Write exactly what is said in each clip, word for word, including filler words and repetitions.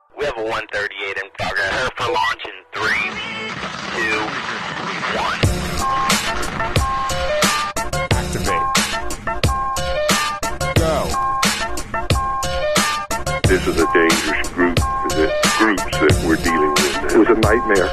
We have a one thirty-eight in progress. Prepare for launch in three, two, one. Activate. Go. This is a dangerous group, the groups that we're dealing with. It was a nightmare.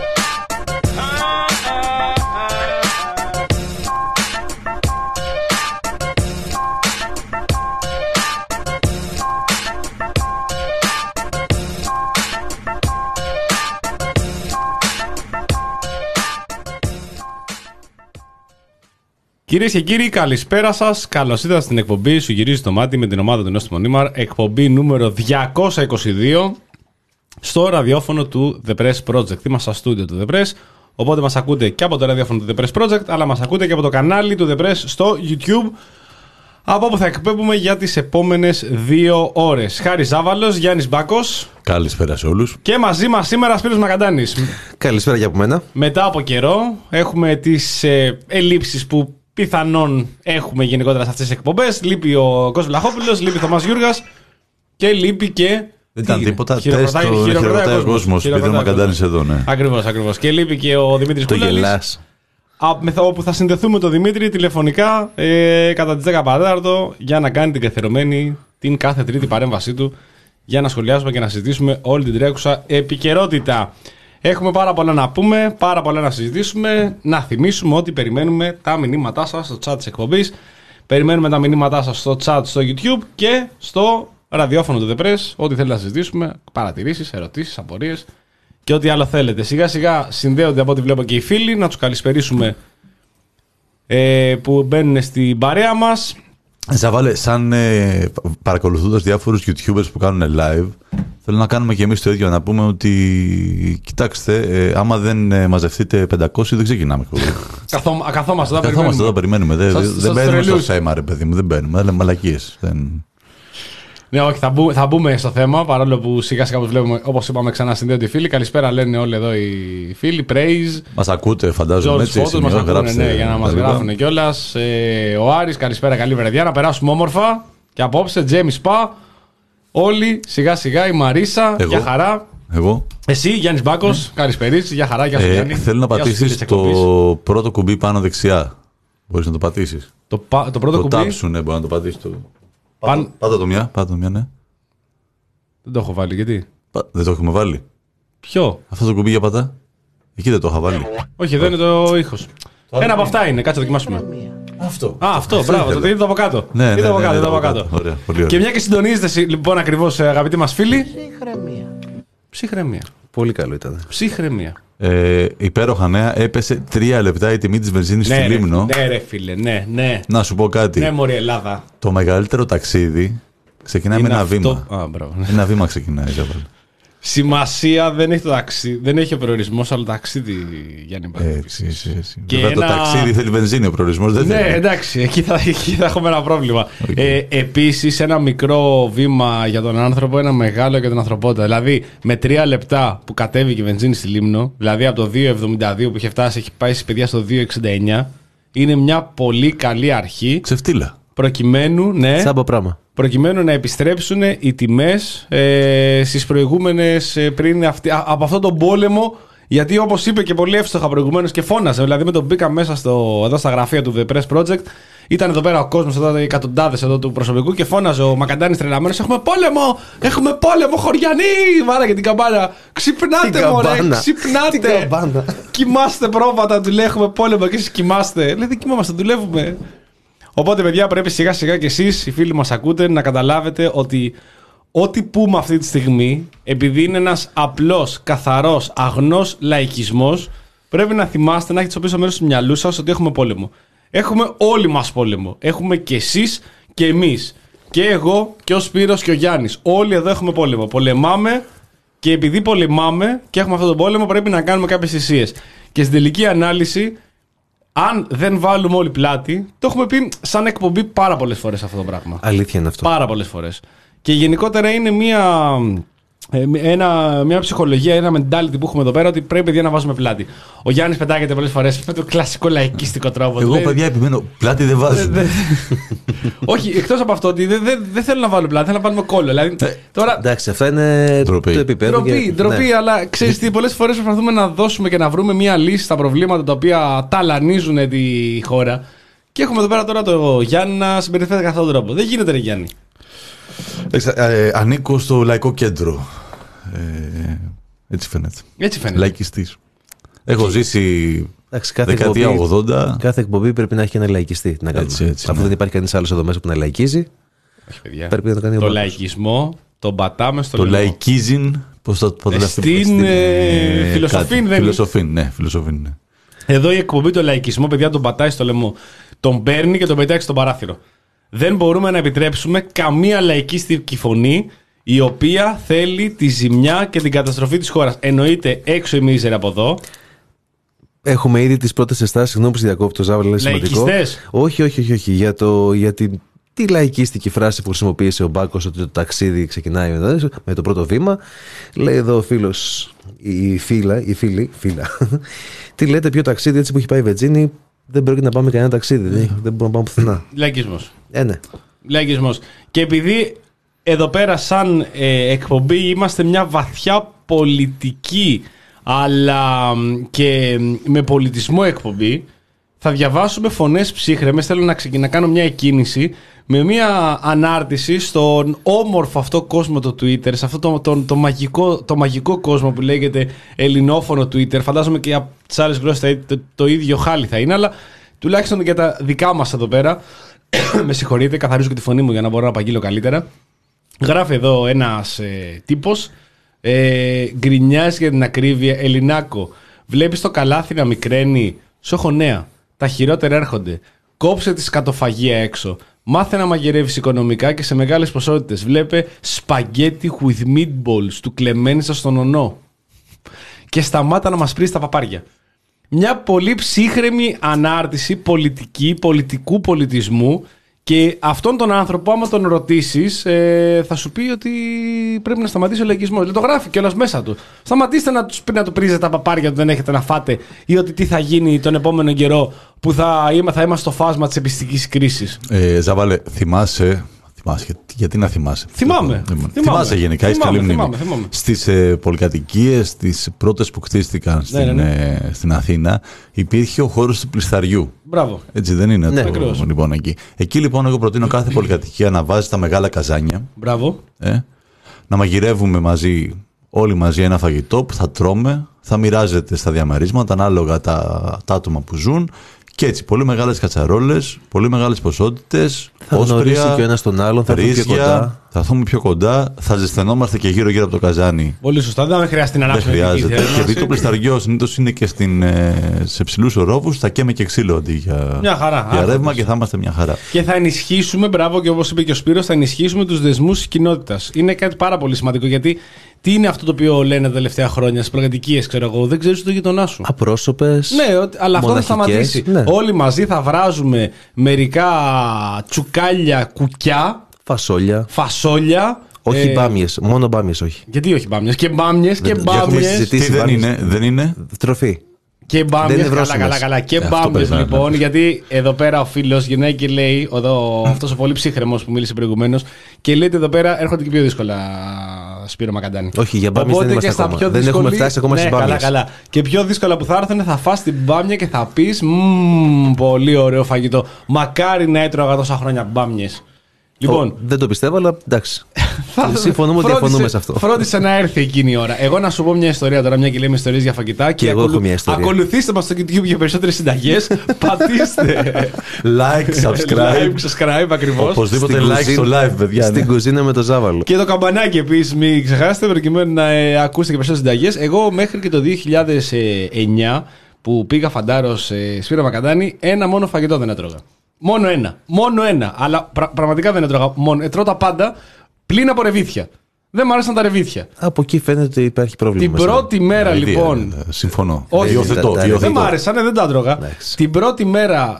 Κυρίες και κύριοι, καλησπέρα σας. Καλώς ήρθατε στην εκπομπή Σου Γυρίζει το Μάτι με την ομάδα του Νόστιμου Νίμαρ. Εκπομπή νούμερο διακόσια είκοσι δύο στο ραδιόφωνο του The Press Project. Είμαστε στα στούντιο του The Press, οπότε μας ακούτε και από το ραδιόφωνο του The Press Project, αλλά μας ακούτε και από το κανάλι του The Press στο YouTube, από όπου θα εκπέμπουμε για τις επόμενες δύο ώρες. Χάρης Ζάβαλος, Γιάννης Μπάκος. Καλησπέρα σε όλους. Και μαζί μας σήμερα Σπύρος Μακαντάνης. Καλησπέρα και από μένα. Μετά από καιρό έχουμε τις ε, ελλείψεις που πιθανόν έχουμε γενικότερα σε αυτές τις εκπομπές. Λείπει ο Κώστας Βλαχόπουλος, λείπει ο Θωμάς Γιούργας και λείπει και. Δεν ήταν τίποτα. Χειροκροτάει ο κόσμος. Επειδή ο Μακαντάνης εδώ, ναι. Ακριβώς, ακριβώς. Και λείπει και ο Δημήτρης Το Κούλαλης. γελάς. Όπου θα συνδεθούμε τον Δημήτρη τηλεφωνικά ε, κατά τις δέκα παρατέταρτο για να κάνει την καθιερωμένη την κάθε τρίτη παρέμβασή του, για να σχολιάσουμε και να συζητήσουμε όλη την τρέχουσα επικαιρότητα. Έχουμε πάρα πολλά να πούμε, πάρα πολλά να συζητήσουμε. Να θυμίσουμε ότι περιμένουμε τα μηνύματά σας στο chat της εκπομπής. Περιμένουμε τα μηνύματά σας στο chat στο YouTube και στο ραδιόφωνο του The Press. Ό,τι θέλετε να συζητήσουμε, παρατηρήσεις, ερωτήσεις, απορίες και ό,τι άλλο θέλετε. Σιγά σιγά συνδέονται από ό,τι βλέπω και οι φίλοι. Να τους καλησπερίσουμε ε, που μπαίνουν στην παρέα μας. Ζαβάλε, σαν ε, παρακολουθώντας διάφορους YouTubers που κάνουν live, θέλω να κάνουμε και εμείς το ίδιο, να πούμε ότι κοιτάξτε, ε, άμα δεν ε, μαζευτείτε πεντακόσιοι δεν ξεκινάμε. Καθό, καθόμαστε εδώ, Καθόμαστε εδώ, περιμένουμε. Δεν, Σας, δεν μπαίνουμε στο θέμα, ρε παιδί μου, δεν μπαίνουμε. Δεν λέμε μαλακίες. Δεν... Ναι, όχι, θα, μπου, θα μπούμε στο θέμα, παρόλο που σιγά σιγά βλέπουμε, όπως είπαμε, ξανά συνδέονται οι φίλοι. Καλησπέρα λένε όλοι εδώ οι φίλοι. Praise. Μας ακούτε, φαντάζομαι. Έτσι, Photos, μας ακούνε, ναι, για να μας γράφουν κιόλας. Ε, ο Άρης, καλησπέρα, καλή βραδιά. Να περάσουμε όμορφα. Και απόψε, Τζέμι Πα. Όλοι σιγά σιγά, η Μαρίσα, Εγώ. για χαρά. Εγώ. Εσύ, Γιάννης Μπάκος, mm. καλησπερίς, για χαρά, για σου, ε, Γιάννη. Θέλω να πατήσεις το πρώτο κουμπί πάνω δεξιά. Μπορείς να το πατήσεις. Το, πα, το πρώτο το κουμπί. Το τάψου, ναι, μπορεί να το πατήσεις. Το... Παν... Πάτα το μια, πάτα το μια, ναι. Δεν το έχω βάλει, γιατί. Πα... Δεν το έχουμε βάλει. Ποιο? Αυτό το κουμπί για πατά. Εκεί δεν το είχα βάλει. Όχι, εδώ είναι το ήχος. Ένα από αυτά είναι, κάτσε να δοκιμάσουμε. Αυτό. Α, αυτό, αυτό μπράβο, το είδα από κάτω. Ναι, ναι, είδα από ναι, κάτω, ναι, είδα από ναι, κάτω. Ωραία, πολύ ωραία. Και μια και συντονίζετε λοιπόν ακριβώς, αγαπητοί μας φίλοι. Ψυχραιμία. Ψυχραιμία. Πολύ καλό ήταν. Ψυχραιμία. Ε, υπέροχα νέα, έπεσε τρία λεπτά η τιμή της βενζίνης Ναι, στη ρε, Λίμνο. ναι, ρε φίλε, ναι, ναι. Να σου πω κάτι. Ναι, μωρή Ελλάδα. Το μεγαλύτερο ταξίδι ξεκινάει Είναι με ένα αυτό... βήμα. Α, μπράβο. Ένα βήμα ξεκινάει. Σημασία δεν έχει το ταξίδι. Δεν έχει ο προορισμός, αλλά το ταξίδι, Γιάννη Μπάκο. Έτσι, έτσι, έτσι. Και Βέβαια, ένα... το ταξίδι θέλει βενζίνη, ο προορισμός δεν ναι, θέλει. Ναι, εντάξει, εκεί θα, εκεί θα έχουμε ένα πρόβλημα. Okay. Ε, επίσης, ένα μικρό βήμα για τον άνθρωπο, ένα μεγάλο για την ανθρωπότητα. Δηλαδή, με τρία λεπτά που κατέβηκε η βενζίνη στη Λίμνο, δηλαδή από το δύο εβδομήντα δύο που είχε φτάσει, έχει πάει στις παιδιά στο δύο εξήντα εννιά, είναι μια πολύ καλή αρχή. Ξεφτύλα. Προκειμένου, ναι. Σάμπα πράγμα. Προκειμένου να επιστρέψουν οι τιμές ε, στις προηγούμενες ε, πριν αυτή, α, από αυτόν τον πόλεμο. Γιατί όπως είπε και πολύ εύστοχα προηγουμένως και φώναζε, δηλαδή με τον μπήκα μέσα στο, εδώ στα γραφεία του The Press Project, ήταν εδώ πέρα ο κόσμος, εδώ, οι εκατοντάδες εδώ του προσωπικού και φώναζε ο Μακαντάνης τρελαμένος: έχουμε πόλεμο! Έχουμε πόλεμο, χωριανοί! Βάραγε την καμπάνα. Ξυπνάτε, μωρέ! Ξυπνάτε! Κοιμάστε πρόβατα, του λέει: έχουμε πόλεμο και εσείς κοιμάστε. Λέει: δεν κοιμόμαστε, δουλεύουμε. Οπότε, παιδιά, πρέπει σιγά σιγά και εσείς, οι φίλοι μας ακούτε, να καταλάβετε ότι ό,τι πούμε αυτή τη στιγμή, επειδή είναι ένας απλός, καθαρός, αγνός λαϊκισμός, πρέπει να θυμάστε, να έχετε στο πίσω μέρος του μυαλού σας ότι έχουμε πόλεμο. Έχουμε όλοι μας πόλεμο. Έχουμε και εσείς και εμείς. Και εγώ και ο Σπύρος και ο Γιάννης. Όλοι εδώ έχουμε πόλεμο. Πολεμάμε και επειδή πολεμάμε και έχουμε αυτόν τον πόλεμο, πρέπει να κάνουμε κάποιες θυσίες. Και στην τελική ανάλυση, αν δεν βάλουμε όλοι πλάτη, το έχουμε πει σαν εκπομπή πάρα πολλές φορές αυτό το πράγμα. Αλήθεια είναι αυτό. Πάρα πολλές φορές. Και γενικότερα είναι μια Ένα, μια ψυχολογία, ένα mentality που έχουμε εδώ πέρα ότι πρέπει παιδιά να βάζουμε πλάτη. Ο Γιάννης πετάγεται πολλές φορές με το κλασικό λαϊκίστικο τρόπο. Εγώ, παιδιά, επιμένω. Πλάτη δεν βάζω. Όχι, εκτός από αυτό ότι δεν δε, δε θέλω να βάλω πλάτη, θέλω να βάλουμε κόλλο. Δηλαδή, τώρα... Εντάξει, αυτά είναι ντροπή. το επίπεδο. Ντροπή, και... ντροπή, ναι. Αλλά ξέρεις τι, πολλές φορές προσπαθούμε να δώσουμε και να βρούμε μια λύση στα προβλήματα τα οποία ταλανίζουν τη χώρα. Και έχουμε εδώ πέρα τώρα το Γιάννη να συμπεριφέρεται κατά αυτόν τον τρόπο. Δεν γίνεται, ρε Γιάννη. Ε, ανήκω στο λαϊκό κέντρο. Ε, έτσι φαίνεται. Έτσι φαίνεται. Λαϊκιστής. Έχω ζήσει Εντάξει, κάθε δεκαετία εκπομπή, ογδόντα. Κάθε εκπομπή πρέπει να έχει ένα λαϊκιστή. Να Έτσι, έτσι, Αφού ναι. δεν υπάρχει κανείς άλλος εδώ μέσα που να λαϊκίζει, Όχι, παιδιά. πρέπει να το κάνει ο Το Μάρκος. λαϊκισμό τον πατάμε στο Το λαιμό. λαϊκίζιν. Πώς θα το λέτε? Στην ε, φιλοσοφήν δεν είναι. Φιλοσοφήν, ναι, φιλοσοφήν, ναι. Εδώ η εκπομπή το λαϊκισμό, παιδιά, τον πατάει στο λαιμό. Τον παίρνει και τον πετάει στον παράθυρο. Δεν μπορούμε να επιτρέψουμε καμία λαϊκίστικη φωνή η οποία θέλει τη ζημιά και την καταστροφή της χώρας. Εννοείται έξω η μίζερη από εδώ. Έχουμε ήδη τις πρώτες ενστάσεις. Συγγνώμη που διακόπτω, Ζάβαλα, είναι σημαντικό. Λαϊκιστές. Όχι, όχι, όχι, όχι. Για, το, για την τη λαϊκίστικη φράση που χρησιμοποίησε ο Μπάκος ότι το ταξίδι ξεκινάει με, με το πρώτο βήμα. Λέει εδώ ο φίλος, η φίλα, η φίλη, φίλα. Τι λέτε, ποιο ταξίδι έτσι που έχει πάει η Βετζίνη, δεν πρόκειται να πάμε κανένα ταξίδι. Δεν, δεν μπορούμε να πάμε πουθενά. Λαϊκισμός. Ε, ναι. Λαϊκισμός. Και επειδή εδώ πέρα σαν ε, εκπομπή είμαστε μια βαθιά πολιτική αλλά και με πολιτισμό εκπομπή, θα διαβάσουμε φωνές ψύχρεμες. Θέλω να ξεκινήσω να κάνω μια εκκίνηση με μια ανάρτηση στον όμορφο αυτό κόσμο το Twitter, σε αυτό το, το, το, μαγικό, το μαγικό κόσμο που λέγεται ελληνόφωνο Twitter. Φαντάζομαι και για τις άλλες γλώσσες το, το ίδιο χάλι θα είναι, αλλά τουλάχιστον για τα δικά μας εδώ πέρα με συγχωρείτε, καθαρίζω και τη φωνή μου για να μπορώ να απαγγείλω καλύτερα. Γράφει εδώ ένας ε, τύπος, ε, γκρινιάζει για την ακρίβεια. Ελληνάκο, βλέπεις το καλάθι να μικραίνει? Σου έχω νέα. Τα χειρότερα έρχονται. Κόψε τη σκατοφαγία έξω. Μάθε να μαγειρεύεις οικονομικά και σε μεγάλες ποσότητες. Βλέπε σπαγγέτι with meatballs του Κλεμένισσα στον Ονό. Και σταμάτα να μας πρίζει τα παπάρια. Μια πολύ ψύχρεμη ανάρτηση πολιτική, πολιτικού πολιτισμού. Και αυτόν τον άνθρωπο, άμα τον ρωτήσεις, ε, θα σου πει ότι πρέπει να σταματήσει ο λαϊκισμός. Δηλαδή, το γράφει κιόλας μέσα του. Σταματήστε να, τους, να του πρίζετε τα παπάρια που δεν έχετε να φάτε, ή ότι τι θα γίνει τον επόμενο καιρό που θα, θα είμαστε στο φάσμα της επιστικής κρίσης. Ε, Ζαβάλε, θυμάσαι. Θυμάσαι γιατί, γιατί να θυμάσαι. Θυμάμαι. Θυμάμαι. Θυμάμαι. Θυμάσαι γενικά, έχεις καλή μνήμη. Στις ε, πολυκατοικίες, τις πρώτες που χτίστηκαν στην, ναι, ναι, ναι. Ε, στην Αθήνα, υπήρχε ο χώρος του πλησταριού. Μπράβο. Έτσι δεν είναι? Ναι, το, λοιπόν, εκεί. εκεί λοιπόν εγώ προτείνω κάθε πολυκατοικία να βάζει τα μεγάλα καζάνια. Μπράβο. Ε, να μαγειρεύουμε μαζί, όλοι μαζί ένα φαγητό που θα τρώμε, θα μοιράζεται στα διαμερίσματα ανάλογα τα, τα άτομα που ζουν. Και έτσι, πολύ μεγάλες κατσαρόλες, πολύ μεγάλες ποσότητες. Θα γνωρίσει και ο ένας τον άλλον, θα έρθουμε πιο κοντά. Θα έρθουμε πιο κοντά, θα ζεσθενόμαστε και γύρω-γύρω από το καζάνι. Πολύ σωστά, δεν χρειάζεται να Δεν ανάψουμε. χρειάζεται. Και επειδή το πλησταριό συνήθως είναι και στην, ε, σε ψηλούς ορόβους, θα καίμε και ξύλο αντί για, μια χαρά, για ρεύμα άρχοντας. Και θα είμαστε μια χαρά. Και θα ενισχύσουμε, μπράβο, και όπως είπε και ο Σπύρος, θα ενισχύσουμε τους δεσμούς της κοινότητας. Είναι κάτι πάρα πολύ σημαντικό, γιατί τι είναι αυτό το οποίο λένε τα τελευταία χρόνια στις προκατοικίες, ξέρω εγώ, δεν ξέρεις το γειτονά σου. Απρόσωπες. Ναι, ότι, αλλά αυτό θα σταματήσει. Ναι. Όλοι μαζί θα βράζουμε μερικά τσουκάλια, κουκιά, Φασόλια. φασόλια. Όχι ε, μπάμιες, μόνο μπάμιες όχι. Γιατί όχι μπάμιες, και μπάμιες και Δεν- μπάμιες. έχουμε συζητήσει. Τι δεν μπάμιες. είναι, δεν είναι. Τροφή. Και Δεν μπάμιες, είναι καλά, βρόσιμες. καλά, καλά. Και Ε, αυτό μπάμιες περιμένω, λοιπόν, ναι. γιατί εδώ πέρα ο φίλος γυρνάει και λέει, εδώ, αυτός ο πολύ ψύχρεμος που μίλησε προηγουμένως, και λέει ότι εδώ πέρα έρχονται και πιο δύσκολα, Σπύρο Μακαντάνη. Όχι, για μπάμιες Οπότε δεν είμαστε και στα ακόμα. πιο Δεν δύσκολη- έχουμε φτάσει ακόμα ναι, στις καλά, μπάμιες. καλά. Και πιο δύσκολα που θα έρθουν θα φας την μπάμια και θα πεις «Μμμ, πολύ ωραίο φαγητό. Μακάρι να έτρωγα τόσα χρόνια μπάμιες». Λοιπόν, Ο, δεν το πιστεύω, αλλά εντάξει. θα- Συμφωνούμε ότι φρόντισε- διαφωνούμε σε αυτό. Φρόντισε να έρθει εκείνη η ώρα. Εγώ να σου πω μια ιστορία τώρα, μια και λέμε ιστορίες για φαγητά. Και, εγώ έχω μια ιστορία. Ακολουθήστε μας στο YouTube για περισσότερες συνταγές. Πατήστε Like, subscribe. like, subscribe ακριβώς. Οπωσδήποτε Στην like κουζίνα- στο live, παιδιά. Στην ναι. κουζίνα με το Ζάβαλο. Και το καμπανάκι επίσης, μην ξεχάσετε, προκειμένου να ε, ακούσετε και περισσότερες συνταγές. Εγώ μέχρι και το δύο χιλιάδες εννιά που πήγα φαντάρος ε, Σπύρο Μακαντάνη, ένα μόνο φαγητό δεν έτρωγα. Μόνο ένα. Μόνο ένα. Αλλά πρα- πραγματικά δεν έτρωγα. Μόνο. Έτρωγα τα πάντα πλην από ρεβίθια. Δεν μου άρεσαν τα ρεβίθια. Από εκεί φαίνεται ότι υπάρχει πρόβλημα. Την μέσα. πρώτη μέρα Ιδέα, λοιπόν. ε, Συμφωνώ. Όχι, Υιοθετώ, τα- τα- Δεν υιοθετώ. μ' άρεσαν, δεν τα έτρωγα. Εντάξει. Την πρώτη μέρα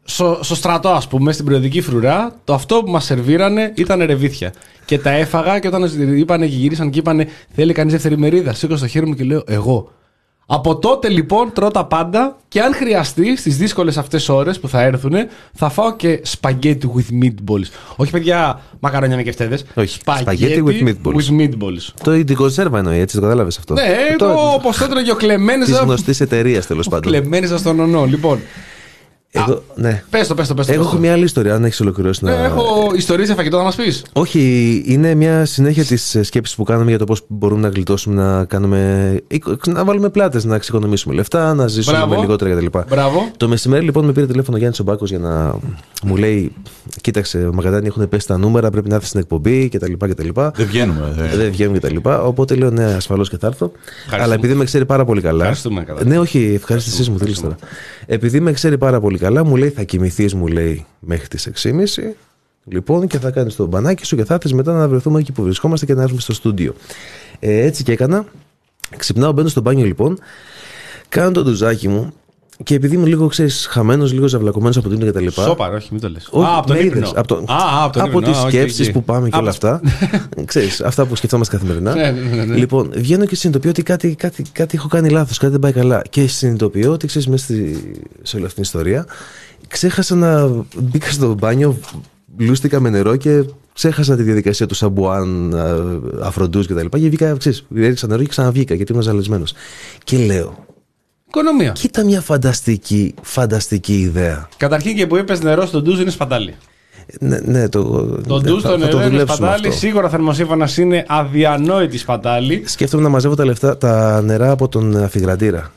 στο, στο στρατό, ας πούμε, στην περιοδική φρουρά, το αυτό που μας σερβίρανε ήταν ρεβίθια. Και τα έφαγα και όταν είπανε και γυρίσαν και είπανε θέλει κανείς δεύτερη μερίδα, σήκω στο χέρι μου και λέω εγώ. Από τότε λοιπόν τρώω τα πάντα και αν χρειαστεί στις δύσκολες αυτές ώρες που θα έρθουν θα φάω και σπαγγέτι with meatballs. Όχι παιδιά μακαρόνια με κεφτέδες. Όχι, σπαγγέτι with meatballs. with meatballs. Το την κονσέρβα εννοεί, έτσι το κατάλαβες αυτό. Ναι, το, το όπως το έτρωγε ο Κλεμένης. Της γνωστής εταιρείας τέλος πάντων. Ο Κλεμένης στον ονό. Λοιπόν. Εγώ, Α, ναι. Πες το, πες το, πες το. Εγώ έχω μια άλλη ιστορία, αν έχεις ολοκληρώσει. Ναι, να... έχω ιστορίες για φαγητό να μας πεις. Όχι, είναι μια συνέχεια της σκέψης που κάναμε για το πώς μπορούμε να γλιτώσουμε, να κάνουμε. Να βάλουμε πλάτες, να εξοικονομήσουμε λεφτά, να ζήσουμε Μπράβο. με λιγότερα κτλ. Μπράβο. Το μεσημέρι λοιπόν με πήρε τηλέφωνο ο Γιάννης ο Μπάκος για να μου λέει: κοίταξε, Μαγκαντάνη έχουν πέσει τα νούμερα, πρέπει να έρθει στην εκπομπή κτλ. Δεν βγαίνουμε. Δεν, δεν βγαίνουμε κτλ. Οπότε λέω: ναι, ασφαλώς και θα έρθω. Αλλά επειδή με ξέρει πάρα πολύ καλά. Ναι, όχι, ευχαριστήσεις μου, τέλος τώρα. Επειδή με ξέρει πάρα πολύ καλά, μου λέει: θα κοιμηθείς, μου λέει, μέχρι τις έξι και μισή. Λοιπόν, και θα κάνεις το μπανάκι σου και θα έρθεις μετά να βρεθούμε εκεί που βρισκόμαστε και να έρθουμε στο στούντιο. Ε, έτσι και έκανα. Ξυπνάω, μπαίνω στο μπάνιο λοιπόν. Κάνω το ντουζάκι μου. Και επειδή είμαι λίγο, ξέρεις, χαμένος, λίγο ζαυλακωμένος από την ύπνο και τα λοιπά. Σόπαρ, όχι, μην το λες. Όχι, Α, από τον με ύπνο. είδες, από, το, Α, από, τον από ύπνο. τις Α, σκέψεις okay, okay. που πάμε και από... όλα αυτά. Ξέρεις, αυτά που σκεφτόμαστε καθημερινά. ναι, ναι, ναι, ναι. Λοιπόν, βγαίνω και συνειδητοποιώ ότι κάτι, κάτι, κάτι έχω κάνει λάθος, κάτι δεν πάει καλά. Και συνειδητοποιώ ότι, ξέρεις, μέσα στη, σε όλη αυτή την ιστορία, ξέχασα να μπήκα στο μπάνιο, λούστηκα με νερό και ξέχασα τη διαδικασία του σαμπουάν, αφροντούς κτλ. Και, και βγήκα, ξέρεις, έριξα νερό και ξαναβγήκα γιατί ήμουν ζαλισμένος. Και λέω. Οικονομία. Κοίτα μια φανταστική, φανταστική ιδέα. Καταρχήν και που είπες νερό στο ντουζ είναι σπατάλη. Ναι, ναι, το, το ντουζ στο νερό είναι σπατάλη. Σίγουρα θερμοσύμφωνας είναι αδιανόητη σπατάλη. Σκέφτομαι να μαζεύω τα, λεφτά, τα νερά από τον αφιγραντήρα.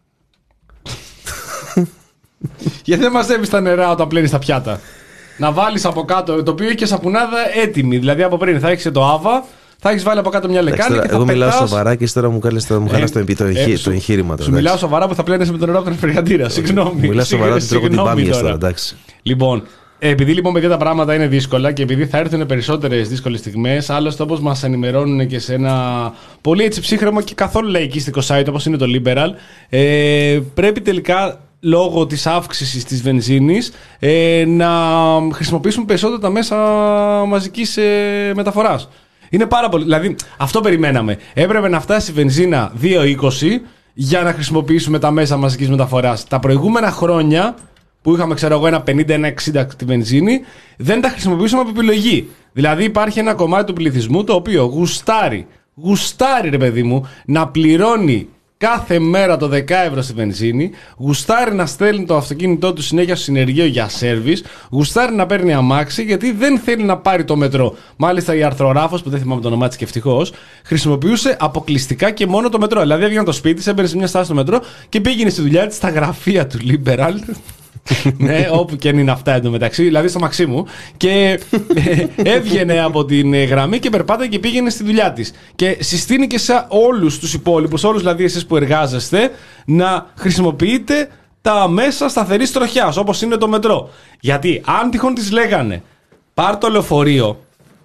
Γιατί δεν μαζεύεις τα νερά όταν πλένεις τα πιάτα. Να βάλεις από κάτω, το οποίο έχει και σαπουνάδα έτοιμη. Δηλαδή από πριν θα έχεις το άβα. Θα έχεις βάλει από κάτω μια λεκάνη. Τώρα, και θα εγώ πετάς... μιλάω σοβαρά και τώρα μου κάνεις το, ε, το, το, ε, το εγχείρημα. Σου μιλάω σοβαρά που θα πλένεσαι με τον νερό από τον φρυγαντήρα. Συγγνώμη. Μιλάω σοβαρά ότι τρώω την μπάμια τώρα, εντάξει. Λοιπόν, επειδή λοιπόν παιδιά τα πράγματα είναι δύσκολα και επειδή θα έρθουν περισσότερες δύσκολες στιγμές, άλλωστε όπως μας ενημερώνουν και σε ένα πολύ έτσι ψύχρεμο και καθόλου λαϊκίστικο site όπως είναι το Liberal, ε, πρέπει τελικά λόγω της αύξησης της βενζίνης ε, να χρησιμοποιήσουμε περισσότερο τα μέσα μαζικής ε, μεταφοράς. Είναι πάρα πολύ. Δηλαδή, αυτό περιμέναμε. Έπρεπε να φτάσει η βενζίνα δύο είκοσι για να χρησιμοποιήσουμε τα μέσα μαζικής μεταφοράς. Τα προηγούμενα χρόνια που είχαμε, ξέρω εγώ, ένα πενήντα ένα εξήντα τη βενζίνη, δεν τα χρησιμοποιούσαμε από επιλογή. Δηλαδή, υπάρχει ένα κομμάτι του πληθυσμού το οποίο γουστάρει, γουστάρει ρε παιδί μου, να πληρώνει κάθε μέρα το δέκα ευρώ στη βενζίνη, γουστάρει να στέλνει το αυτοκίνητό του συνέχεια στο συνεργείο για σέρβις, γουστάρει να παίρνει αμάξι γιατί δεν θέλει να πάρει το μετρό. Μάλιστα η αρθρογράφος, που δεν θυμάμαι το όνομά της και ευτυχώς, χρησιμοποιούσε αποκλειστικά και μόνο το μετρό. Δηλαδή έβγαινε το σπίτι της, έμπαινε σε μια στάση στο μετρό και πήγαινε στη δουλειά της στα γραφεία του Liberal. Ναι, όπου και αν είναι αυτά εντωμεταξύ, δηλαδή στο Μαξίμου. Και έβγαινε από την γραμμή και περπάταγε και πήγαινε στη δουλειά της. Και συστήνει και σε όλους τους υπόλοιπους, όλους δηλαδή εσείς που εργάζεστε, να χρησιμοποιείτε τα μέσα σταθερής τροχιάς, όπως είναι το μετρό. Γιατί αν τυχόν της λέγανε πάρ' το λεωφορείο,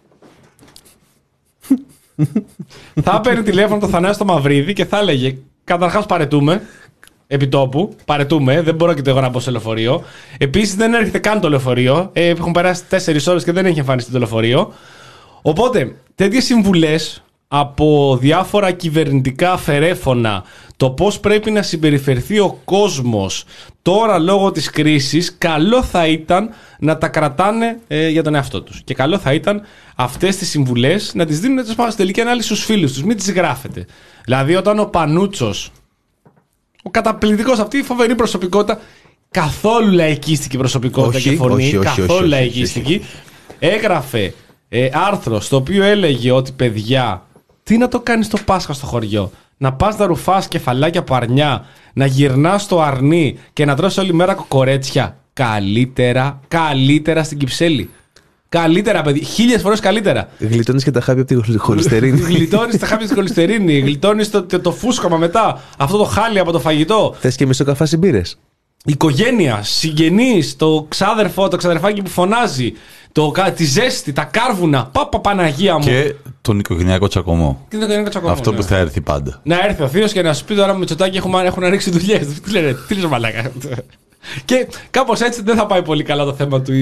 θα παίρνει τηλέφωνο το Θανάση το Μαυρίδη και θα έλεγε καταρχάς παρετούμε. Επιτόπου, παρετούμε, δεν μπορώ και εγώ να μπω σε λεωφορείο. Επίσης δεν έρχεται καν το λεωφορείο. Ε, έχουν περάσει τέσσερις ώρες και δεν έχει εμφανιστεί το λεωφορείο. Οπότε, τέτοιες συμβουλές από διάφορα κυβερνητικά αφαιρέφωνα, το πώς πρέπει να συμπεριφερθεί ο κόσμος τώρα λόγω της κρίσης, καλό θα ήταν να τα κρατάνε ε, για τον εαυτό τους. Και καλό θα ήταν αυτές τις συμβουλές να τις δίνουν στη τελική ανάλυση στους φίλους τους. Μην τις γράφετε. Δηλαδή, όταν ο Πανούτσος, ο καταπληκτικός, αυτή η φοβερή προσωπικότητα, καθόλου λαϊκίστικη προσωπικότητα όχι, και φωνή, όχι, όχι, καθόλου όχι, όχι, λαϊκίστικη, όχι, όχι. έγραφε ε, άρθρο στο οποίο έλεγε ότι παιδιά, τι να το κάνεις το Πάσχα στο χωριό, να πας να ρουφάς κεφαλάκια από αρνιά, να γυρνάς στο αρνί και να τρως όλη μέρα κοκορέτσια. Καλύτερα, καλύτερα στην Κυψέλη. Καλύτερα, παιδί. Χίλιες φορές καλύτερα. Γλιτώνεις και τα χάπια από τη χολυστερίνη. Γλιτώνεις τα χάπια από τη χολυστερίνη. Γλιτώνεις το, το, το φούσκωμα μετά. Αυτό το χάλι από το φαγητό. Θες και μισό καφά συμπήρες. Οικογένεια, συγγενείς, το ξάδερφο, το ξαδερφάκι που φωνάζει, το, τη ζέστη, τα κάρβουνα. Πάπα Παναγία μου. Και τον οικογενειακό τσακωμό. Και τον οικογενειακό τσακωμό. Αυτό ναι. που θα έρθει πάντα. Να έρθει ο θείος και να σου πει τώρα με Μητσοτάκη έχουν, έχουν ρίξει δουλειές. Τι λένε, τι λες μαλάκα. Και κάπως έτσι δεν θα πάει πολύ καλά το θέμα του,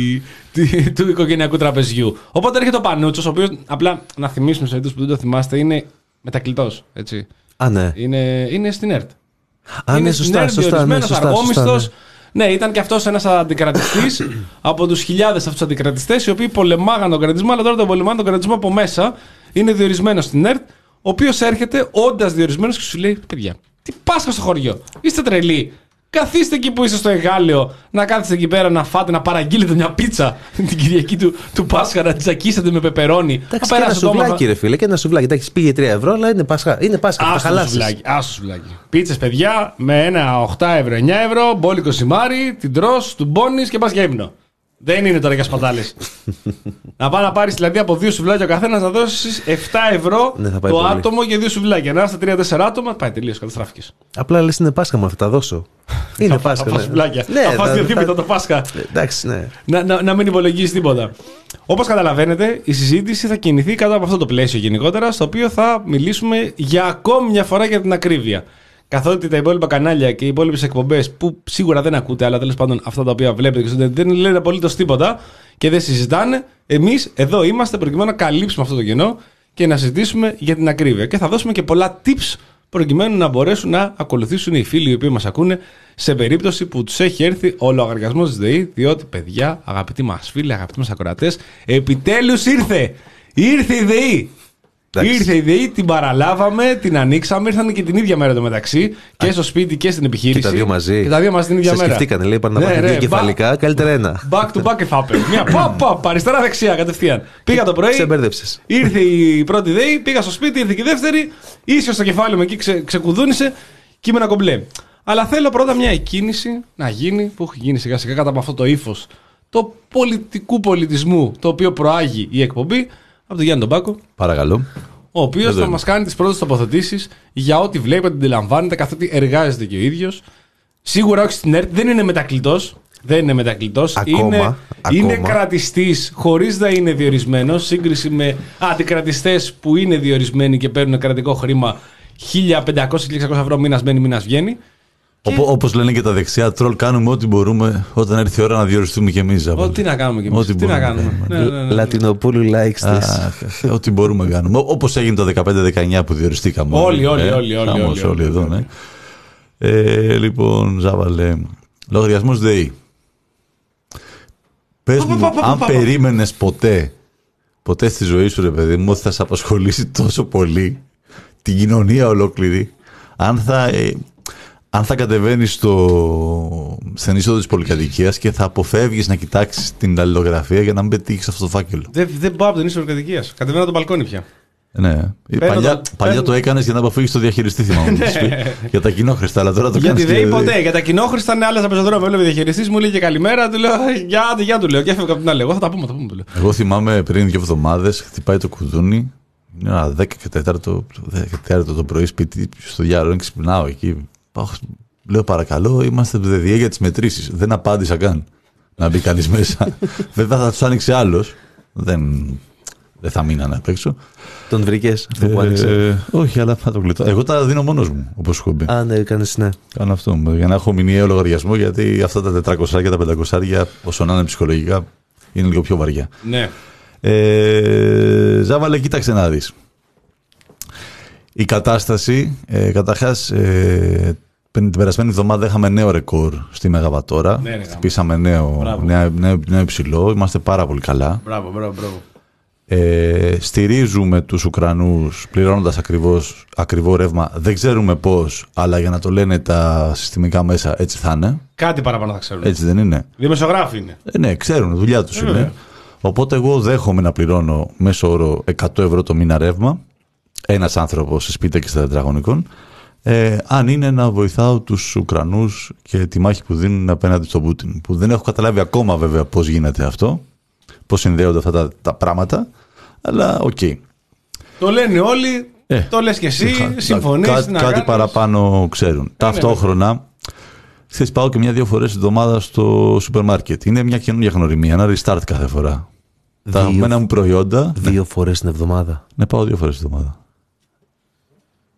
του, του οικογενειακού τραπεζιού. Οπότε έρχεται ο Πανούτσος, ο οποίος, απλά να θυμίσουμε σε αυτούς που δεν το θυμάστε, είναι μετακλητός. Έτσι. Α, ναι. Είναι, είναι στην ΕΡΤ. Α, είναι ναι, στην σωστά, ΕΡΤ, σωστά, διορισμένος, ναι, σωστά, αργόμισθος. σωστά, ναι. ναι, ήταν και αυτός ένας αντικρατιστής από τους χιλιάδες αυτούς αντικρατιστές, οι οποίοι πολεμάγαν τον κρατισμό, αλλά τώρα τον πολεμάνε τον κρατισμό από μέσα. Είναι διορισμένος στην ΕΡΤ, ο οποίος έρχεται όντας διορισμένος και σου λέει: παιδιά, τι Πάσχα στο χωριό, είστε τρελοί. Καθίστε εκεί που είστε στο Εγάλεο, να κάθεστε εκεί πέρα να φάτε, να παραγγείλετε μια πίτσα την Κυριακή του, του Πάσχα, να τζακίσετε με πεπερώνι. Εντάξει, και ένα σουβλάκι, ρε φίλε, και ένα σουβλάκι. Εντάξει, πήγε τρία ευρώ, αλλά είναι Πάσχα. Είναι Πάσχα, θα χαλάσεις. Άσο σουβλάκι. Πίτσες, παιδιά, με ένα οκτώ ευρώ, εννιά ευρώ, μπόλικο σημάρι, την τρως, του μπώνεις και πας για ύπνο. Δεν είναι τώρα για σπατάλες. Να πάει να πάρεις δηλαδή από δύο σουβλάκια ο καθένας να δώσεις επτά ευρώ ναι, το πολύ. Άτομο για δύο σουβλάκια. Να είστε τρία τέσσερα άτομα, πάει τελείως, καταστράφηκες. Απλά λες είναι Πάσχα, μου θα τα δώσω. Είναι Πάσχα. Θα φας σουβλάκια. Ναι, θα φας θα, δύο θα, θύμητα το Πάσχα. Εντάξει, ναι. Να, να, να μην υπολογίσεις τίποτα. Όπως καταλαβαίνετε, η συζήτηση θα κινηθεί κάτω από αυτό το πλαίσιο γενικότερα, στο οποίο θα μιλήσουμε για ακόμη μια φορά για την ακρίβεια. Καθότι τα υπόλοιπα κανάλια και οι υπόλοιπες εκπομπές που σίγουρα δεν ακούτε, αλλά τέλος πάντων αυτά τα οποία βλέπετε και δεν λένε απολύτως τίποτα και δεν συζητάνε, εμείς εδώ είμαστε προκειμένου να καλύψουμε αυτό το κενό και να συζητήσουμε για την ακρίβεια. Και θα δώσουμε και πολλά tips προκειμένου να μπορέσουν να ακολουθήσουν οι φίλοι οι οποίοι μας ακούνε σε περίπτωση που τους έχει έρθει ο λογαριασμός της ΔΕΗ. Διότι, παιδιά, αγαπητοί μας φίλοι, αγαπητοί μας ακροατές, επιτέλους ήρθε! Ήρθε η ΔΕΗ! Εντάξει. Ήρθε η ΔΕΗ, την παραλάβαμε, την ανοίξαμε, ήρθαν και την ίδια μέρα εδώ μεταξύ και στο σπίτι και στην επιχείρηση. Και τα δύο μαζί. Και τα δύο μαζί την ίδια σε μέρα. Σκεφτήκανε, λέει, πάνε να πάρουν δύο κεφαλικά, καλύτερα ένα. Back to back εφάπε. Μια παπ, παπ, αριστερά-δεξιά κατευθείαν. Πήγα το πρωί. Ξεμπέρδεψες. Ήρθε η πρώτη ΔΕΗ, πήγα στο σπίτι, ήρθε και η δεύτερη. Ίσιο στο κεφάλι μου εκεί ξε, ξεκουδούνισε και ήμουν κομπλέ. Αλλά θέλω πρώτα μια εκκίνηση να γίνει, που έχει γίνει σιγά σιγά κάτω από αυτό το ύφος το πολιτικού πολιτισμού το οποίο προάγει η εκπομπή από τον Γιάννη τον Πάκο. Παρακαλώ. Ο οποίος θα μας κάνει τις πρώτες τοποθετήσεις για ό,τι βλέπει, αντιλαμβάνεται, καθότι εργάζεται και ο ίδιος. Σίγουρα όχι στην ΕΡΤ, δεν είναι μετακλητός. Δεν είναι μετακλητός. Ακόμα, είναι, ακόμα. είναι κρατιστής χωρίς να είναι διορισμένος. Σύγκριση με αντικρατιστές που είναι διορισμένοι και παίρνουν κρατικό χρήμα χίλια πεντακόσια με εξακόσια ευρώ μήνας μπαίνει, μήνας βγαίνει. Και... Όπως λένε και τα δεξιά τρόλ, κάνουμε ό,τι μπορούμε όταν έρθει η ώρα να διοριστούμε κι εμείς. Ό,τι να κάνουμε κι εμείς. Ό,τι Τι να κάνουμε. Ναι, ναι, ναι, ναι. Λατινοπούλου likes this. Ό,τι μπορούμε να κάνουμε. Όπως έγινε το δεκαπέντε δεκαεννιά που διοριστήκαμε. Όλοι, όλοι, όλοι. όλοι, όλοι, όλοι εδώ, ναι. Ε, λοιπόν, Ζάβαλε. Λογαριασμός ΔΕΗ. Πες μου, αν περίμενες ποτέ, ποτέ στη ζωή σου, ρε παιδί μου, ότι θα σε απασχολήσει τόσο πολύ την κοινωνία ολόκληρη, αν θα. Αν θα κατεβαίνεις στο... στην είσοδο της πολυκατοικίας και θα αποφεύγεις να κοιτάξεις την αλληλογραφία για να μην πετύχεις αυτό το φάκελο. Δεν, δεν πάω από την είσοδο πολυκατοικίας. Κατεβαίνω από το μπαλκόνι πια. Ναι. Παλιά, το... παλιά το έκανες για να αποφύγεις το διαχειριστή, θυμάμαι. Για τα κοινόχρηστα, αλλά τώρα το κάνεις. Γιατί δεν ποτέ. Για τα κοινόχρηστα είναι άλλα στα πεζοδρόμια. Έβλεπε διαχειριστής, μου λέει και καλημέρα. Του λέω για, για του λέω. Και έφευγα από την άλλη. Εγώ θα τα πούμε, θα πούμε. Του λέω. Εγώ θυμάμαι πριν δύο εβδομάδες χτυπάει το κουδούνι. Είναι ένα δέκα και τέταρτο το πρωί σπίτι στο διάλογο. Ξυπνάω εκεί. Λέω παρακαλώ, είμαστε το ΔΕΔΙΕ για τις μετρήσεις. Δεν απάντησα καν να μπει κανείς μέσα. Βέβαια θα τους άνοιξε άλλος. Δεν, δεν θα μείνανε απ' έξω. Τον βρήκες αυτό που ε, άνοιξε? Όχι, αλλά θα το κλειτώ. Εγώ τα δίνω μόνος μου, όπως έχω πει. Α, ναι, κάνεις, ναι. Κάνω αυτό. Για να έχω μηνιαίο λογαριασμό, γιατί αυτά τα τετρακόσια και τα πεντακόσια, όσο να είναι ψυχολογικά, είναι λίγο πιο βαριά. Ναι. Ε, Ζάβαλε, κοίταξε να δεις. Η κατάσταση, ε, καταρχάς, ε, την περασμένη εβδομάδα είχαμε νέο ρεκόρ στη Μεγαβατόρα. Ναι, ναι, χτυπήσαμε νέο, νέο, νέο, νέο υψηλό. Είμαστε πάρα πολύ καλά. Μπράβο, μπράβο, μπράβο. Ε, στηρίζουμε τους Ουκρανούς πληρώνοντας ακριβώς, ακριβό ρεύμα. Δεν ξέρουμε πώς, αλλά για να το λένε τα συστημικά μέσα, έτσι θα είναι. Κάτι παραπάνω θα ξέρουν. Έτσι δεν είναι? Δημοσιογράφοι είναι. Ε, ναι, ξέρουν, δουλειά τους ε, είναι. βέβαια. Οπότε εγώ δέχομαι να πληρώνω μέσω όρο εκατό ευρώ το μήνα ρεύμα. Ένας άνθρωπος σε σπίτι και στα τετραγωνικών. Ε, αν είναι να βοηθάω τους Ουκρανούς και τη μάχη που δίνουν απέναντι στον Πούτιν. Που δεν έχω καταλάβει ακόμα βέβαια πώς γίνεται αυτό, πώς συνδέονται αυτά τα, τα πράγματα, αλλά οκ. Okay. Το λένε όλοι, ε, το λες και εσύ, συμφωνείς. Κά, κάτι κάνεις. Παραπάνω ξέρουν. Ναι, ταυτόχρονα, ναι. Ξέρεις, πάω και μια-δύο φορές την εβδομάδα στο σούπερ μάρκετ. Είναι μια καινούργια γνωριμία, ένα restart κάθε φορά. Δύο, τα αγαπημένα μου προϊόντα. Δύο ναι. φορές την εβδομάδα. Ναι, πάω δύο φορές την εβδομάδα.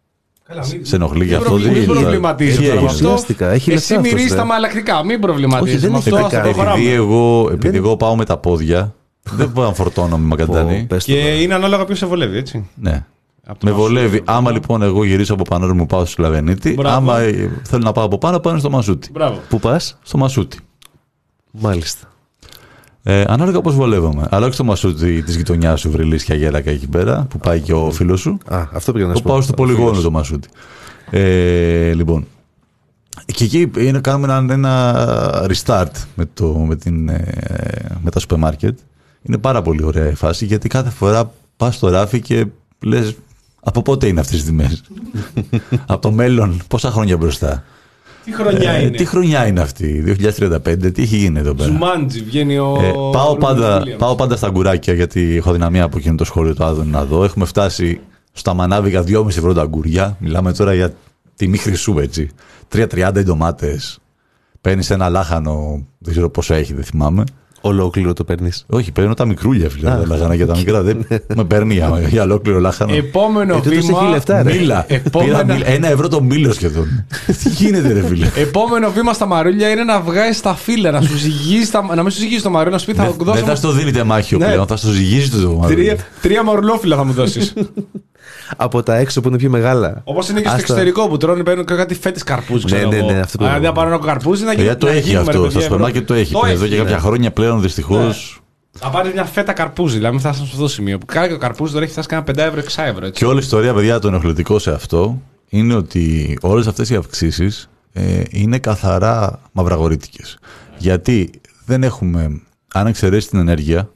Σε ενοχλεί για αυτό. Μην προβληματίζει τώρα με αυτό. Έχει Εσύ μυρίζει τα μαλακτικά, μην προβληματίζει με αυτό. Επειδή εγώ, επειδή εγώ πάω με τα πόδια, δεν μπορώ να φορτώνω με μακαντάνι. Και είναι ανάλογα ποιο σε βολεύει, έτσι. Ναι. Με βολεύει. Άμα λοιπόν εγώ γυρίσω από πάνω μου, πάω στο Σλαβενίτη. Άμα θέλω να πάω από πάνω, πάω στο Μασούτι. Πού πας? Στο Μασούτι. Μάλιστα. Ε, ανάλογα πώς βολεύομαι. Αλλά όχι στο Μασούτι τη γειτονιά σου, Βρυλίσια Γέλακα εκεί πέρα, που πάει και ο φίλος σου. Α, αυτό πήγα να σου πω. Πάω στο πολυγόνο το Μασούτι. Ε, λοιπόν. Και εκεί είναι, κάνουμε ένα, ένα restart με, το, με, την, ε, με τα σούπερ μάρκετ. Είναι πάρα πολύ ωραία η φάση, γιατί κάθε φορά πας στο ράφι και λες από πότε είναι αυτές τις τιμές. Από το μέλλον, πόσα χρόνια μπροστά. Τι χρονιά ε, είναι. Τι χρονιά είναι αυτή, δύο χιλιάδες τριάντα πέντε, τι έχει γίνει εδώ πέρα. Ζουμάντζι, βγαίνει ο. Ε, πάω, πάντα, πάω πάντα στα γκουράκια, γιατί έχω δυναμία από εκείνο το σχόλιο του Άδωνη να δω. Έχουμε φτάσει στα μανάβικα δυόμισι ευρώ τα γκουριά. Μιλάμε τώρα για τιμή χρυσού, έτσι. τρία τριάντα οι ντομάτες. Παίρνεις ένα λάχανο, δεν ξέρω πόσο έχει, δεν θυμάμαι. Ολόκληρο το παίρνεις? Όχι, παίρνω τα μικρούλια, φίλε. Τα λάχανα για τα μικρά. Δεν με παίρνει για, για ολόκληρο λάχανο. Επόμενο ε, βήμα. Έχει λεφτά, ρε. Μίλα. Επόμενα... Πήρα μίλα. Ένα ευρώ το μήλο σχεδόν. Τι γίνεται, ρε φίλε. Επόμενο βήμα στα μαρούλια είναι να βγάζει τα φύλλα, να σου ζυγίσει. Τα... να μην σου ζυγίσει το μαρούλι, να σου πει θα δώσω. Δεν θα στο δίνει τεμάχιο ναι. πλέον, θα στο ζυγίζει το μαρούλι. Τρία, τρία μαρουλόφυλλα θα μου δώσει. Από τα έξω που είναι πιο μεγάλα. Όπως είναι και στο εξωτερικό που τρώνε, παίρνουν κάτι φέτες καρπούζι. Ναι, ναι, ναι. Αν δεν πάρουν ένα καρπούζι, να γίνει. Το έχει αυτό. Στο σούπερ μάρκετ το έχει. Εδώ και κάποια χρόνια πλέον δυστυχώς. Θα πάρει μια φέτα καρπούζι, δηλαδή φτάσαμε σε αυτό το σημείο. Που κάνει και ο καρπούζι τώρα έχει φτάσει κάνα πέντε ευρώ, έξι ευρώ. Και όλη η ιστορία, παιδιά, το ενοχλητικό σε αυτό είναι ότι όλες αυτές οι αυξήσεις ε, είναι καθαρά μαυραγορήτικες. Γιατί δεν έχουμε, αν εξαιρέσει την ενέργεια,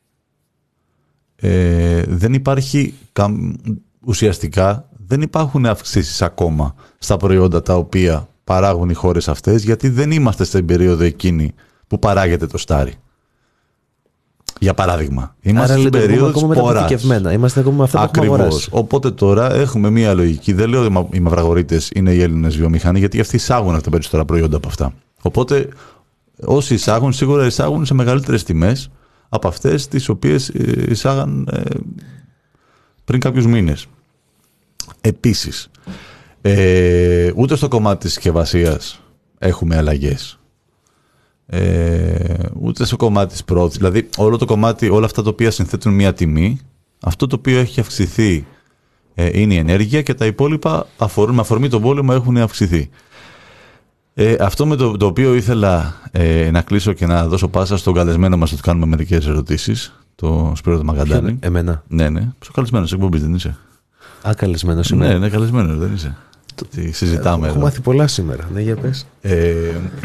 ε, δεν υπάρχει ουσιαστικά δεν υπάρχουν αυξήσεις ακόμα στα προϊόντα τα οποία παράγουν οι χώρες αυτές, γιατί δεν είμαστε στην περίοδο εκείνη που παράγεται το στάρι. Για παράδειγμα, είμαστε στην περίοδο της ποράς. Είμαστε ακόμα με αυτά που έχουμε αγοράσει. Οπότε τώρα έχουμε μία λογική. Δεν λέω ότι οι μαυραγορείτες είναι οι Έλληνες βιομηχανοί, γιατί αυτοί εισάγουν αυτά τα περισσότερα προϊόντα από αυτά. Οπότε όσοι εισάγουν, σίγουρα εισάγουν σε μεγαλύτερες τιμές από αυτές τις οποίες εισάγαν ε, πριν κάποιους μήνες. Επίσης, ε, ούτε στο κομμάτι της συσκευασίας έχουμε αλλαγές. Ε, ούτε στο κομμάτι της πρόθεσης. Δηλαδή, όλο το κομμάτι, όλα αυτά τα οποία συνθέτουν μία τιμή, αυτό το οποίο έχει αυξηθεί ε, είναι η ενέργεια και τα υπόλοιπα αφορούν, με αφορμή τον πόλεμο έχουν αυξηθεί. Ε, αυτό με το, το οποίο ήθελα ε, να κλείσω και να δώσω πάσα στον καλεσμένο μας, ότι κάνουμε μερικές ερωτήσεις, το Σπύρο το Μαγκαντάνη. Εμένα. Ναι, ναι. Είσαι καλεσμένος εκπομπής, δεν είσαι? Α, καλεσμένος είμαι. Ναι, ναι, καλεσμένος, δεν είσαι? Το... Τι συζητάμε Έχω εδώ. μάθει πολλά σήμερα. Ναι, για πες. Ε,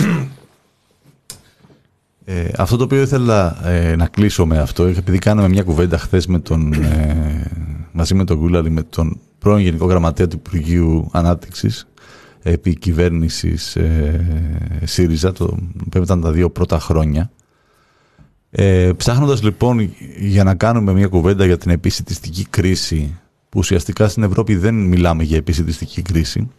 ε, αυτό το οποίο ήθελα ε, να κλείσω με αυτό, επειδή κάναμε μια κουβέντα χθες με τον, ε, μαζί με τον Γκούλαλη, με τον πρώην Γενικό Γραμματέα του Υπουργείου Ανάπτυξης, επί κυβέρνησης ε, ΣΥΡΙΖΑ, το οποίο ήταν τα δύο πρώτα χρόνια. Ε, ψάχνοντας λοιπόν για να κάνουμε μια κουβέντα για την επισιτιστική κρίση, που ουσιαστικά στην Ευρώπη δεν μιλάμε για επισιτιστική κρίση,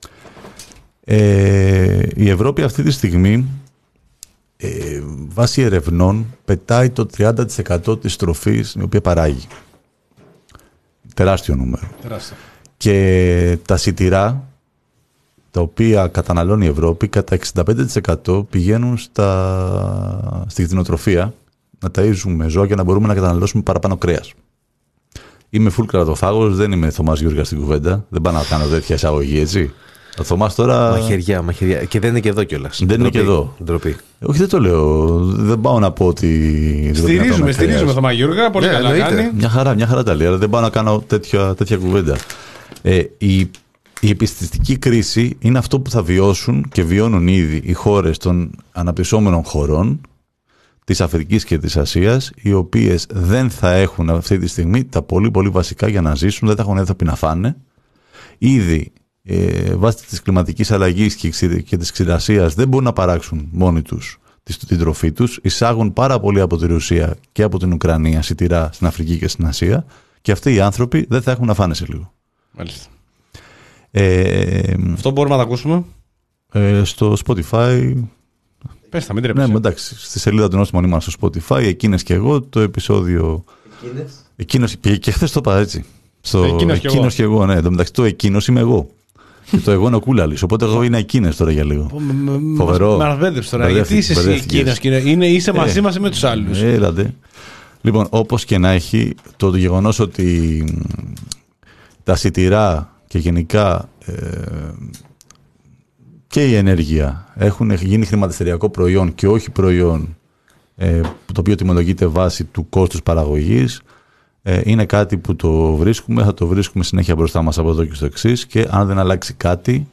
ε, η Ευρώπη αυτή τη στιγμή ε, βάσει ερευνών πετάει το τριάντα τοις εκατό της τροφής την οποία παράγει. Τεράστιο νούμερο. Τεράστιο. Και τα σιτηρά τα οποία καταναλώνει η Ευρώπη κατά εξήντα πέντε τοις εκατό πηγαίνουν στα... στη κτηνοτροφία να ταΐζουμε ζώα και να μπορούμε να καταναλώσουμε παραπάνω κρέας. Είμαι full κρατοφάγος, δεν είμαι Θωμάς Γιώργας στην κουβέντα. Δεν πάω να κάνω τέτοια εισαγωγή, έτσι. Ο Θωμάς τώρα. Μαχαιριά, μαχαιριά. Και δεν είναι και εδώ κιόλας. Δεν είναι και εδώ. Ντροπή. Όχι, δεν το λέω. Δεν πάω να πω ότι. Στηρίζουμε, στηρίζουμε Θωμά Γιώργα. Πολύ ναι, καλά εννοείται. κάνει. Μια χαρά, μια χαρά τα λέει, αλλά δεν πάω να κάνω τέτοια, τέτοια κουβέντα. Ε, η, η επιστηστική κρίση είναι αυτό που θα βιώσουν και βιώνουν ήδη οι χώρες των αναπτυσσόμενων χωρών της Αφρικής και της Ασίας, οι οποίες δεν θα έχουν αυτή τη στιγμή τα πολύ πολύ βασικά για να ζήσουν, δεν θα έχουν έδαφη να φάνε. Ήδη ε, βάσει της κλιματικής αλλαγής και, και της ξηρασίας δεν μπορούν να παράξουν μόνοι τους την τροφή τους. Εισάγουν πάρα πολύ από τη Ρωσία και από την Ουκρανία σιτηρά στην Αφρική και στην Ασία, και αυτοί οι άνθρωποι δεν θα έχουν να φάνε σε λίγο. Μάλιστα. Ε, Αυτό μπορούμε να τα ακούσουμε ε, στο Spotify. Πες τα, μην τρέπεσαι. Ναι, εντάξει, στη σελίδα του Νόστιμου Μονίμαν στο Spotify, εκείνες και εγώ, το επεισόδιο. Εκείνες. Εκείνος, και, και χθες το είπα έτσι. Στο εκείνος και εκείνος και εγώ, ναι. Εν τω μεταξύ, το εκείνος είμαι εγώ. Και το εγώ είναι ο Κούλαλης. Οπότε εγώ είναι εκείνες τώρα για λίγο. Φοβερό. Με αρβέδεψε τώρα. Γιατί είσαι εσύ εκείνος, είναι, είσαι μαζί μας ή με τους άλλους. Έλατε. Λοιπόν, όπως και να έχει, το γεγονός ότι τα σιτηρά και γενικά ε, και η ενέργεια έχουν γίνει χρηματιστηριακό προϊόν και όχι προϊόν ε, το οποίο τιμολογείται βάσει του κόστους παραγωγής, ε, είναι κάτι που το βρίσκουμε, θα το βρίσκουμε συνέχεια μπροστά μας από εδώ και στο εξής, και αν δεν αλλάξει κάτι,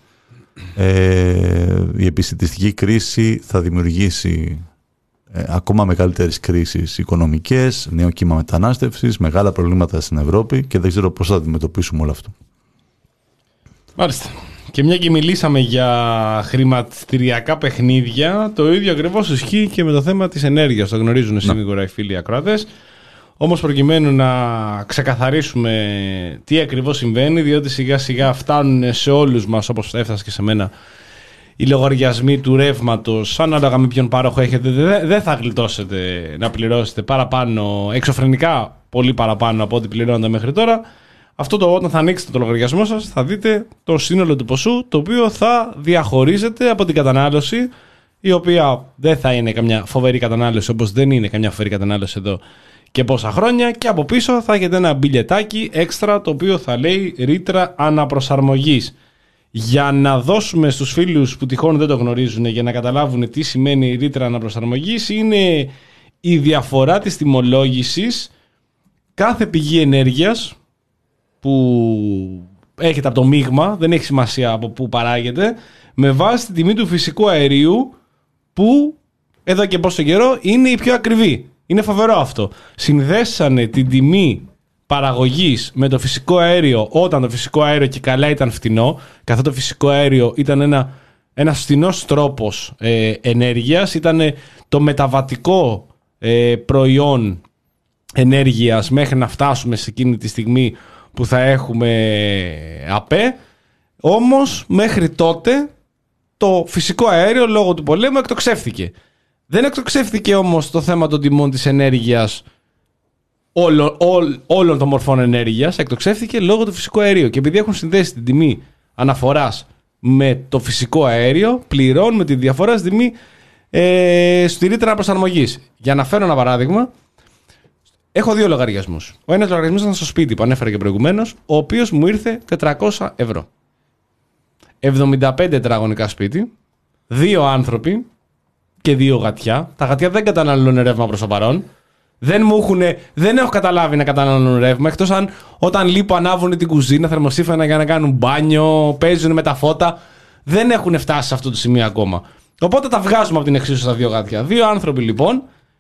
ε, η επιστημιστική κρίση θα δημιουργήσει ε, ακόμα μεγαλύτερες κρίσεις οικονομικές, νέο κύμα μετανάστευσης, μεγάλα προβλήματα στην Ευρώπη και δεν ξέρω πώς θα αντιμετωπίσουμε όλο αυτό. Μάλιστα. Και μια και μιλήσαμε για χρηματιστηριακά παιχνίδια, το ίδιο ακριβώς ισχύει και με το θέμα της ενέργειας. Το γνωρίζουν σίγουρα οι φίλοι ακροατές. Όμως προκειμένου να ξεκαθαρίσουμε τι ακριβώς συμβαίνει, διότι σιγά σιγά φτάνουν σε όλους μας, όπως έφτασε και σε μένα, οι λογαριασμοί του ρεύματος, ανάλογα με ποιον πάροχο έχετε, δεν θα γλιτώσετε να πληρώσετε παραπάνω, εξωφρενικά πολύ παραπάνω από ό,τι πληρώνετε μέχρι τώρα. Αυτό το όταν θα ανοίξετε το λογαριασμό σας θα δείτε το σύνολο του ποσού, το οποίο θα διαχωρίζεται από την κατανάλωση, η οποία δεν θα είναι καμιά φοβερή κατανάλωση, όπως δεν είναι καμιά φοβερή κατανάλωση εδώ και πόσα χρόνια, και από πίσω θα έχετε ένα μπιλιετάκι έξτρα, το οποίο θα λέει ρήτρα αναπροσαρμογής. Για να δώσουμε στους φίλους που τυχόν δεν το γνωρίζουν, για να καταλάβουν τι σημαίνει η ρήτρα αναπροσαρμογής, είναι η διαφορά της τιμολόγησης κάθε πηγή ενέργειας που έχετε από το μείγμα, δεν έχει σημασία από πού παράγεται, με βάση την τιμή του φυσικού αερίου, που εδώ και πόσο καιρό είναι η πιο ακριβή. Είναι φοβερό αυτό. Συνδέσανε την τιμή παραγωγής με το φυσικό αέριο, όταν το φυσικό αέριο και καλά ήταν φτηνό, καθότι το φυσικό αέριο ήταν ένα, ένας φτηνός τρόπος ε, ενέργειας, ήταν το μεταβατικό ε, προϊόν ενέργειας μέχρι να φτάσουμε σε εκείνη τη στιγμή που θα έχουμε ΑΠΕ. Όμως μέχρι τότε το φυσικό αέριο λόγω του πολέμου εκτοξεύθηκε. Δεν εκτοξεύθηκε όμως το θέμα των τιμών της ενέργειας, όλων, όλ, όλων των μορφών ενέργειας, εκτοξεύθηκε λόγω του φυσικού αερίου. Και επειδή έχουν συνδέσει την τιμή αναφοράς με το φυσικό αέριο, πληρώνουμε τη διαφορά στη τιμή ε, στη ρήτρα προσαρμογής. Για να φέρω ένα παράδειγμα, έχω δύο λογαριασμούς. Ο ένας λογαριασμός ήταν στο σπίτι που ανέφερα και προηγουμένως, ο οποίος μου ήρθε τετρακόσια ευρώ. εβδομήντα πέντε τετραγωνικά σπίτι, δύο άνθρωποι και δύο γατιά. Τα γατιά δεν καταναλώνουν ρεύμα προς το παρόν. Δεν, μου έχουνε, δεν έχω καταλάβει να καταναλώνουν ρεύμα, εκτός αν όταν λείπω ανάβουν την κουζίνα, θερμοσύφωνα για να κάνουν μπάνιο, παίζουν με τα φώτα. Δεν έχουν φτάσει σε αυτό το σημείο ακόμα. Οπότε τα βγάζουμε από την εξίσωση στα δύο γατιά. Δύο άνθρωποι λοιπόν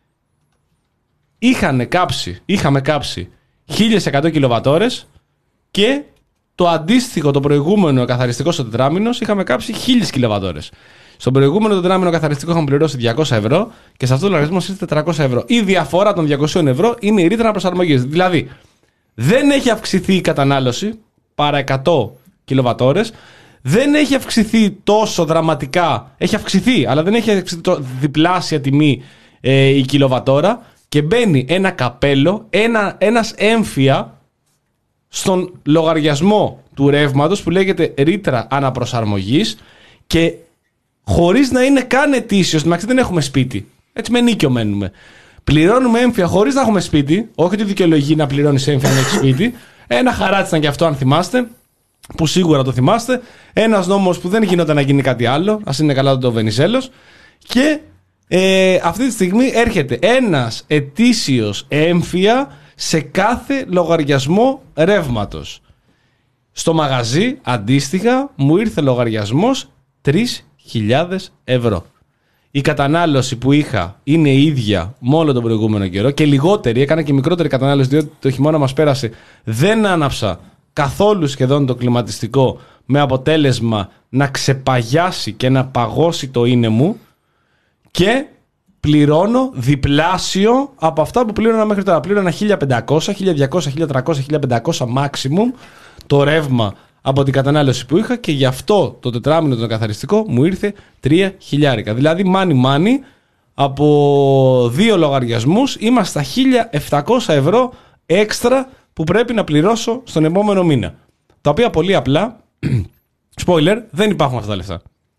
είχαν κάψει, είχαμε κάψει χίλιες εκατό κιλοβατόρες και το αντίστοιχο το προηγούμενο καθαριστικό στο τετράμινος είχαμε κάψει χίλιες κιλοβατόρες. Στον προηγούμενο τετράμινο καθαριστικό είχαμε πληρώσει διακόσια ευρώ και σε αυτό το λογαριασμό ήρθε τετρακόσια ευρώ. Η διαφορά των διακοσίων ευρώ είναι η ρήτρα προσαρμογής. Δηλαδή δεν έχει αυξηθεί η κατανάλωση παρά εκατό κιλοβατόρες, δεν έχει αυξηθεί τόσο δραματικά, έχει αυξηθεί, αλλά δεν έχει αυξηθεί το διπλάσια τιμή ε, η κιλοβατόρα. Και μπαίνει ένα καπέλο, ένα, ένας έμφυα στον λογαριασμό του ρεύματος που λέγεται ρήτρα αναπροσαρμογής, και χωρίς να είναι καν ετήσιος, στην δεν έχουμε σπίτι, έτσι με νίκιο μένουμε. Πληρώνουμε έμφυα χωρίς να έχουμε σπίτι, όχι ότι δικαιολογεί να πληρώνεις έμφυα να έχεις σπίτι. Ένα χαράτσι ήταν και αυτό, αν θυμάστε, που σίγουρα το θυμάστε. Ένας νόμος που δεν γινόταν να γίνει κάτι άλλο, ας είναι καλά το Βενιζέλος. Και Ε, αυτή τη στιγμή έρχεται ένας ετήσιος έμφυα σε κάθε λογαριασμό ρεύματος. Στο μαγαζί αντίστοιχα μου ήρθε λογαριασμός τρεις χιλιάδες ευρώ. Η κατανάλωση που είχα είναι η ίδια με όλο τον προηγούμενο καιρό και λιγότερη, έκανα και μικρότερη κατανάλωση διότι το χειμώνα μας πέρασε. Δεν άναψα καθόλου σχεδόν το κλιματιστικό, με αποτέλεσμα να ξεπαγιάσει και να παγώσει το είναι μου. Και πληρώνω διπλάσιο από αυτά που πλήρωνα μέχρι τώρα. Πλήρωνα χίλια πεντακόσια, χίλια διακόσια, χίλια τριακόσια, χίλια πεντακόσια maximum το ρεύμα από την κατανάλωση που είχα, και γι' αυτό το τετράμινο το καθαριστικό μου ήρθε τρία χιλιάρικα. Δηλαδή money money από δύο λογαριασμούς είμαστε στα χίλια επτακόσια ευρώ έξτρα που πρέπει να πληρώσω στον επόμενο μήνα. Τα οποία πολύ απλά Spoiler, δεν υπάρχουν αυτά τα λεφτά.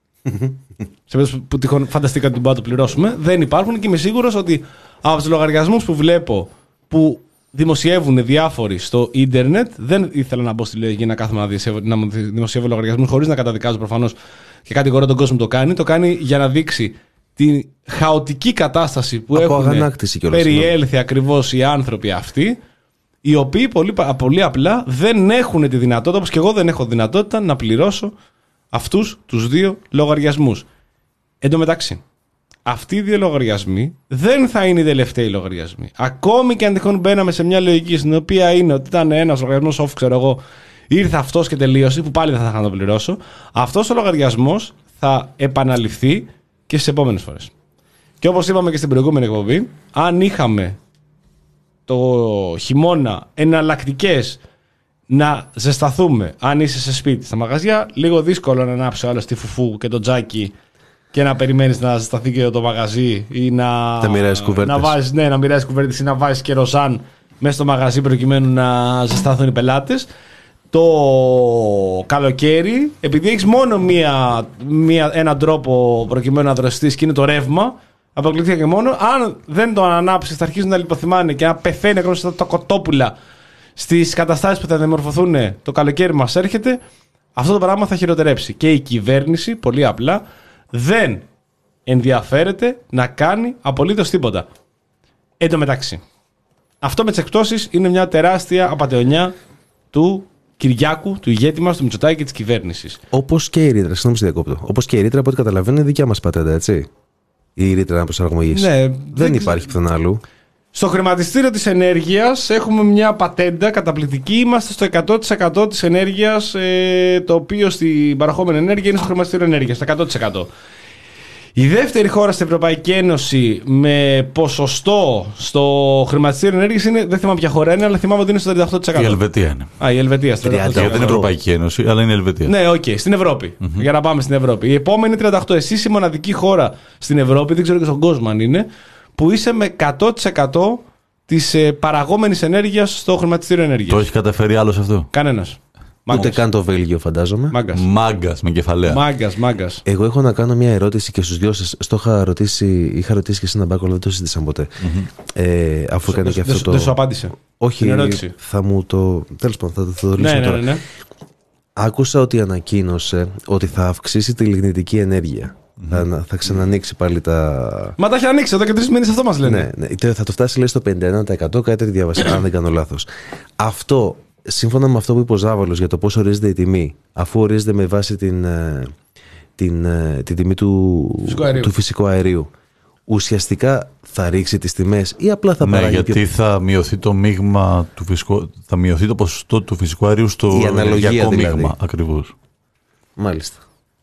Σε περίπτωση που τυχόν φανταστείτε ότι μπορούμε να το πληρώσουμε, δεν υπάρχουν και είμαι σίγουρος ότι από τους λογαριασμούς που βλέπω που δημοσιεύουν διάφοροι στο ίντερνετ, δεν ήθελα να μπω στη λογική να κάθομαι να, διασεύω, να δημοσιεύω λογαριασμούς χωρίς να καταδικάζω προφανώς και κατηγορώ τον κόσμο που το κάνει. Το κάνει για να δείξει τη χαοτική κατάσταση που από έχουν περιέλθει ακριβώς οι άνθρωποι αυτοί, οι οποίοι πολύ, πολύ απλά δεν έχουν τη δυνατότητα, όπως και εγώ δεν έχω δυνατότητα, να πληρώσω αυτούς τους δύο λογαριασμούς. Εν τω μεταξύ, αυτοί οι δύο λογαριασμοί δεν θα είναι οι τελευταίοι λογαριασμοί. Ακόμη και αν τυχόν μπαίναμε σε μια λογική στην οποία είναι ότι ήταν ένας λογαριασμός off, ξέρω εγώ, ήρθε αυτός και τελείωσε, που πάλι δεν θα είχα να το πληρώσω, αυτός ο λογαριασμός θα επαναληφθεί και στις επόμενες φορές. Και όπως είπαμε και στην προηγούμενη εκπομπή, αν είχαμε το χειμώνα εναλλακτικές να ζεσταθούμε, αν είσαι σε σπίτι, στα μαγαζιά, λίγο δύσκολο να ανάψει ο άλλος τη φουφού και το τζάκι και να περιμένεις να ζεσταθεί και το μαγαζί ή να, να βάζεις, ναι, να μοιράζεις κουβέρτες ή να βάζεις κεροζάν μέσα στο μαγαζί προκειμένου να ζεσταθούν οι πελάτες. Το καλοκαίρι, επειδή έχεις μόνο μία, μία, έναν τρόπο προκειμένου να δραστείς και είναι το ρεύμα, αποκλειστικά και μόνο, αν δεν το ανάψεις θα αρχίσουν να λιποθυμάνε και να πεθαίνει ακόμα στα κοτόπουλα στις καταστάσεις που θα δημορφωθούν το καλοκαίρι μας έρχεται, αυτό το πράγμα θα χειροτερέψει. Και η κυβέρνηση, πολύ απλά, δεν ενδιαφέρεται να κάνει απολύτως τίποτα. Εν τω μεταξύ, αυτό με τις εκπτώσεις είναι μια τεράστια απατεωνιά του Κυριάκου, του ηγέτη μας, του Μητσοτάκη και της κυβέρνησης. Όπως και η ρήτρα, συγγνώμη, διακόπτω. Όπως και η ρήτρα, από ό,τι καταλαβαίνω, είναι δικιά μας πατέντα, έτσι. Η ρήτρα αναπροσαρμογής. Ναι, δεν, δεν υπάρχει πουθενά αλλού. Στο χρηματιστήριο της ενέργειας έχουμε μια πατέντα καταπληκτική. Είμαστε στο εκατό τοις εκατό της ενέργειας, ε, το οποίο στην παραχόμενη ενέργεια είναι στο χρηματιστήριο ενέργειας, στο εκατό τοις εκατό. Η δεύτερη χώρα στην Ευρωπαϊκή Ένωση με ποσοστό στο χρηματιστήριο ενέργειας είναι, δεν θυμάμαι ποια χώρα είναι, αλλά θυμάμαι ότι είναι στο τριάντα οκτώ τοις εκατό. Η Ελβετία είναι. Α, η Ελβετία. Στο τριάντα οκτώ τοις εκατό. Δεν είναι Ευρωπαϊκή Ένωση, αλλά είναι η Ελβετία. Ναι, οκ, okay, στην Ευρώπη. Mm-hmm. Για να πάμε στην Ευρώπη. Η επόμενη είναι τριάντα οκτώ. Εσείς η μοναδική χώρα στην Ευρώπη, δεν ξέρω και στον κόσμο αν είναι, που είσαι με εκατό τοις εκατό της ε, παραγόμενης ενέργειας στο χρηματιστήριο ενέργειας. Το έχει καταφέρει άλλος αυτό? Κανένας. Ούτε καν το Βέλγιο, φαντάζομαι. Μάγκας. Μάγκας με κεφαλαία. Μάγκας, μάγκας. Εγώ έχω να κάνω μια ερώτηση και στους δυο σας. Το είχα ρωτήσει, είχα ρωτήσει και εσύ έναν Μπάκο, αλλά δεν το συζήτησαν ποτέ. Mm-hmm. Ε, αφού έκανε και αυτό δε, το. Δεν σου απάντησε. Όχι, θα μου το. Τέλος πάντων, θα το, θα το λύσω ναι, τώρα. Ναι, ναι, ναι. Άκουσα ότι ανακοίνωσε ότι θα αυξήσει τη λιγνητική ενέργεια. Mm-hmm. Θα, θα ξανανοίξει πάλι τα. Μα τα έχει ανοίξει εδώ και τρεις μήνες, αυτό μας λένε. Ναι, ναι, θα το φτάσει λέει στο πενήντα ένα τοις εκατό, κάτι τέτοιο διάβασα, αν δεν κάνω λάθος. Αυτό, σύμφωνα με αυτό που είπε ο Ζάβαλος για το πώς ορίζεται η τιμή, αφού ορίζεται με βάση την, την, την τιμή του φυσικού αερίου, του φυσικού αερίου, ουσιαστικά θα ρίξει τις τιμές ή απλά θα παράγει? Ναι, γιατί πιο... θα μειωθεί το μείγμα του φυσικού, θα μειωθεί το ποσοστό του φυσικού αερίου στο ενεργειακό δηλαδή. Μείγμα. Ακριβώς. Μάλιστα.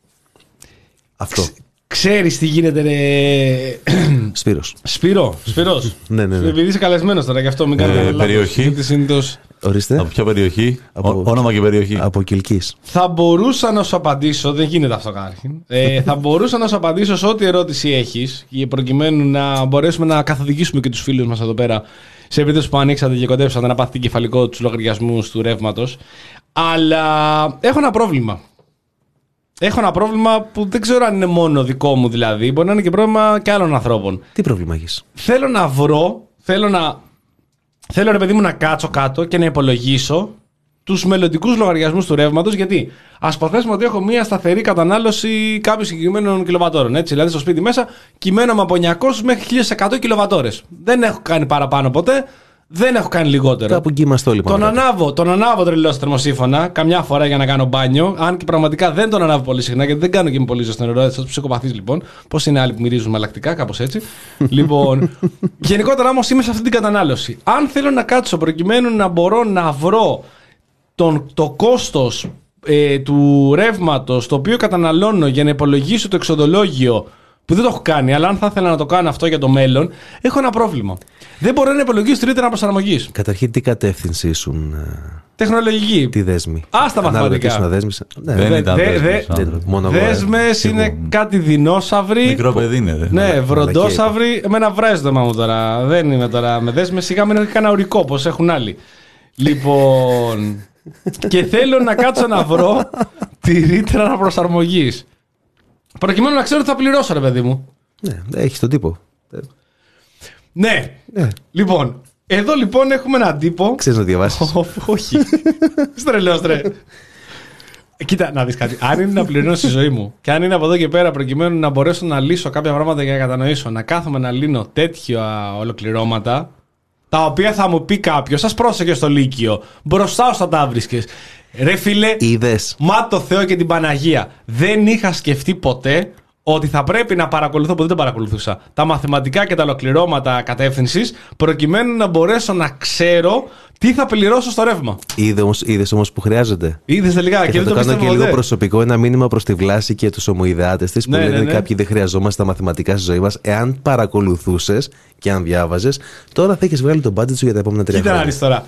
Αυτό. Ξ, ξέρεις τι γίνεται, ρε... Σπύρος. Σπύρο, Σπύρος. ναι, ναι, ναι. Επειδή είσαι καλεσμένος τώρα, γι' αυτό μην κάνετε ε, λάθος. Περιοχή. Συνήθως... Ορίστε. Από ποια περιοχή? Από... Όνομα και περιοχή. Από Κιλκής. Θα μπορούσα να σου απαντήσω, δεν γίνεται αυτό καταρχήν. ε, θα μπορούσα να σου απαντήσω σε ό,τι ερώτηση έχεις, προκειμένου να μπορέσουμε να καθοδηγήσουμε και τους φίλους μας εδώ πέρα, σε περίπτωση που ανοίξατε και κοντέψατε να πάθετε κεφαλικό τους λογαριασμούς του ρεύματος. Αλλά έχω ένα πρόβλημα. Έχω ένα πρόβλημα που δεν ξέρω αν είναι μόνο δικό μου δηλαδή. Μπορεί να είναι και πρόβλημα και άλλων ανθρώπων. Τι πρόβλημα έχεις? Θέλω να βρω, θέλω να. Θέλω ρε παιδί μου να κάτσω κάτω και να υπολογίσω τους μελλοντικούς λογαριασμούς του ρεύματος. Γιατί ας υποθέσουμε ότι έχω μια σταθερή κατανάλωση κάποιων συγκεκριμένων κιλοβατόρων. Έτσι, δηλαδή στο σπίτι μέσα κυμαίνομαι από εννιακόσιες μέχρι χίλια εκατό κιλοβατόρες. Δεν έχω κάνει παραπάνω ποτέ. Δεν έχω κάνει λιγότερο. Κάπου εκεί είμαστε όλοι. Τον ανάβω, τον ανάβω τρελό θερμοσύφωνα καμιά φορά για να κάνω μπάνιο. Αν και πραγματικά δεν τον ανάβω πολύ συχνά, γιατί δεν κάνω και με πολύ ζεστό νερό. Σα ψυχοπαθείς λοιπόν. Πώς είναι άλλοι που μυρίζουν μαλακτικά, κάπως έτσι. Λοιπόν, γενικότερα όμως είμαι σε αυτή την κατανάλωση. Αν θέλω να κάτσω προκειμένου να μπορώ να βρω τον, το κόστος ε, του ρεύματος το οποίο καταναλώνω για να υπολογίσω το εξοδολόγιο. Που δεν το έχω κάνει, αλλά αν θα ήθελα να το κάνω αυτό για το μέλλον, έχω ένα πρόβλημα. Δεν μπορώ να υπολογίσω τη ρήτρα προσαρμογής. Καταρχήν, τι κατεύθυνση ήσουν? Τεχνολογική. Τι δέσμη? Α, τα μαθηματικά. Ναι, δεν ήταν δε, δε, δέσμες είναι κάτι δεινόσαυροι. Μικρό παιδί είναι. Ναι, βροντόσαυροι. Εμένα βράζει το μάμου τώρα. Δεν είμαι τώρα με δέσμες. Σιγά μην έχω κανένα ουρικό, όπως έχουν άλλοι. Λοιπόν. Και θέλω να κάτσω να βρω τη ρήτρα αναπροσαρμογής. Προκειμένου να ξέρω ότι θα πληρώσω, ρε παιδί μου. Ναι, έχει τον τύπο. Ναι. Ναι. Λοιπόν, εδώ λοιπόν έχουμε έναν τύπο. Ξέρεις να διαβάσεις. Όχι. Στρελός, τρε. Κοίτα, να δεις κάτι. Αν είναι να πληρώνω τη ζωή μου και αν είναι από εδώ και πέρα προκειμένου να μπορέσω να λύσω κάποια πράγματα για να κατανοήσω, να κάθομαι να λύνω τέτοια ολοκληρώματα, τα οποία θα μου πει κάποιος, σας πρόσεχε στο Λύκειο, μπροστά σου τα βρίσκες. Ρε φίλε, Είδες. μα το Θεό και την Παναγία. Δεν είχα σκεφτεί ποτέ ότι θα πρέπει να παρακολουθώ, που δεν το παρακολουθούσα, τα μαθηματικά και τα ολοκληρώματα κατεύθυνσης, προκειμένου να μπορέσω να ξέρω τι θα πληρώσω στο ρεύμα. Είδες όμως που χρειάζεται. Είδες τελικά Και, και θα δεν το το κάνω πίστευα και λίγο ποτέ. προσωπικό, ένα μήνυμα προς τη Βλάση και τους ομοειδεάτες της, που Ναι, λένε ναι, ναι. κάποιοι δεν χρειαζόμαστε τα μαθηματικά στη ζωή μας. Εάν παρακολουθούσες και αν διάβαζες, τώρα θα έχεις βγάλει τον budget σου για τα επόμενα τρία Κοίτα να χρόνια. δεις τώρα.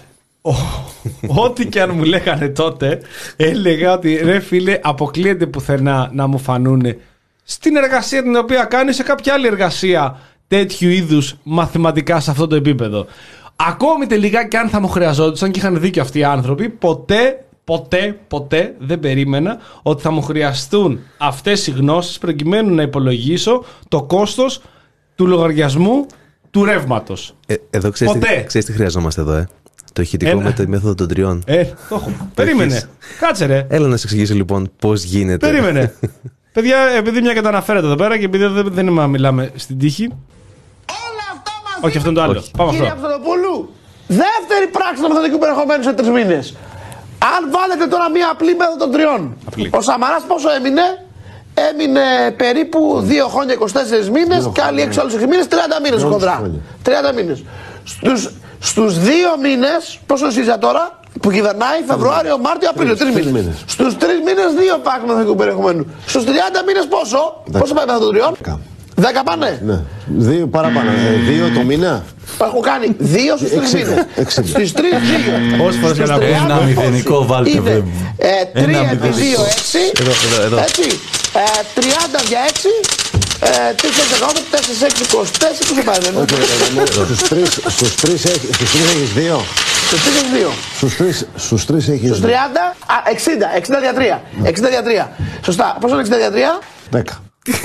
Ο- Ό,τι και αν μου λέγανε τότε, έλεγα ότι ρε φίλε, αποκλείεται πουθενά να μου φανούνε στην εργασία την οποία κάνει σε κάποια άλλη εργασία τέτοιου είδους μαθηματικά σε αυτό το επίπεδο. Ακόμη τελικά και αν θα μου χρειαζόντουσαν και είχαν δίκιο αυτοί οι άνθρωποι, ποτέ, ποτέ, ποτέ δεν περίμενα ότι θα μου χρειαστούν αυτές οι γνώσεις προκειμένου να υπολογίσω το κόστος του λογαριασμού του ρεύματος. Ε, εδώ ξέρεις τι, Ποτέ. ξέρεις τι χρειαζόμαστε εδώ, ε. Το ηχητικό Ένα. με τη μέθοδο των τριών. Ε, το έχω. Περίμενε. Κάτσε ρε. Έλα να σε εξηγήσω λοιπόν πώς γίνεται. Περίμενε. Παιδιά, επειδή μια και το αναφέρετε εδώ πέρα και επειδή δεν, δεν είναι να μιλάμε στην τύχη. Όλα αυτά μαζί. Όχι, αυτό είναι το άλλο. Όχι. Πάμε Κύριε αυτό. Αποστολοπούλου, δεύτερη πράξη του μαθηματικού περιεχομένου σε τρεις μήνες. Αν βάλετε τώρα μία απλή μέθοδο των τριών, Απλή. ο Σαμαράς πόσο έμεινε? Έμεινε περίπου δύο χρόνια είκοσι τέσσερις μήνες και άλλοι έξι άλλους έξι μήνες, τριάντα μήνες χοντρά. τριάντα μήνες. Στους, στους δύο μήνες, πόσο ΣΥΡΙΖΑ τώρα, που κυβερνάει Φεβρουάριο, Μάρτιο, Απρίλιο, τρεις μήνες. Στους τρεις μήνες δύο πράξη μαθηματικού περιεχομένου. Στους τριάντα μήνες πόσο, πόσο πάει μέθοδο των τριών? δέκα πάνε. Ναι. Δύο παραπάνω. Ε, δύο το μήνα. Έχω κάνει δύο στους τρεις εξήντα, μήνες. εξήντα. Στις τρεις δύο. Όσες φορές Στους για να πω. τριάντα, Ένα μηδενικό πόσοι? βάλτε, Είναι, βέβαια. ε, τρία Ένα επί δύο, μηδενικό. έξι. Εδώ, εδώ, εδώ. Έτσι. Ε, τριάντα δια έξι. Ε, τρεις δεκαοκτώ, τέσσερα έξι, είκοσι τέσσερα. Πόσο πάει, δεν είναι? Στους τρεις, στους τρεις, έχ- στους τρεις έχεις δύο. Στους τρεις έχεις δύο. Στους τρεις, στους τρεις έχεις Στους δύο. τριάντα, α, εξήντα. εξήντα δια τρία. εξήντα δια τρία. Σωστά. Πόσο είναι εξήντα δια τρία? Δέκα.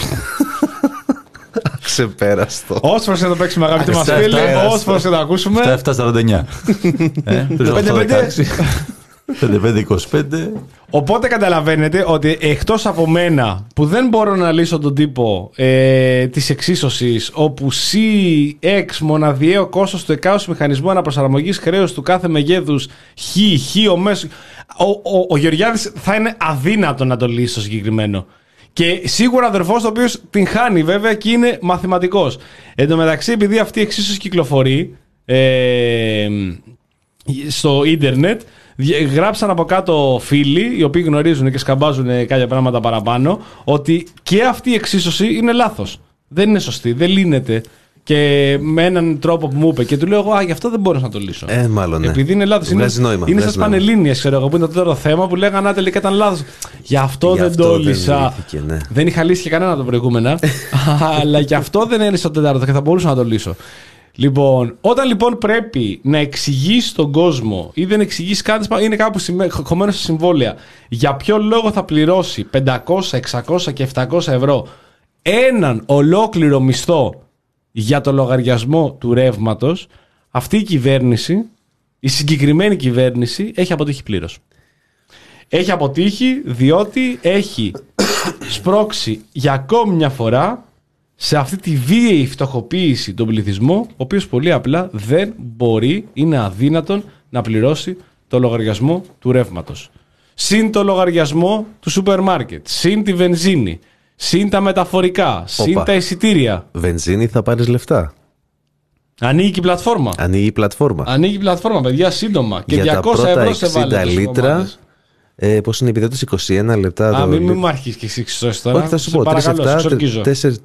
Ξεπέραστο. Όσες φορές να το παίξουμε, αγαπητοί μας Αυτά, φίλοι, αυτά. όσες φορές να το ακούσουμε. επτά επτά σαράντα εννιά. πέντε πέντε. πέντε πέντε είκοσι πέντε. Οπότε καταλαβαίνετε ότι εκτός από μένα που δεν μπορώ να λύσω τον τύπο ε, της εξίσωσης όπου σι εξ μοναδιαίο κόστος του εκάστοτε μηχανισμού αναπροσαρμογής χρέους του κάθε μεγέθους χ, χ ο μέσος, ο, ο, ο Γεωργιάδης θα είναι αδύνατο να το λύσει το συγκεκριμένο. Και σίγουρα αδερφός ο οποίος την χάνει βέβαια και είναι μαθηματικός. Εν τω μεταξύ, επειδή αυτή η εξίσωση κυκλοφορεί ε, στο ίντερνετ, γράψαν από κάτω φίλοι οι οποίοι γνωρίζουν και σκαμπάζουν κάποια πράγματα παραπάνω ότι και αυτή η εξίσωση είναι λάθος. Δεν είναι σωστή, δεν λύνεται. Και με έναν τρόπο που μου είπε και του λέω εγώ, α, γι' αυτό δεν μπορώ να το λύσω. Ε, μάλλον, ναι. Επειδή είναι λάθος. Είναι, Βγάζει νόημα, είναι βγάζει σαν νόημα. πανελλήνιες, ξέρω εγώ, που είναι το τέταρτο θέμα που λέγανε Α, τελικά ήταν λάθος. Γι' αυτό Γι' δεν αυτό το δεν λύσα. λύθηκε, ναι. Δεν είχα λύσει και κανένα από τα προηγούμενα. Αλλά γι' αυτό δεν έλυσα το τέταρτο και θα μπορούσα να το λύσω. Λοιπόν, όταν λοιπόν πρέπει να εξηγήσει τον κόσμο ή δεν εξηγήσει κάτι, είναι κάπου χωμένο σε συμβόλαια, για ποιο λόγο θα πληρώσει πεντακόσια, εξακόσια και επτακόσια ευρώ έναν ολόκληρο μισθό για το λογαριασμό του ρεύματος, αυτή η κυβέρνηση, η συγκεκριμένη κυβέρνηση, έχει αποτύχει πλήρως. Έχει αποτύχει διότι έχει σπρώξει για ακόμη μια φορά σε αυτή τη βίαιη φτωχοποίηση τον πληθυσμό, ο οποίος πολύ απλά δεν μπορεί, είναι αδύνατον να πληρώσει το λογαριασμό του ρεύματος. Συν το λογαριασμό του σούπερ μάρκετ, συν τη βενζίνη, συν τα μεταφορικά, συν Όπα. τα εισιτήρια. Βενζίνη θα πάρεις λεφτά. Ανοίγει και η πλατφόρμα. Ανοίγει η πλατφόρμα. Ανοίγει η πλατφόρμα, παιδιά, σύντομα. Και Για τα διακόσια πρώτα ευρώ σε βάλε. εξήντα λίτρα, ε, πώς είναι η επιδότηση, είκοσι ένα λεπτά. Α, το μην, μην λίτρο. μου αρχίσει και εσύ εξισώσεις τώρα. Όχι, θα σου Σε πω. παρακαλώ, σε ξορκίζω. τέσσερα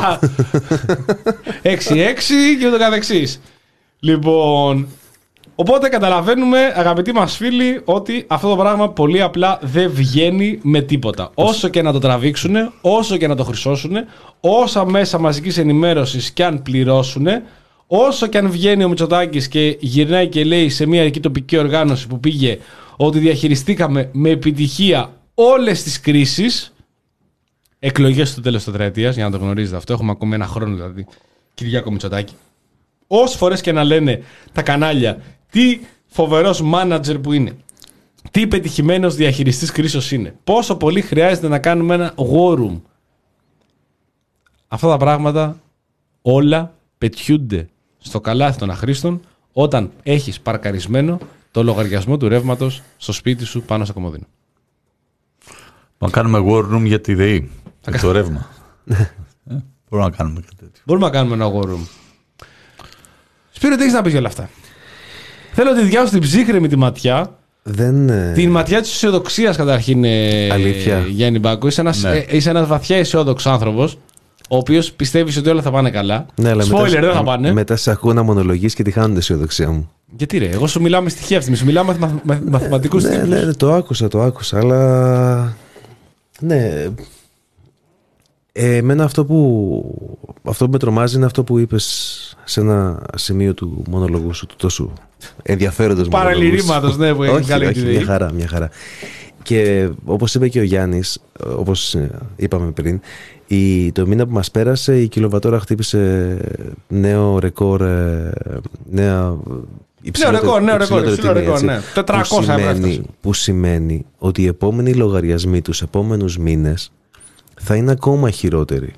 έξι έξι και ούτω καθεξής. Λοιπόν, οπότε καταλαβαίνουμε, αγαπητοί μας φίλοι, ότι αυτό το πράγμα πολύ απλά δεν βγαίνει με τίποτα. Όσο και να το τραβήξουν, όσο και να το χρυσώσουν, όσα μέσα μαζικής ενημέρωσης και αν πληρώσουν, όσο και αν βγαίνει ο Μητσοτάκης και γυρνάει και λέει σε μια εκεί τοπική οργάνωση που πήγε ότι διαχειριστήκαμε με επιτυχία όλες τις κρίσεις, εκλογές στο τέλος της τετραετίας, για να το γνωρίζετε αυτό, έχουμε ακόμη ένα χρόνο δηλαδή, Κυριάκο Μητσοτάκη. Όσες φορές και να λένε τα κανάλια τι φοβερός μάνατζερ που είναι, τι πετυχημένος διαχειριστής κρίσεως είναι, πόσο πολύ χρειάζεται να κάνουμε ένα war room. Αυτά τα πράγματα όλα πετιούνται στο καλάθι των αχρήστων όταν έχεις παρκαρισμένο το λογαριασμό του ρεύματος στο σπίτι σου πάνω στο κομμωδίνο. Να κάνουμε war room για τη ΔΕΗ, για το ρεύμα. ε, μπορούμε να κάνουμε κάτι τέτοιο. Μπορούμε να κάνουμε ένα war room. Σπύρο, τι έχεις να πεις για όλα αυτά? Θέλω να τη διάβασω την ψύχρεμη τη ματιά. Δεν, ε... Την ματιά της αισιοδοξίας καταρχήν, ε, αλήθεια. Γιάννη Μπάκο. Είσαι ένας, ναι. ε, είσαι ένας βαθιά αισιόδοξος άνθρωπος, ο οποίος πιστεύεις ότι όλα θα πάνε καλά. Ναι, αλλά Spoiler, μετά, δεν θα πάνε. Μετά σε ακούω να μονολογείς και τη χάνουν την αισιοδοξία μου. Γιατί ρε, εγώ σου μιλάω με στοιχεία αυτή, σου μιλάω με μαθ, μαθ, μαθηματικούς ναι, τύπους. ναι, ναι, το άκουσα, το άκουσα, αλλά ναι. Ε, εμένα αυτό που, αυτό που με τρομάζει είναι αυτό που είπες σε ένα σημείο του μονολογού σου, του τόσο ενδιαφέροντος μονολογού. Παραλυρήματος, ναι, που έχει όχι, όχι, μια χαρά, μια χαρά. Και όπως είπε και ο Γιάννης, όπως είπαμε πριν, η, το μήνα που μας πέρασε η κιλοβατόρα χτύπησε νέο ρεκόρ, νέα Νέο ρεκόρ, νέο ρεκόρ, υψηλό ρεκόρ, ναι. τετρακόσια που, ευρώ σημαίνει, που σημαίνει ότι οι επόμενοι λογαριασμοί τους επόμενους μήνες θα είναι ακόμα χειρότεροι.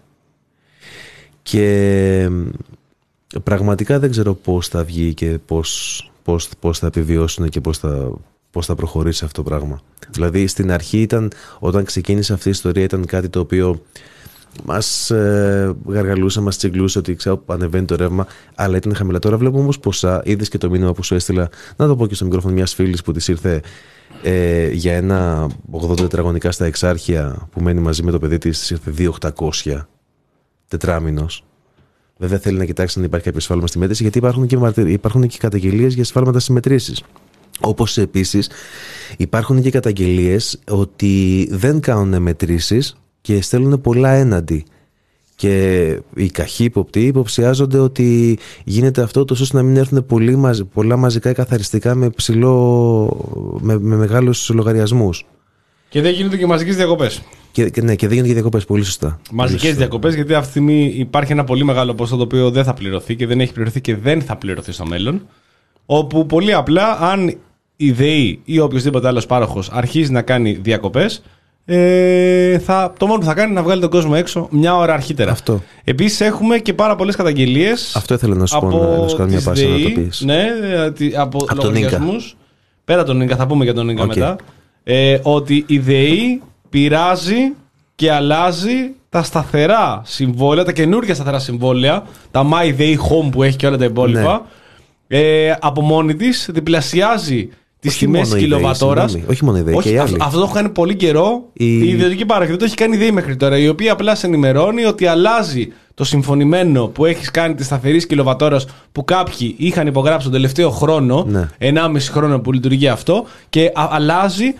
Και πραγματικά δεν ξέρω πώς θα βγει και πώς, πώς, πώς θα επιβιώσουν και πώς θα, πώς θα προχωρήσει αυτό το πράγμα. Δηλαδή στην αρχή ήταν, όταν ξεκίνησε αυτή η ιστορία, ήταν κάτι το οποίο μας ε, γαργαλούσε, μας τσιγκλούσε ότι ξέρω ανεβαίνει το ρεύμα, αλλά ήταν χαμηλά. Τώρα βλέπω όμως ποσά, είδες και το μήνυμα που σου έστειλα, να το πω και στο μικρόφωνο μιας φίλης που της ήρθε ε, για ένα ογδόντα τετραγωνικά στα Εξάρχεια που μένει μαζί με το παιδί της, της ήρθε δύο χιλιάδες οκτακόσια τετράμινος. Βέβαια θέλει να κοιτάξει αν υπάρχει κάποιο σφάλμα στη μέτρηση, γιατί υπάρχουν και, μαρτυρ... υπάρχουν και καταγγελίες για σφάλματα στις μετρήσεις. Όπως επίσης υπάρχουν και καταγγελίες ότι δεν κάνουν μετρήσεις και στέλνουν πολλά έναντι. Και οι καχύποπτοι υποψιάζονται ότι γίνεται αυτό τόσο ώστε να μην έρθουν πολύ μαζι... πολλά μαζικά καθαριστικά με, ψηλό... με... με μεγάλους λογαριασμούς. Και δεν γίνονται και μαζικές διακοπές. Και, και, ναι, και δεν γίνονται και διακοπές, πολύ σωστά. Μαζικές διακοπές, γιατί αυτή τη στιγμή υπάρχει ένα πολύ μεγάλο ποσό το οποίο δεν θα πληρωθεί και δεν έχει πληρωθεί και δεν θα πληρωθεί στο μέλλον. Όπου πολύ απλά, αν η ΔΕΗ ή οποιοδήποτε άλλος πάροχος αρχίζει να κάνει διακοπές, ε, θα, το μόνο που θα κάνει είναι να βγάλει τον κόσμο έξω μια ώρα αρχίτερα. Αυτό. Επίσης έχουμε και πάρα πολλές καταγγελίες. Αυτό ήθελα να σου πω, να σου κάνω μια πάση να το πεις. Ναι, από, από λογαριασμούς. Πέρα τον Ίνκα, θα πούμε για τον Ίνκα okay. μετά. Ε, ότι η ΔΕΗ πειράζει και αλλάζει τα σταθερά συμβόλαια, τα καινούργια σταθερά συμβόλαια, τα My Day Home που έχει και όλα τα υπόλοιπα, ναι. ε, από μόνη της διπλασιάζει τις τιμές της κιλοβατόρας. Όχι μόνο η ΔΕΗ, και οι άλλοι. Αυτό το έχω κάνει πολύ καιρό η, η ιδιωτική παροχή. Δεν το έχει κάνει η ΔΕΗ μέχρι τώρα, η οποία απλά σε ενημερώνει ότι αλλάζει το συμφωνημένο που έχεις κάνει τη σταθερής κιλοβατόρας που κάποιοι είχαν υπογράψει τον τελευταίο χρόνο, ναι. ενάμιση χρόνο που λειτουργεί αυτό, και α, αλλάζει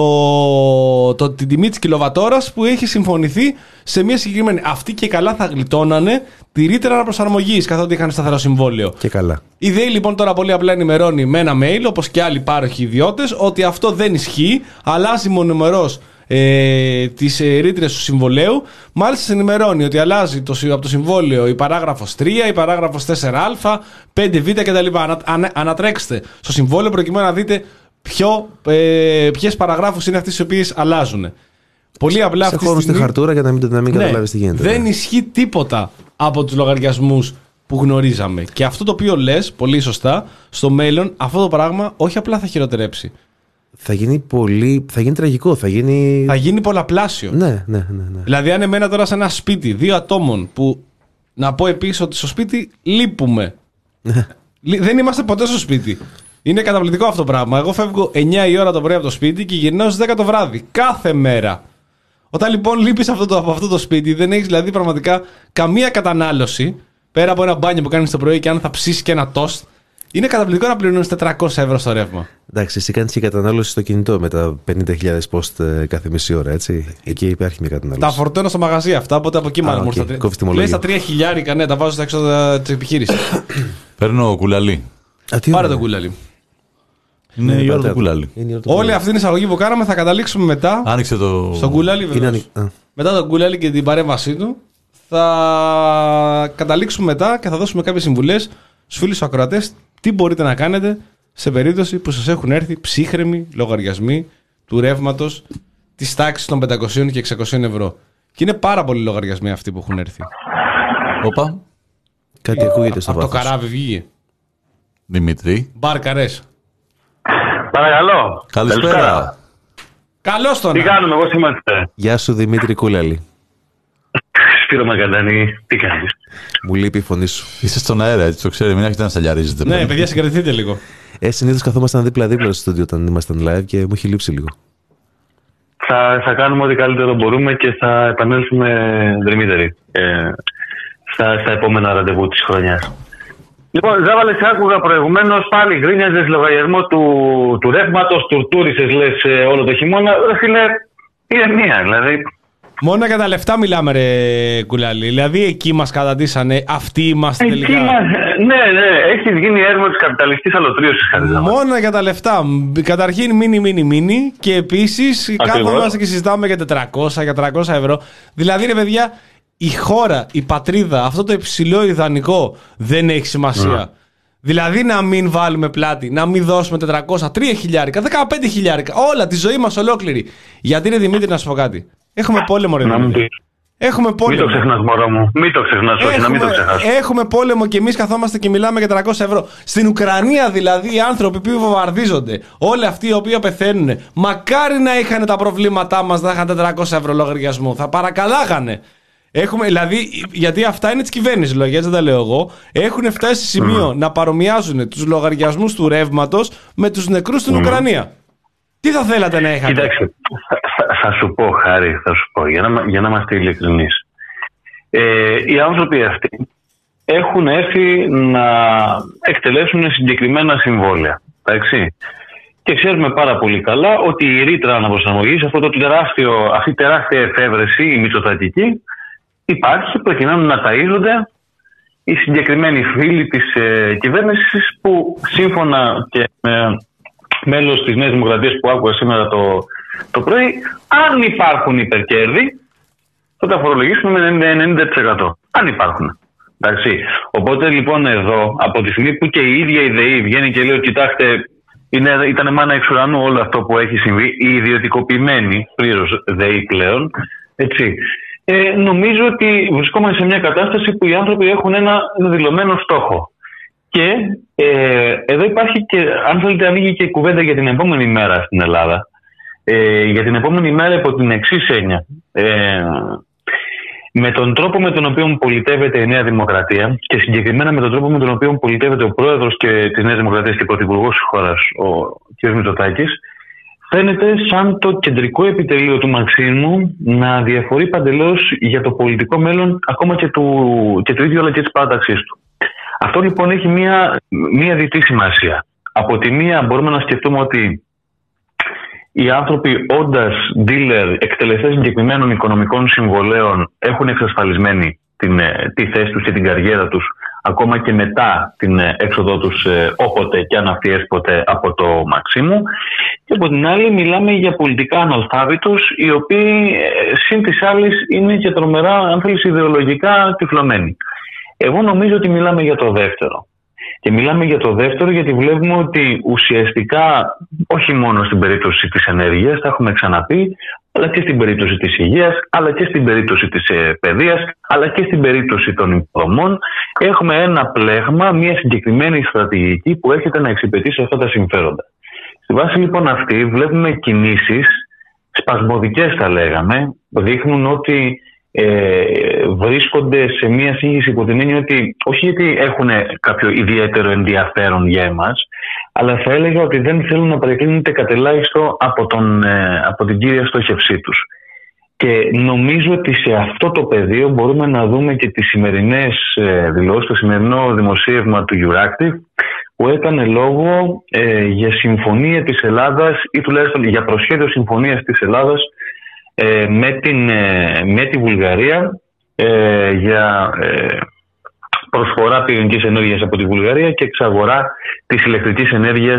Το, το, την τιμή της κιλοβατόρας που έχει συμφωνηθεί σε μια συγκεκριμένη. Αυτοί και καλά θα γλιτώνανε τη ρήτρα αναπροσαρμογής καθότι είχαν σταθερό συμβόλαιο. Και καλά. Η ΔΕΗ λοιπόν τώρα πολύ απλά ενημερώνει με ένα mail, όπως και άλλοι πάροχοι ιδιώτες, ότι αυτό δεν ισχύει. Αλλάζει μονομερός ε, τις ε, ρήτρες του συμβολέου. Μάλιστα σε ενημερώνει ότι αλλάζει το, από το συμβόλαιο η παράγραφος τρία, η παράγραφος τέσσερα α, πέντε β κτλ. Ανα, ανα, ανατρέξτε στο συμβόλαιο προκειμένου να δείτε Ποιο, ε, ποιες παραγράφους είναι αυτές οι οποίες αλλάζουν. Πολύ απλά σε αυτή τη στιγμή. Στη χαρτούρα για να μην, να μην ναι, καταλάβεις τι γίνεται. Δεν ναι. ισχύει τίποτα από τους λογαριασμούς που γνωρίζαμε. Και αυτό το οποίο λες, πολύ σωστά, στο μέλλον αυτό το πράγμα όχι απλά θα χειροτερέψει. Θα γίνει πολύ. Θα γίνει τραγικό. Θα γίνει, θα γίνει πολλαπλάσιο. Ναι, ναι, ναι, ναι. Δηλαδή, αν εμένα τώρα σε ένα σπίτι δύο ατόμων που να πω επίσης ότι στο σπίτι λείπουμε. Δεν είμαστε ποτέ στο σπίτι. Είναι καταπληκτικό αυτό το πράγμα. Εγώ φεύγω εννιά η ώρα το πρωί από το σπίτι και γυρνάω στις δέκα το βράδυ. Κάθε μέρα. Όταν λοιπόν λείπεις αυτό το, από αυτό το σπίτι, δεν έχεις δηλαδή πραγματικά καμία κατανάλωση πέρα από ένα μπάνιο που κάνεις το πρωί και αν θα ψήσεις και ένα τόστ. Είναι καταπληκτικό να πληρώνεις τετρακόσια ευρώ στο ρεύμα. Εντάξει, εσύ κάνεις και κατανάλωση στο κινητό με τα πενήντα χιλιάδες post κάθε μισή ώρα, έτσι. Εκεί υπάρχει μια κατανάλωση. Τα φορτώνω στο μαγαζί αυτά, οπότε από εκεί μάλλον μου ήρθα. Λέει στα τρία χιλιάρικα, ναι, τα βάζω στα έξοδα της επιχείρησης. Παίρνω κουλαλί. Πάρε το κουλαλί. Είναι η ώρα του Κουλάλη. Όλη αυτή την εισαγωγή που κάναμε θα καταλήξουμε μετά. Άνοιξε το. Στον Κουλάλη, βεβαίως. Μετά τον Κουλάλη και την παρέμβασή του, θα καταλήξουμε μετά και θα δώσουμε κάποιες συμβουλές στους φίλους ακροατές τι μπορείτε να κάνετε σε περίπτωση που σας έχουν έρθει ψύχρεμοι λογαριασμοί του ρεύματος της τάξης των πεντακόσια και εξακόσια ευρώ. Και είναι πάρα πολλοί λογαριασμοί αυτοί που έχουν έρθει. Όπα. Κάτι ακούγεται στο βάθος. Από το βάθος. καράβι βγήκε. Δημήτρη. Μπάρκαρες. Παρακαλώ. Καλησπέρα. Καλώς τον. Τι κάνουμε, πώς είμαστε? Γεια σου Δημήτρη Κούλαλη. Σπύρο Μακαντανή, τι κάνεις? Μου λείπει η φωνή σου. Είστε στον αέρα, έτσι το ξέρει, μην έχετε να σαλιαρίζετε. Ναι, παιδιά, συγκρατηθείτε λίγο. Ε, συνήθως καθόμασταν δίπλα-δίπλα στο στούντιο όταν ήμασταν live και μου έχει λείψει λίγο. Θα, θα κάνουμε ό,τι καλύτερο μπορούμε και θα επανέλθουμε δρυμύτεροι ε, στα, στα επόμενα ραντεβού της χρονιάς. Λοιπόν, Ζάβαλε, σε άκουγα προηγουμένως, πάλι γκρίνιαζες λογαριασμό του, του ρεύματος, τουρτούρισες λες ε, όλο το χειμώνα. Ρε φίλε, είναι μία, δηλαδή. Μόνο για τα λεφτά μιλάμε, ρε Κουλάλη. Δηλαδή εκεί μας καταντήσανε, αυτοί είμαστε Εκεί τελικά. μας, ναι, ναι, έχεις γίνει έρμο της καπιταλιστής αλωτρίωσης. Μόνο για τα λεφτά. Καταρχήν μίνι, μίνι, μίνι. Και επίσης κάθομαστε και συζητάμε για τετρακόσια, για τριακόσια ευρώ. Δηλαδή, ρε παιδιά, η χώρα, η πατρίδα, αυτό το υψηλό ιδανικό δεν έχει σημασία. Mm. Δηλαδή να μην βάλουμε πλάτη, να μην δώσουμε τετρακόσια, τρία χιλιάρικα, δεκαπέντε χιλιάρικα, όλα τη ζωή μας ολόκληρη. Γιατί ρε Δημήτρη, να σου πω κάτι. Έχουμε πόλεμο, ρε Δημήτρη. Έχουμε πόλεμο. Μην το ξεχνάς, μωρό μου. Μην το ξεχνάς, όχι, έχουμε, να μην το ξεχνάς. Έχουμε πόλεμο και εμείς καθόμαστε και μιλάμε για τριακόσια ευρώ. Στην Ουκρανία δηλαδή οι άνθρωποι που βομβαρδίζονται, όλοι αυτοί οι οποίοι πεθαίνουν, μακάρι να είχαν τα προβλήματά μας, να είχαν τετρακόσια ευρώ λογαριασμό. Θα παρακαλάγανε. Έχουμε, δηλαδή, γιατί αυτά είναι τη κυβέρνηση, λόγια, έτσι δεν τα λέω εγώ. Έχουν φτάσει σε σημείο mm. να παρομοιάζουν τους λογαριασμούς του ρεύματος με τους νεκρούς στην mm. Ουκρανία. Τι θα θέλατε να είχατε? Κοιτάξτε, θα, θα σου πω, Χάρη, θα σου πω, για να, για να είμαστε ειλικρινείς. Ε, οι άνθρωποι αυτοί έχουν έρθει να εκτελέσουν συγκεκριμένα συμβόλαια. Εντάξει. Και ξέρουμε πάρα πολύ καλά ότι η ρήτρα αναπροσαρμογής, αυτό το τεράστιο, αυτή η τεράστια εφεύρεση, η μητσοτατική, υπάρχει προκειμένου να ταΐζονται οι συγκεκριμένοι φίλοι της ε, κυβέρνησης που σύμφωνα και με μέλος της Νέας Δημοκρατίας που άκουγα σήμερα το, το πρωί, αν υπάρχουν υπερκέρδη θα τα φορολογήσουμε με ενενήντα τοις εκατό. Αν υπάρχουν. Εντάξει. Οπότε λοιπόν εδώ, από τη στιγμή που και η ίδια η ΔΕΗ βγαίνει και λέει ότι κοιτάξτε, είναι, ήταν μάνα εξ ουρανού όλο αυτό που έχει συμβεί, η ιδιωτικοποιημένη πλήρως ΔΕΗ πλέον, έτσι. Ε, νομίζω ότι βρισκόμαστε σε μια κατάσταση που οι άνθρωποι έχουν ένα δηλωμένο στόχο. Και ε, εδώ υπάρχει και, αν θέλετε, ανοίγει και κουβέντα για την επόμενη μέρα στην Ελλάδα. Ε, για την επόμενη μέρα υπό την εξής έννοια. Ε, με τον τρόπο με τον οποίο πολιτεύεται η Νέα Δημοκρατία και συγκεκριμένα με τον τρόπο με τον οποίο πολιτεύεται ο πρόεδρος και της Νέας Δημοκρατίας και πρωθυπουργός της χώρας, ο κ. Μητσοτάκης, φαίνεται σαν το κεντρικό επιτελείο του Μαξίμου να διαφορεί παντελώς για το πολιτικό μέλλον ακόμα και του, και του ίδιου αλλά και της παράταξής του. Αυτό λοιπόν έχει μία, μία διτή σημασία. Από τη μία μπορούμε να σκεφτούμε ότι οι άνθρωποι όντας dealer, εκτελεστές συγκεκριμένων οικονομικών συμβολέων έχουν εξασφαλισμένη την, τη θέση τους και την καριέρα τους ακόμα και μετά την έξοδό τους ε, όποτε και αν αυτή έσποτε από το Μαξίμου. Και από την άλλη μιλάμε για πολιτικά αναλφάβητους οι οποίοι ε, συν της άλλης είναι και τρομερά, αν θέλεις, ιδεολογικά τυφλωμένοι. Εγώ νομίζω ότι μιλάμε για το δεύτερο. Και μιλάμε για το δεύτερο γιατί βλέπουμε ότι ουσιαστικά όχι μόνο στην περίπτωση της ενέργειας, τα έχουμε ξαναπεί, αλλά και στην περίπτωση της υγείας, αλλά και στην περίπτωση της ε, παιδείας, αλλά και στην περίπτωση των υποδομών, έχουμε ένα πλέγμα, μια συγκεκριμένη στρατηγική που έρχεται να εξυπηρετήσει αυτά τα συμφέροντα. Στη βάση λοιπόν αυτή βλέπουμε κινήσεις, σπασμωδικές θα λέγαμε, δείχνουν ότι ε, βρίσκονται σε μια σύγχυση υπό την έννοια ότι όχι γιατί έχουν κάποιο ιδιαίτερο ενδιαφέρον για εμάς, αλλά θα έλεγα ότι δεν θέλουν να παρεκκλίνονται κατελάχιστο από, τον, ε, από την κύρια στόχευσή τους. Και νομίζω ότι σε αυτό το πεδίο μπορούμε να δούμε και τις σημερινές ε, δηλώσεις, το σημερινό δημοσίευμα του Euractiv, που έκανε λόγο ε, για συμφωνία της Ελλάδας ή τουλάχιστον για προσχέδιο συμφωνίας της Ελλάδας ε, με, την, ε, με τη Βουλγαρία ε, για ε, προσφορά πυρηνικής ενέργειας από τη Βουλγαρία και εξαγορά της ηλεκτρικής ενέργειας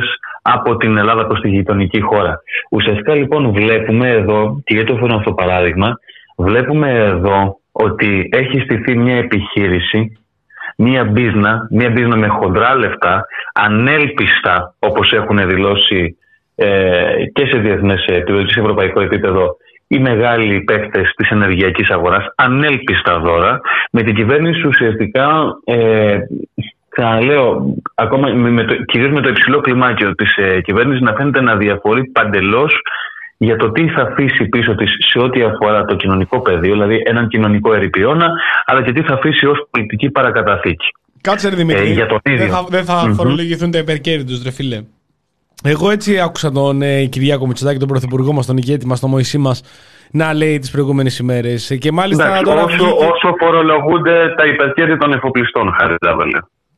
από την Ελλάδα προς τη γειτονική χώρα. Ουσιαστικά λοιπόν βλέπουμε εδώ, και γιατί το φέρνω αυτό το παράδειγμα, βλέπουμε εδώ ότι έχει στηθεί μια επιχείρηση, μια μπίζνα, μια μπίζνα με χοντρά λεφτά, ανέλπιστα όπως έχουν δηλώσει ε, και σε διεθνές επίπεδο και σε ευρωπαϊκό επίπεδο οι μεγάλοι παίκτες της ενεργειακής αγοράς, ανέλπιστα δώρα, με την κυβέρνηση ουσιαστικά, ε, ξαναλέω, ακόμα με το, κυρίως με το υψηλό κλιμάκιο της ε, κυβέρνησης να φαίνεται να διαφορεί παντελώς για το τι θα αφήσει πίσω της σε ό,τι αφορά το κοινωνικό πεδίο, δηλαδή έναν κοινωνικό ερειπιώνα, αλλά και τι θα αφήσει ως πολιτική παρακαταθήκη. Κάτσε ρε Δημήτρη, ε, για τον ίδιο. δεν θα, δεν θα mm-hmm. φορολογηθούν τα υπερκέρδη τους, ρε φίλε. Εγώ έτσι άκουσα τον ε, Κυριάκο Μητσοτάκη, τον πρωθυπουργό μας, τον ηγέτη μας, τον Μωυσή μας, να λέει τις προηγούμενες ημέρες. Και μάλιστα εντάξει, τώρα όσο, βγήκε... όσο φορολογούνται τα υπερκέρδη των εφοπλιστών, χάρη Ζάβελε.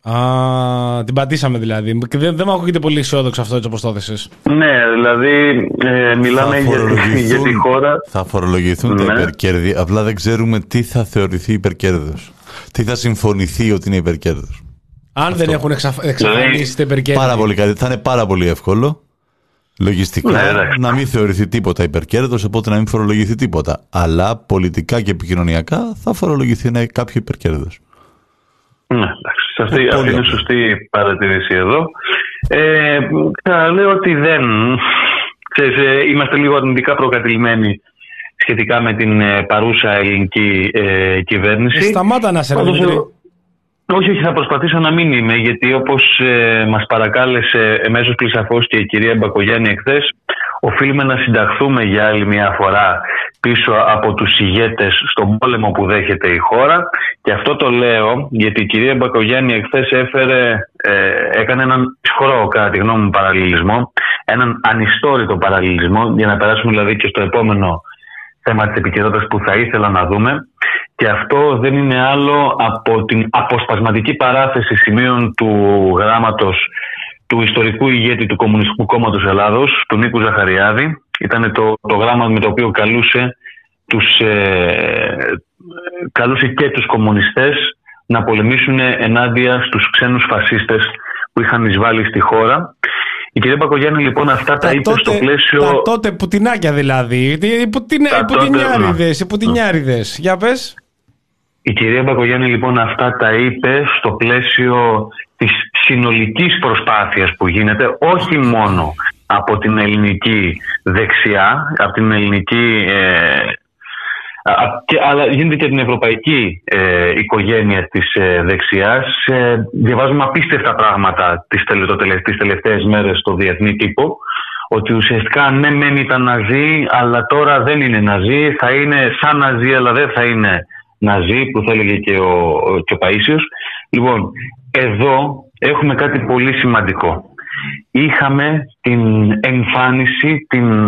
Α, την πατήσαμε δηλαδή. Δεν, δεν μου ακούγεται πολύ αισιόδοξο αυτό έτσι όπως το έθεσες. Ναι, δηλαδή ε, μιλάμε για, για τη χώρα. Θα φορολογηθούν ναι. τα υπερκέρδη, απλά δεν ξέρουμε τι θα θεωρηθεί υπερκέρδος. Τι θα συμφωνηθεί ότι είναι υπερκέρδος. Αν αυτό. Δεν έχουν εξαφανίσει τα υπερκέρδη. Πάρα πολύ καλή. Θα είναι πάρα πολύ εύκολο λογιστικά ναι, να μην θεωρηθεί τίποτα υπερκέρδος, οπότε να μην φορολογηθεί τίποτα. Αλλά πολιτικά και επικοινωνιακά θα φορολογηθεί ένα κάποιο υπερκέρδος. Ναι, εντάξει. Αυτή, αυτή είναι σωστή παρατηρήση εδώ. Ε, θα λέω ότι δεν. Ξέρεις, ε, είμαστε λίγο αρνητικά προκατηλημένοι σχετικά με την ε, παρούσα ελληνική ε, κυβέρνηση. Ε, σταμάτα να σε ρωτήσω. Όχι, όχι, θα προσπαθήσω να μην είμαι, γιατί όπως ε, μας παρακάλεσε εμέσως πλησαφώς και η κυρία Μπακογιάννη εχθές, οφείλουμε να συνταχθούμε για άλλη μια φορά πίσω από τους ηγέτες στον πόλεμο που δέχεται η χώρα. Και αυτό το λέω γιατί η κυρία Μπακογιάννη εχθές έφερε, ε, έκανε έναν σχρό, κατά τη γνώμη μου, παραλληλισμό, έναν ανιστόρητο παραλληλισμό, για να περάσουμε δηλαδή και στο επόμενο θέμα της επικαιρότητας που θα ήθελα να δούμε. Και αυτό δεν είναι άλλο από την αποσπασματική παράθεση σημείων του γράμματος του ιστορικού ηγέτη του Κομμουνιστικού Κόμματος Ελλάδος, του Νίκου Ζαχαριάδη. Ήταν το, το γράμμα με το οποίο καλούσε, τους, ε, καλούσε και τους κομμουνιστές να πολεμήσουν ενάντια στους ξένους φασίστες που είχαν εισβάλει στη χώρα. Η κυρία Μπακογιάννη λοιπόν αυτά τα, τα είπε τότε, στο πλαίσιο... Τα τότε πουτινάκια δηλαδή, οι πουτινιάριδες, οι πουτινιάριδες. Για πες. Η κυρία Μπακογιάννη λοιπόν αυτά τα είπε στο πλαίσιο της συνολικής προσπάθειας που γίνεται, όχι μόνο από την ελληνική δεξιά, από την ελληνική... Ε, και, αλλά γίνεται και την ευρωπαϊκή ε, οικογένεια της ε, δεξιάς. Ε, διαβάζουμε απίστευτα πράγματα τις, τελε, τις τελευταίες μέρες στο διεθνή τύπο, ότι ουσιαστικά ναι μεν ήταν ναζί, αλλά τώρα δεν είναι ναζί, θα είναι σαν ναζί αλλά δεν θα είναι ναζί, που θα έλεγε και ο, και ο Παΐσιος. Λοιπόν, εδώ έχουμε κάτι πολύ σημαντικό. Είχαμε την εμφάνιση, την...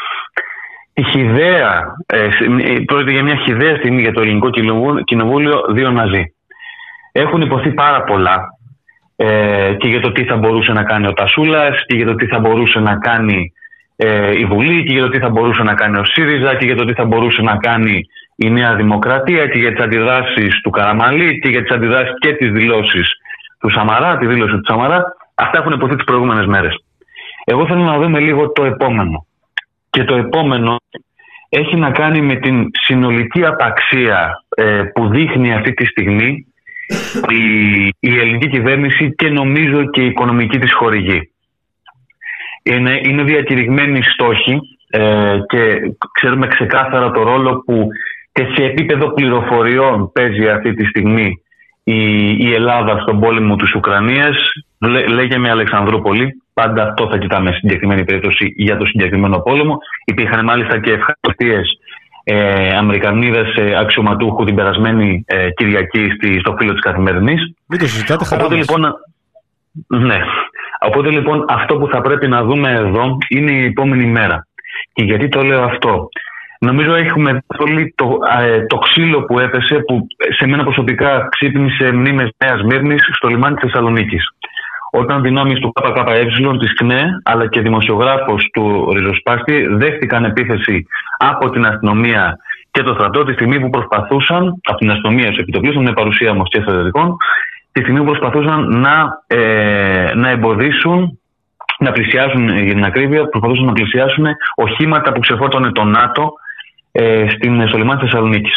τη χυδαία, ε, πρόκειται για μια χυδαία στιγμή για το ελληνικό κοινοβούλιο, δύο ναζί. Έχουν υποθεί πάρα πολλά ε, και για το τι θα μπορούσε να κάνει ο Τασούλας και για το τι θα μπορούσε να κάνει ε, η Βουλή και για το τι θα μπορούσε να κάνει ο ΣΥΡΙΖΑ και για το τι θα μπορούσε να κάνει η Νέα Δημοκρατία και για τις αντιδράσεις του Καραμανλή και για τις αντιδράσεις και τις δηλώσεις του Σαμαρά, τη δήλωση του Σαμαρά. Αυτά έχουν υποθεί τις προηγούμενες μέρες. Εγώ θέλω να δούμε λίγο το επόμενο. Και το επόμενο έχει να κάνει με την συνολική απαξία ε, που δείχνει αυτή τη στιγμή η, η ελληνική κυβέρνηση και νομίζω και η οικονομική της χορηγή. Είναι, είναι διακηρυγμένοι στόχοι ε, και ξέρουμε ξεκάθαρα το ρόλο που και σε επίπεδο πληροφοριών παίζει αυτή τη στιγμή η, η Ελλάδα στον πόλεμο της Ουκρανίας. Λέ, λέγε Αλεξανδρούπολη. Πάντα αυτό θα κοιτάμε στην συγκεκριμένη περίπτωση για το συγκεκριμένο πόλεμο. Υπήρχαν μάλιστα και ευχαριστίες ε, Αμερικανίδες ε, αξιωματούχου την περασμένη ε, Κυριακή στη, στο φύλλο της Καθημερινής. Μην το συζητάτε, χαρά Οπότε, λοιπόν, ναι. Οπότε λοιπόν αυτό που θα πρέπει να δούμε εδώ είναι η επόμενη μέρα. Και γιατί το λέω αυτό? Νομίζω έχουμε πολύ το, ε, το ξύλο που έπεσε, που σε μένα προσωπικά ξύπνησε μνήμες Νέας Μύρνης στο λιμάνι της Θεσσαλονίκης. Όταν δυνάμεις του ΚΚΕ, της ΚΝΕ, αλλά και δημοσιογράφος του Ριζοσπάστη δέχτηκαν επίθεση από την αστυνομία και το στρατό τη στιγμή που προσπαθούσαν, από την αστυνομία στους επιτοπλίστων, με παρουσία όμως και στρατιωτικών, τη στιγμή που προσπαθούσαν να, ε, να εμποδίσουν να πλησιάσουν, για την ακρίβεια, προσπαθούσαν να πλησιάσουν οχήματα που ξεφόρτωνε το ΝΑΤΟ ε, στην, στο λιμάνι της Θεσσαλονίκης.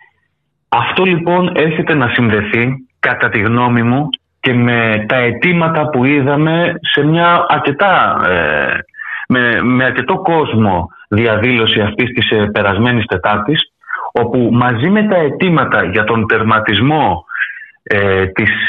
Αυτό λοιπόν έρχεται να συνδεθεί, κατά τη γνώμη μου, και με τα αιτήματα που είδαμε σε μια αρκετά, ε, με, με αρκετό κόσμο διαδήλωση αυτής της ε, περασμένης Τετάρτης, όπου μαζί με τα αιτήματα για τον τερματισμό ε, της,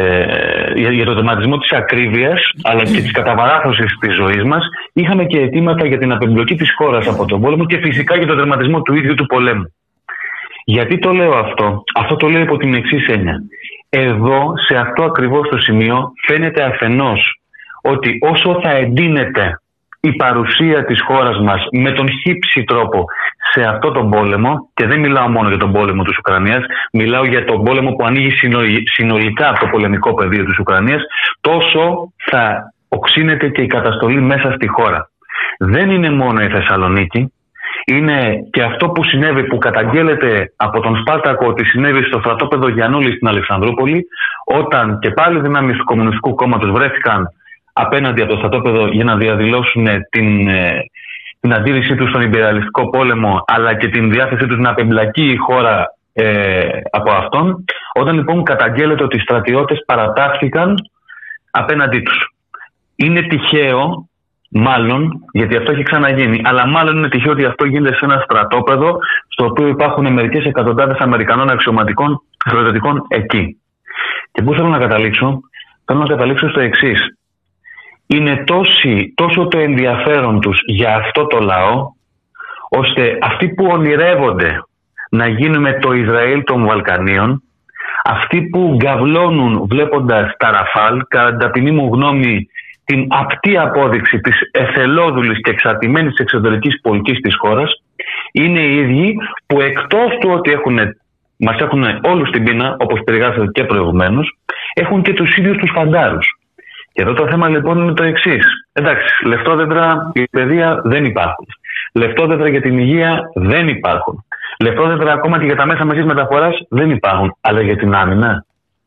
ε, για, για τον τερματισμό της ακρίβειας αλλά και της καταβαράθρωσης της ζωής μας, είχαμε και αιτήματα για την απεμπλοκή της χώρας από τον πόλεμο και φυσικά για τον τερματισμό του ίδιου του πολέμου. Γιατί το λέω αυτό? Αυτό το λέω υπό την εξής έννοια. Εδώ, σε αυτό ακριβώς το σημείο, φαίνεται αφενός ότι όσο θα εντείνεται η παρουσία της χώρας μας με τον χύψη τρόπο σε αυτό τον πόλεμο, και δεν μιλάω μόνο για τον πόλεμο της Ουκρανίας, μιλάω για τον πόλεμο που ανοίγει συνολικά από το πολεμικό πεδίο της Ουκρανίας, τόσο θα οξύνεται και η καταστολή μέσα στη χώρα. Δεν είναι μόνο η Θεσσαλονίκη, είναι και αυτό που συνέβη, που καταγγέλλεται από τον Σπάρτακο, ότι συνέβη στο στρατόπεδο Γιαννούλη στην Αλεξανδρούπολη, όταν και πάλι δυνάμεις του Κομμουνιστικού Κόμματος βρέθηκαν απέναντι από το στρατόπεδο για να διαδηλώσουν την, την αντίρρησή τους στον υπεριαλιστικό πόλεμο, αλλά και την διάθεσή τους να απεμπλακεί η χώρα ε, από αυτόν. Όταν λοιπόν καταγγέλλεται ότι οι στρατιώτες παρατάχθηκαν απέναντί τους. Είναι τυχαίο, μάλλον, γιατί αυτό έχει ξαναγίνει, αλλά μάλλον είναι τυχαίο ότι αυτό γίνεται σε ένα στρατόπεδο στο οποίο υπάρχουν μερικές εκατοντάδες Αμερικανών αξιωματικών στρατιωτικών εκεί. Και πού θέλω να καταλήξω? Θέλω να καταλήξω στο εξής. Είναι τόσοι, τόσο το ενδιαφέρον τους για αυτό το λαό, ώστε αυτοί που ονειρεύονται να γίνουμε το Ισραήλ των Βαλκανίων, αυτοί που γκαυλώνουν βλέποντας τα Ραφάλ, κατά την ταπεινή μου γνώμη, την απτή απόδειξη της εθελόδουλης και εξαρτημένης εξωτερικής πολιτικής της χώρας, είναι οι ίδιοι που εκτός του ότι έχουν, μας έχουν όλους την πείνα, όπως περιγράψατε και προηγουμένως, έχουν και τους ίδιους τους φαντάρους. Και εδώ το θέμα λοιπόν είναι το εξής. Εντάξει, λεφτόδεντρα για την παιδεία δεν υπάρχουν. Λεφτόδεντρα για την υγεία δεν υπάρχουν. Λεφτόδεντρα ακόμα και για τα μέσα μαζικής μεταφοράς δεν υπάρχουν. Αλλά για την άμυνα.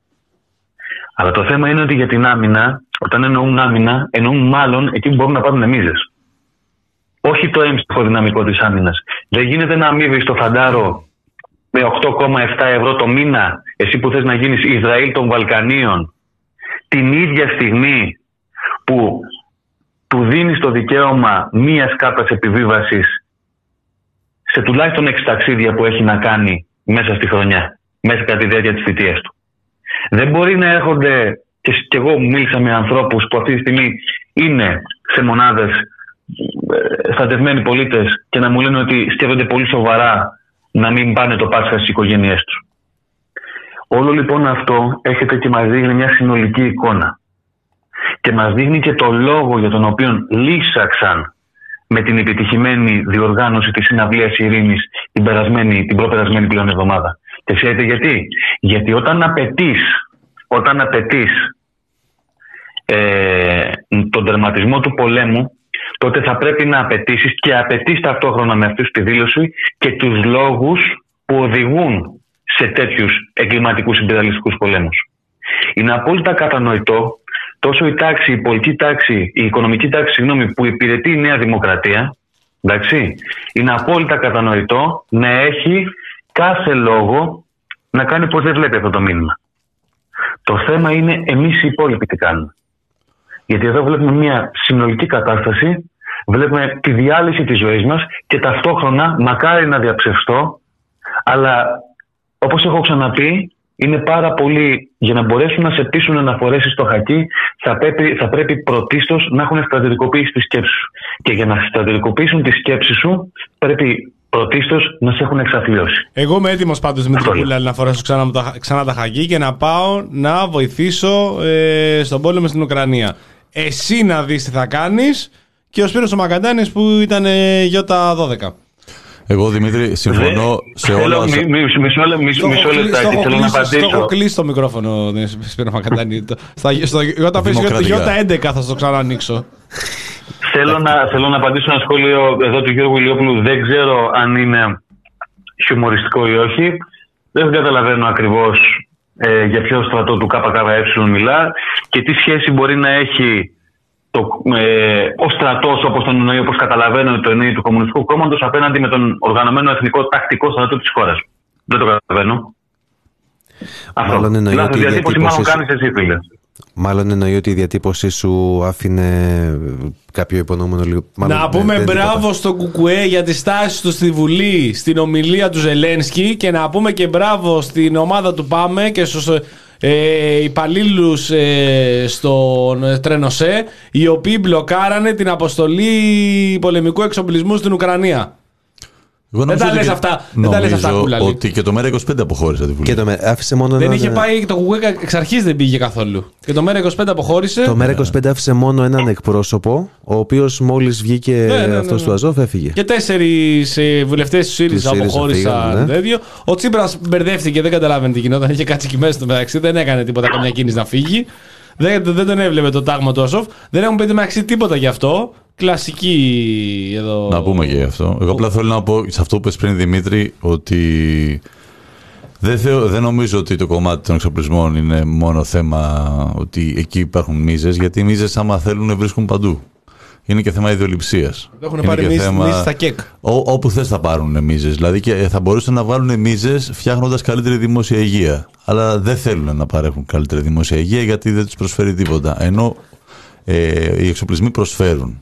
Αλλά το θέμα είναι ότι για την άμυνα, όταν εννοούν άμυνα, εννοούν μάλλον εκεί που μπορούν να πάρουν μίζες. Όχι το έμψυχο δυναμικό της άμυνας. Δεν γίνεται να αμείβεις το φαντάρο με οκτώ κόμμα επτά ευρώ το μήνα, εσύ που θες να γίνεις Ισραήλ των Βαλκανίων, την ίδια στιγμή που του δίνεις το δικαίωμα μίας κάρτας επιβίβασης σε τουλάχιστον έξι ταξίδια που έχει να κάνει μέσα στη χρονιά, μέσα κατά τη διάρκεια της θητείας του. Δεν μπορεί να έρχονται, και, και εγώ μίλησα με ανθρώπους που αυτή τη στιγμή είναι σε μονάδες στρατευμένοι πολίτες και να μου λένε ότι σκέφτονται πολύ σοβαρά να μην πάνε το Πάσχα στις οικογένειές τους. Όλο λοιπόν αυτό έρχεται και μας δείχνει μια συνολική εικόνα. Και μας δείχνει και το λόγο για τον οποίο λύσαξαν με την επιτυχημένη διοργάνωση της συναυλίας ειρήνης την, περασμένη, την προπερασμένη πλέον εβδομάδα. Και ξέρετε γιατί? Γιατί όταν απαιτείς, όταν απαιτείς ε, τον τερματισμό του πολέμου, τότε θα πρέπει να απαιτήσεις και απαιτείς ταυτόχρονα με αυτούς τη δήλωση και τους λόγους που οδηγούν σε τέτοιους εγκληματικούς υπεριαλιστικούς πολέμους. Είναι απόλυτα κατανοητό τόσο η τάξη, η πολιτική τάξη, η οικονομική τάξη, συγγνώμη, που υπηρετεί η Νέα Δημοκρατία, εντάξει, είναι απόλυτα κατανοητό να έχει κάθε λόγο να κάνει πως δεν βλέπει αυτό το μήνυμα. Το θέμα είναι εμείς οι υπόλοιποι τι κάνουμε. Γιατί εδώ βλέπουμε μια συνολική κατάσταση, βλέπουμε τη διάλυση της ζωής μας και ταυτόχρονα, μακάρι να διαψευστώ, αλλά όπως έχω ξαναπεί, είναι πάρα πολύ, για να μπορέσουν να σε πείσουν να φορέσεις το χακί, θα πρέπει, θα πρέπει πρωτίστως να έχουν στρατιωτικοποιήσει τη σκέψη σου. Και για να στρατιωτικοποιήσουν τη σκέψη σου, πρέπει πρωτίστως να σε έχουν εξαθλιώσει. Εγώ είμαι έτοιμος πάντως, Δημήτρη Πούλα, να φορέσω ξανά, ξανά τα χακί και να πάω να βοηθήσω ε, στον πόλεμο στην Ουκρανία. Εσύ να δεις τι θα κάνεις και ο Σπύρος ο Μακαντάνης που ήταν ε, Γιώτα δώδεκα. Εγώ, Δημήτρη, συμφωνώ σε όλα. Μισό λεπτάκι, θέλω να απαντήσω. Το έχω κλείσει το μικρόφωνο, Σπύρο Μακαντάνη. Στο Γιώτα έντεκα θα το ξανανοίξω. Θέλω να, θέλω να απαντήσω ένα σχόλιο εδώ του Γιώργου Ηλιόπουλου. Δεν ξέρω αν είναι χιουμοριστικό ή όχι. Δεν καταλαβαίνω ακριβώς ε, για ποιο στρατό του ΚΚΕ μιλά και τι σχέση μπορεί να έχει το, ε, ο στρατός, όπως τον εννοεί, όπως καταλαβαίνω το εννοεί του Κομμουνιστικού Κόμματος, απέναντι με τον οργανωμένο εθνικό τακτικό στρατό της χώρας. Δεν το καταλαβαίνω. Αυτό. Λάθος διατύπωση μάλλον κάνεις εσύ, φίλε. Μάλλον εννοεί ότι η διατύπωσή σου άφηνε κάποιο υπονοούμενο λίγο. Μάλλον, να πούμε ναι, μπράβο στο Κουκουέ για τη στάση του στη Βουλή, στην ομιλία του Ζελένσκι, και να πούμε και μπράβο στην ομάδα του ΠΑΜΕ και στους ε, υπαλλήλους ε, στον Τρένοσέ, οι οποίοι μπλοκάρανε την αποστολή πολεμικού εξοπλισμού στην Ουκρανία. Δεν τα λες αυτά, δεν τα λες αυτά, Κούλαλη. Ότι και το ΜΕΡΑ είκοσι πέντε αποχώρησε τη Βουλή. Και το ΜΕΡΑ, άφησε μόνο δεν έναν... είχε πάει, το Κουκουέ εξ αρχής δεν πήγε καθόλου. Και το ΜΕΡΑ είκοσι πέντε αποχώρησε. Το ΜΕΡΑ είκοσι πέντε άφησε μόνο έναν εκπρόσωπο, ο οποίος μόλις βγήκε ναι, ναι, ναι, αυτός ναι. του Αζόφ έφυγε. Και τέσσερις ε, βουλευτές του ΣΥΡΙΖΑ αποχώρησαν. Ναι. Ο Τσίπρας μπερδεύτηκε, δεν καταλάβαινε τι γινόταν. Είχε κάτσει εκεί μέσα στο μεταξύ, δεν έκανε τίποτα, καμιά κίνηση να φύγει. Δεν, δεν τον έβλεπε το τάγμα του Αζόφ. Δεν έχουν πει μεταξύ τίποτα γι' αυτό. Κλασική εδώ. Να πούμε και γι' αυτό. Εγώ απλά θέλω να πω σε αυτό που είπες πριν, Δημήτρη, ότι δεν, θεω, δεν νομίζω ότι το κομμάτι των εξοπλισμών είναι μόνο θέμα ότι εκεί υπάρχουν μίζες, γιατί οι μίζες άμα θέλουν βρίσκουν παντού. Είναι και θέμα ιδεολειψίας. Έχουν πάρει μίζες θέμα... στα ΚΕΚ. Ό, όπου θες θα πάρουν μίζες. Δηλαδή και θα μπορούσαν να βάλουν μίζες φτιάχνοντας καλύτερη δημόσια υγεία. Αλλά δεν θέλουν να παρέχουν καλύτερη δημόσια υγεία γιατί δεν τους προσφέρει τίποτα. Ενώ ε, οι εξοπλισμοί προσφέρουν.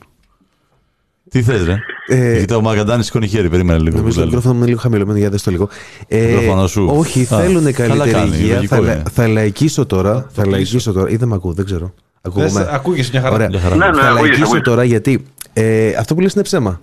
Τι θες, ρε? Ε, Κοιτάω, ο Μαγκαντάνης σηκώνει χέρι, περίμενε λίγο. Νομίζω το μικρόφωνο είναι λίγο χαμηλωμένο, για δες το λίγο. Ε, σου. Όχι, θέλουν καλύτερη κάνει, υγεία. Θα, λα, θα λαϊκίσω τώρα. Θα λαϊκίσω τώρα. Ή δεν με ακούω, δεν ξέρω. Ακούγεσαι μια χαρά. Ωραία. Ναι, ναι, θα λαϊκίσω τώρα γιατί ε, αυτό που λες είναι ψέμα.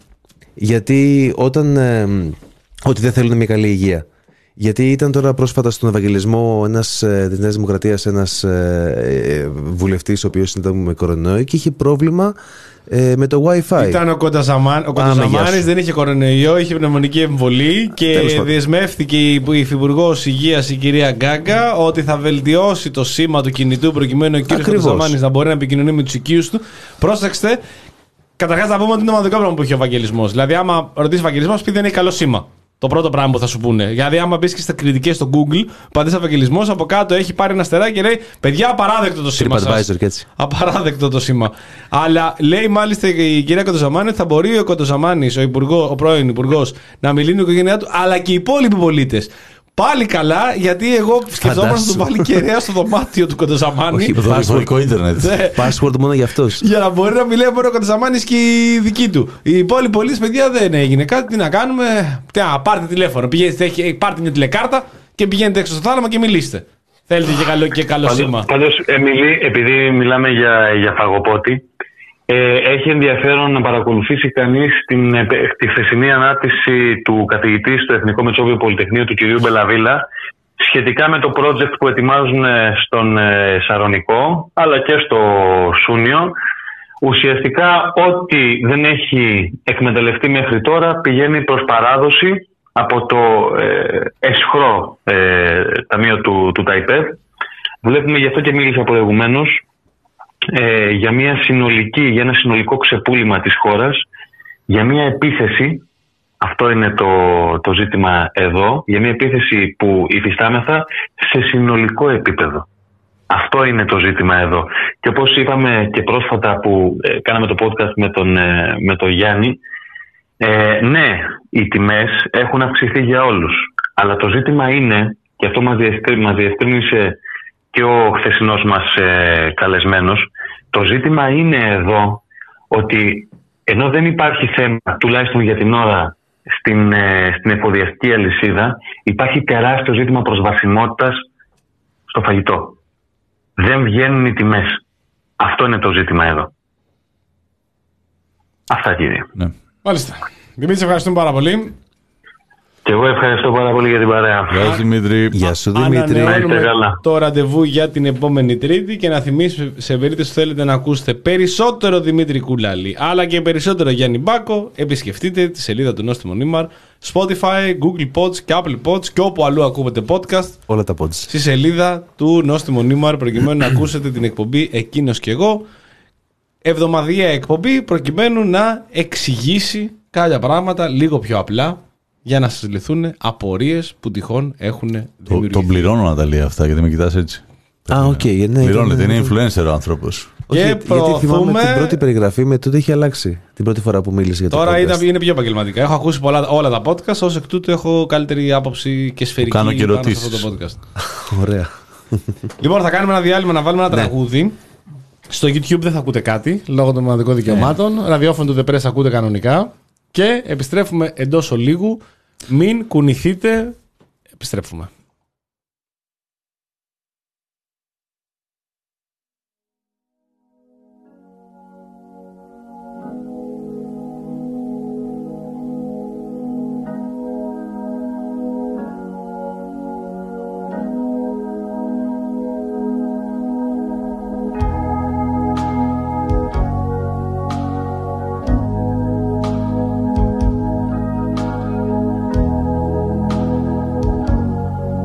Γιατί όταν. Ε, ότι δεν θέλουν μια καλή υγεία. Γιατί ήταν τώρα πρόσφατα στον Ευαγγελισμό ένας, ε, της Νέας Δημοκρατίας ένας ε, ε, βουλευτής ο οποίος ήταν με κορονοϊό και είχε πρόβλημα ε, με το Wi-Fi. Ήταν ο Κονταζαμάνης, δεν είχε κορονοϊό, είχε πνευμονική εμβολή και δεσμεύτηκε η Υφυπουργός Υγείας η κυρία Γκάγκα ότι θα βελτιώσει το σήμα του κινητού προκειμένου ο κύριος Κονταζαμάνης να μπορεί να επικοινωνεί με τους οικείους του. Πρόσεξτε, καταρχάς να πούμε ότι είναι μοναδικό πράγμα που έχει ο Ευαγγελισμός. Δηλαδή, άμα ρωτήσει ο Ευαγγελισμός, πει δεν έχει καλό σήμα. Το πρώτο πράγμα που θα σου πούνε. Δηλαδή, άμα μπει και στα κριτικές στο Google, πατήσει Ευαγγελισμός, από κάτω έχει πάρει ένα αστεράκι και λέει: παιδιά, απαράδεκτο το σήμα σας. Απαράδεκτο το σήμα. Αλλά λέει μάλιστα η κυρία Κοντοζαμάνη ότι θα μπορεί ο Κοντοζαμάνης, ο, ο πρώην υπουργός, να μιλήσει με την οικογένειά του, αλλά και οι υπόλοιποι πολίτες. Πάλι καλά, γιατί εγώ σκεφτόμουν να του βάλει κεραία στο δωμάτιο του Κοντοζαμάνη. Όχι, δορυφορικό ίντερνετ. Password μόνο για αυτός. Για να μπορεί να μιλάει μόνο ο Κοντοζαμάνης και οι δικοί του. Οι υπόλοιποι πολίτες, παιδιά, δεν έγινε κάτι. Τι να κάνουμε. Τι, α, πάρτε τηλέφωνο. Πηγαίνετε, πάρτε μια τηλεκάρτα και πηγαίνετε έξω στο θάλαμα και μιλήστε. Θέλετε και καλό, και καλό σήμα. Πάντως, Εμιλή, επειδή μιλάμε για, για φαγοπότη, ε, έχει ενδιαφέρον να παρακολουθήσει κανείς την, τη χθεσινή ανάρτηση του καθηγητή στο Εθνικό Μετσόβιο Πολυτεχνείο του κυρίου Μπελαβίλα σχετικά με το project που ετοιμάζουν στον ε, Σαρονικό αλλά και στο Σούνιο. Ουσιαστικά ό,τι δεν έχει εκμεταλλευτεί μέχρι τώρα πηγαίνει προς παράδοση από το ε, εσχρό ε, ταμείο του, του ΤΑΙΠΕΔ. Βλέπουμε, γι' αυτό και μίλησα προηγουμένως, ε, για, μια συνολική, για ένα συνολικό ξεπούλημα της χώρας, για μια επίθεση, αυτό είναι το, το ζήτημα εδώ, για μια επίθεση που υφιστάμεθα σε συνολικό επίπεδο. Αυτό είναι το ζήτημα εδώ. Και όπως είπαμε και πρόσφατα που ε, κάναμε το podcast με τον, ε, με τον Γιάννη, ε, ναι, οι τιμές έχουν αυξηθεί για όλους. Αλλά το ζήτημα είναι, και αυτό μας διευκρίνησε και ο χθεσινός μας ε, καλεσμένος, το ζήτημα είναι εδώ ότι ενώ δεν υπάρχει θέμα, τουλάχιστον για την ώρα, στην, ε, στην εφοδιαστική αλυσίδα, υπάρχει τεράστιο ζήτημα προσβασιμότητας στο φαγητό. Δεν βγαίνουν οι τιμές. Αυτό είναι το ζήτημα εδώ. Αυτά, κύριε. Ναι. Μάλιστα. Δημήτρη, ευχαριστούμε πάρα πολύ. Και εγώ ευχαριστώ πάρα πολύ για την παρέα. Γεια σου, Δημήτρη. Γεια σου, Δημήτρη. Ανανεώνουμε το ραντεβού για την επόμενη Τρίτη και να θυμίσω σε περίπτωση που θέλετε να ακούσετε περισσότερο Δημήτρη Κουλάλη αλλά και περισσότερο Γιάννη Μπάκο, επισκεφτείτε τη σελίδα του Νόστιμο Νίμαρ, Spotify, Google Pods και Apple Pods και όπου αλλού ακούγεται podcast. Όλα τα pods. Στη σελίδα του Νόστιμο Νίμαρ προκειμένου να ακούσετε την εκπομπή Εκείνος και εγώ. Εβδομαδιαία εκπομπή προκειμένου να εξηγήσει κάποια πράγματα λίγο πιο απλά, για να σας λυθούν απορίες που τυχόν έχουν δημιουργηθεί. Το, τον πληρώνω, Ναταλία, αυτά, γιατί με κοιτάς έτσι. Α, οκ. Okay, ναι, πληρώνεται, είναι influencer ο άνθρωπος. Όχι, Και γιατί, γιατί θυμάμαι προωθούμε. την πρώτη περιγραφή με τότε είχε αλλάξει. Την πρώτη φορά που μίλησε για το Τώρα podcast. ήταν, είναι πιο επαγγελματικά. Έχω ακούσει πολλά, όλα τα podcast, ως εκ τούτου έχω καλύτερη άποψη και σφαιρική Κάνω και πάνω σε ερωτήσεις. αυτό το podcast. Ωραία. Λοιπόν, θα κάνουμε ένα διάλειμμα να βάλουμε ένα Ναι. τραγούδι. Στο YouTube δεν θα ακούτε κάτι λόγω των μοναδικών δικαιωμάτων. Ραδιόφωνο του The Press ακούτε κανονικά. Και επιστρέφουμε εντός ολίγου. Μην κουνηθείτε. Επιστρέφουμε. Thank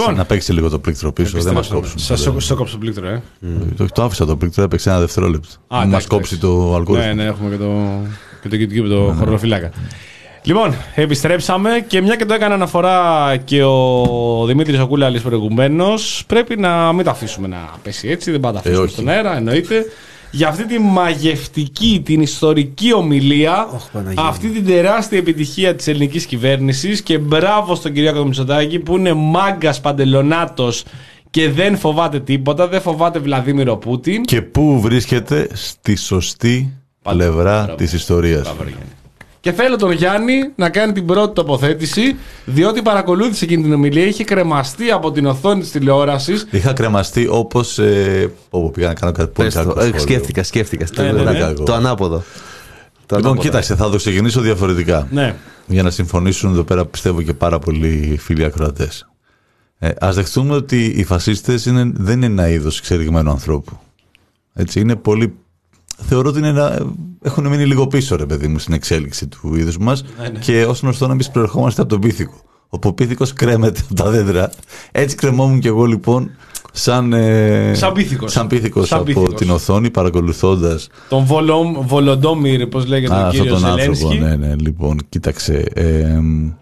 Λοιπόν, να παίξει λίγο το πλήκτρο πίσω, δεν μας κόψουν. Σας κόψω το πλήκτρο, ε. Mm. Το, το άφησα το πλήκτρο, έπαιξε ένα δευτερόλεπτο. Α, μας κόψει το αλγόριθμο. Ναι, ναι, έχουμε και το, και το YouTube, το χρονοφυλάκα. Λοιπόν, επιστρέψαμε και μια και το έκανε αναφορά και ο Δημήτρης ο Κούλαλης προηγουμένως, πρέπει να μην τα αφήσουμε να πέσει έτσι, δεν πάντα αφήσουμε ε, στον αέρα, εννοείται. Για αυτή τη μαγευτική, την ιστορική ομιλία, oh, αυτή την τεράστια επιτυχία της ελληνικής κυβέρνησης, και μπράβο στον Κυριάκο Μητσοτάκη που είναι μάγκας παντελονάτος και δεν φοβάται τίποτα, δεν φοβάται Βλαδίμηρο Πούτιν. Και πού βρίσκεται στη σωστή Πάντα, πλευρά μπράβο, της ιστορίας. Μπράβο, και θέλω τον Γιάννη να κάνει την πρώτη τοποθέτηση, διότι παρακολούθησε εκείνη την ομιλία, είχε κρεμαστεί από την οθόνη της τηλεόρασης. Είχα κρεμαστεί όπως. Ε, όπου πήγα να κάνω κάτι πολύ κακό. Ε, σκέφτηκα, σκέφτηκα. Ναι, ναι, ναι. Το ανάποδο. Το λοιπόν, ανάποδο. κοίταξε, θα το ξεκινήσω διαφορετικά. Ναι. Για να συμφωνήσουν εδώ πέρα, πιστεύω, και πάρα πολλοί φίλοι ακροατές. Ε, ας δεχτούμε ότι οι φασίστες είναι, δεν είναι ένα είδος εξελιγμένου ανθρώπου. Έτσι, είναι πολύ. Θεωρώ ότι είναι ένα, έχουν μείνει λίγο πίσω, ρε παιδί μου, στην εξέλιξη του είδους μας. Ναι, ναι. Και ως γνωστό, εμείς προερχόμαστε από τον πίθηκο. Όπου ο πίθηκος κρέμεται από τα δέντρα. Έτσι κρεμόμουν κι εγώ λοιπόν, σαν, ε, σαν πίθηκος, σαν πίθηκος σαν από πίθηκος. Την οθόνη, παρακολουθώντας. Τον Βολοντόμιρ, πώς λέγεται, τον κύριο Ζελένσκι. Ναι, ναι, λοιπόν, κοίταξε. Ε,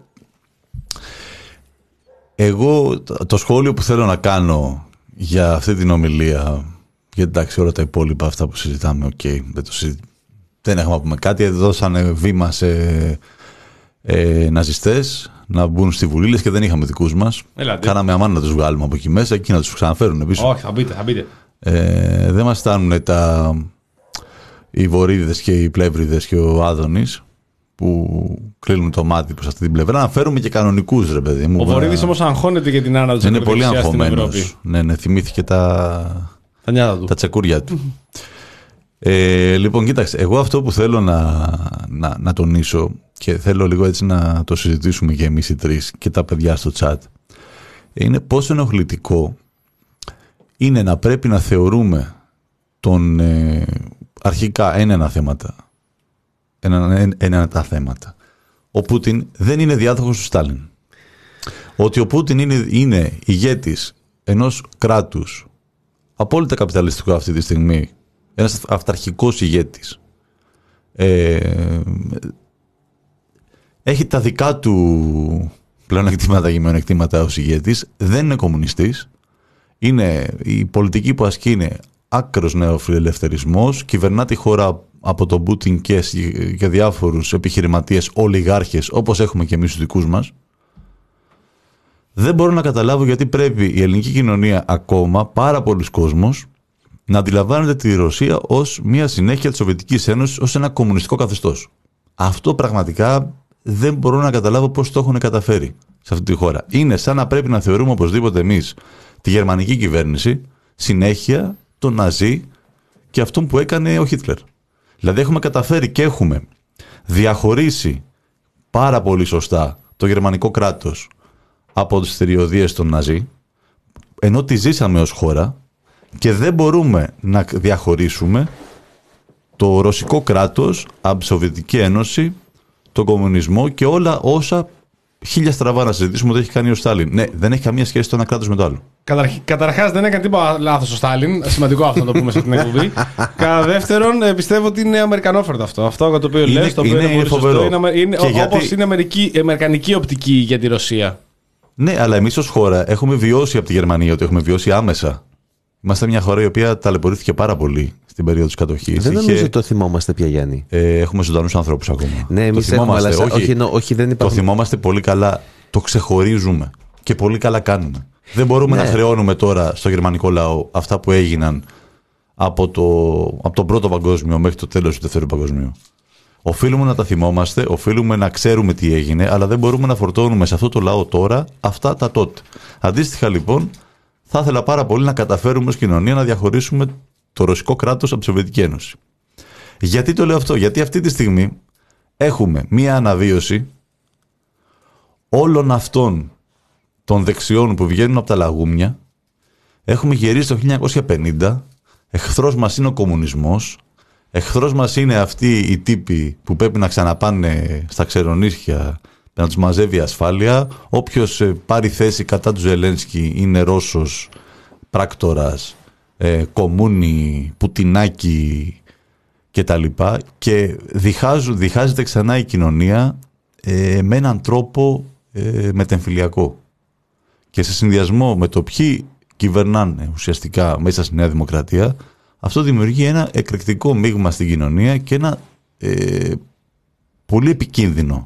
εγώ το σχόλιο που θέλω να κάνω για αυτή την ομιλία. Γιατί εντάξει, όλα τα υπόλοιπα αυτά που συζητάμε, οκ, okay, δεν, συζη... δεν έχουμε να πούμε κάτι. Δώσανε βήμα σε ε, ναζιστές να μπουν στη Βουλή, λες και δεν είχαμε δικούς μας. Ελάτε. Κάναμε αμάν να τους βγάλουμε από εκεί μέσα και να τους ξαναφέρουν πίσω. Όχι, θα μπείτε, θα μπείτε. Ε, δεν μας στάνουν τα... οι Βορίδες και οι Πλεύριδες και ο Άδωνης που κλείνουν το μάτι προς αυτή την πλευρά. Να φέρουμε και κανονικούς, ρε παιδί μου. Ο Βορίδης όμως αγχώνεται για την άναδο της Ευρωδεξιάς στην Ευρώπη. Είναι πολύ αγχωμένος. Ναι, ναι, θυμήθηκε τα... Τα, τα τσεκούρια του. ε, λοιπόν, κοίταξε, εγώ αυτό που θέλω να, να, να τονίσω και θέλω λίγο έτσι να το συζητήσουμε και εμείς οι τρεις και τα παιδιά στο chat, είναι πόσο ενοχλητικό είναι να πρέπει να θεωρούμε τον ε, αρχικά ένα θέματα ένα, ένα τα θέματα. Ο Πούτιν δεν είναι διάδοχος του Στάλιν. Ότι ο Πούτιν είναι, είναι ηγέτης ενός κράτους απόλυτα καπιταλιστικό αυτή τη στιγμή, ένας αυταρχικός ηγέτης, ε, έχει τα δικά του πλεονεκτήματα και μειονεκτήματα ως ηγέτης, δεν είναι κομμουνιστής, είναι, η πολιτική που ασκεί είναι άκρος νεοφιλελευθερισμός, κυβερνά τη χώρα από τον Πούτιν και, και διάφορους επιχειρηματίες ολιγάρχες, όπως έχουμε και εμείς τους δικούς μας. Δεν μπορώ να καταλάβω γιατί πρέπει η ελληνική κοινωνία ακόμα, πάρα πολλοί κόσμος, να αντιλαμβάνεται τη Ρωσία ως μια συνέχεια της Σοβιετικής Ένωσης, ως ένα κομμουνιστικό καθεστώς. Αυτό πραγματικά δεν μπορώ να καταλάβω πώς το έχουν καταφέρει σε αυτή τη χώρα. Είναι σαν να πρέπει να θεωρούμε οπωσδήποτε εμείς τη γερμανική κυβέρνηση συνέχεια τον Ναζί και αυτόν που έκανε ο Χίτλερ. Δηλαδή έχουμε καταφέρει και έχουμε διαχωρίσει πάρα πολύ σωστά το γερμανικό κράτος από τις θηριωδίες των Ναζί, ενώ τη ζήσαμε ως χώρα, και δεν μπορούμε να διαχωρίσουμε το ρωσικό κράτος από τη Σοβιετική Ένωση, τον κομμουνισμό και όλα όσα χίλια στραβά να συζητήσουμε ότι έχει κάνει ο Στάλιν. Ναι, δεν έχει καμία σχέση το ένα κράτος με το άλλο. Καταρχάς δεν έκανε τίποτα λάθος ο Στάλιν. Σημαντικό αυτό να το πούμε σε αυτήν την εκπομπή. Κατά δεύτερον, πιστεύω ότι είναι αμερικανόφερτο αυτό. Αυτό για το οποίο λες, το οποίο είναι, είναι πολύ φοβερό. σωστό. Είναι, είναι, όπως γιατί... είναι αμερική, αμερικανική οπτική για τη Ρωσία. Ναι, αλλά εμείς ως χώρα έχουμε βιώσει από τη Γερμανία, ότι έχουμε βιώσει άμεσα. Είμαστε μια χώρα η οποία ταλαιπωρήθηκε πάρα πολύ στην περίοδο της κατοχής. Δεν νομίζω ότι το θυμόμαστε πια, Γιάννη. Ε, έχουμε ζωντανούς ανθρώπους ακόμα. Ναι, εμείς έχουμε, αλλά όχι, όχι, όχι, δεν το θυμόμαστε πολύ καλά, το ξεχωρίζουμε και πολύ καλά κάνουμε. Δεν μπορούμε ναι. να χρεώνουμε τώρα στο γερμανικό λαό αυτά που έγιναν από, το, από τον πρώτο παγκόσμιο μέχρι το τέλος του δεύτερου παγκοσμίου. Οφείλουμε να τα θυμόμαστε, οφείλουμε να ξέρουμε τι έγινε, αλλά δεν μπορούμε να φορτώνουμε σε αυτό το λαό τώρα αυτά τα τότε. Αντίστοιχα λοιπόν, θα ήθελα πάρα πολύ να καταφέρουμε ως κοινωνία να διαχωρίσουμε το ρωσικό κράτος από τη Σοβιετική Ένωση. Γιατί το λέω αυτό? Γιατί αυτή τη στιγμή έχουμε μία αναβίωση όλων αυτών των δεξιών που βγαίνουν από τα λαγούμια. Έχουμε γυρίσει το χίλια εννιακόσια πενήντα, εχθρός μας είναι ο κομμουνισμός, εχθρός μας είναι αυτοί οι τύποι που πρέπει να ξαναπάνε στα ξερονίσια να τους μαζεύει η ασφάλεια. Όποιος ε, πάρει θέση κατά του Ζελένσκι είναι Ρώσος, πράκτορας, ε, κομμούνι, πουτινάκι κτλ. Και, και διχάζουν, διχάζεται ξανά η κοινωνία ε, με έναν τρόπο ε, μετεμφυλιακό. Και σε συνδυασμό με το ποιοι κυβερνάνε ουσιαστικά μέσα στη Νέα Δημοκρατία, αυτό δημιουργεί ένα εκρηκτικό μείγμα στην κοινωνία και ένα ε, πολύ επικίνδυνο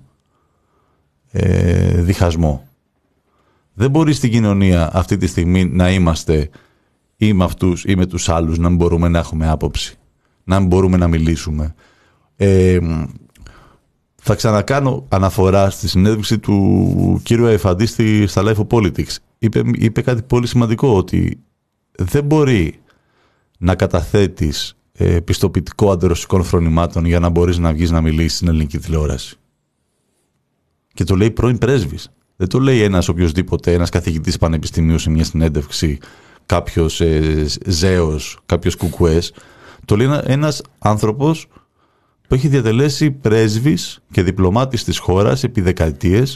ε, διχασμό. Δεν μπορεί στην κοινωνία αυτή τη στιγμή να είμαστε ή με αυτούς ή με τους άλλους, να μην μπορούμε να έχουμε άποψη, να μην μπορούμε να μιλήσουμε. Ε, θα ξανακάνω αναφορά στη συνέντευξη του κύριου Εφαντή στα Life of Politics. Είπε, είπε κάτι πολύ σημαντικό, ότι δεν μπορεί να καταθέτεις ε, πιστοποιητικό αντιρωσικών φρονημάτων για να μπορείς να βγεις να μιλήσεις στην ελληνική τηλεόραση. Και το λέει πρώην πρέσβης. Δεν το λέει ένας οποιοσδήποτε, ένας καθηγητής πανεπιστημίου σε μια συνέντευξη, κάποιος ε, ζέος, κάποιος κουκουές. Το λέει ένας άνθρωπος που έχει διατελέσει πρέσβης και διπλωμάτης της χώρας επί δεκαετίες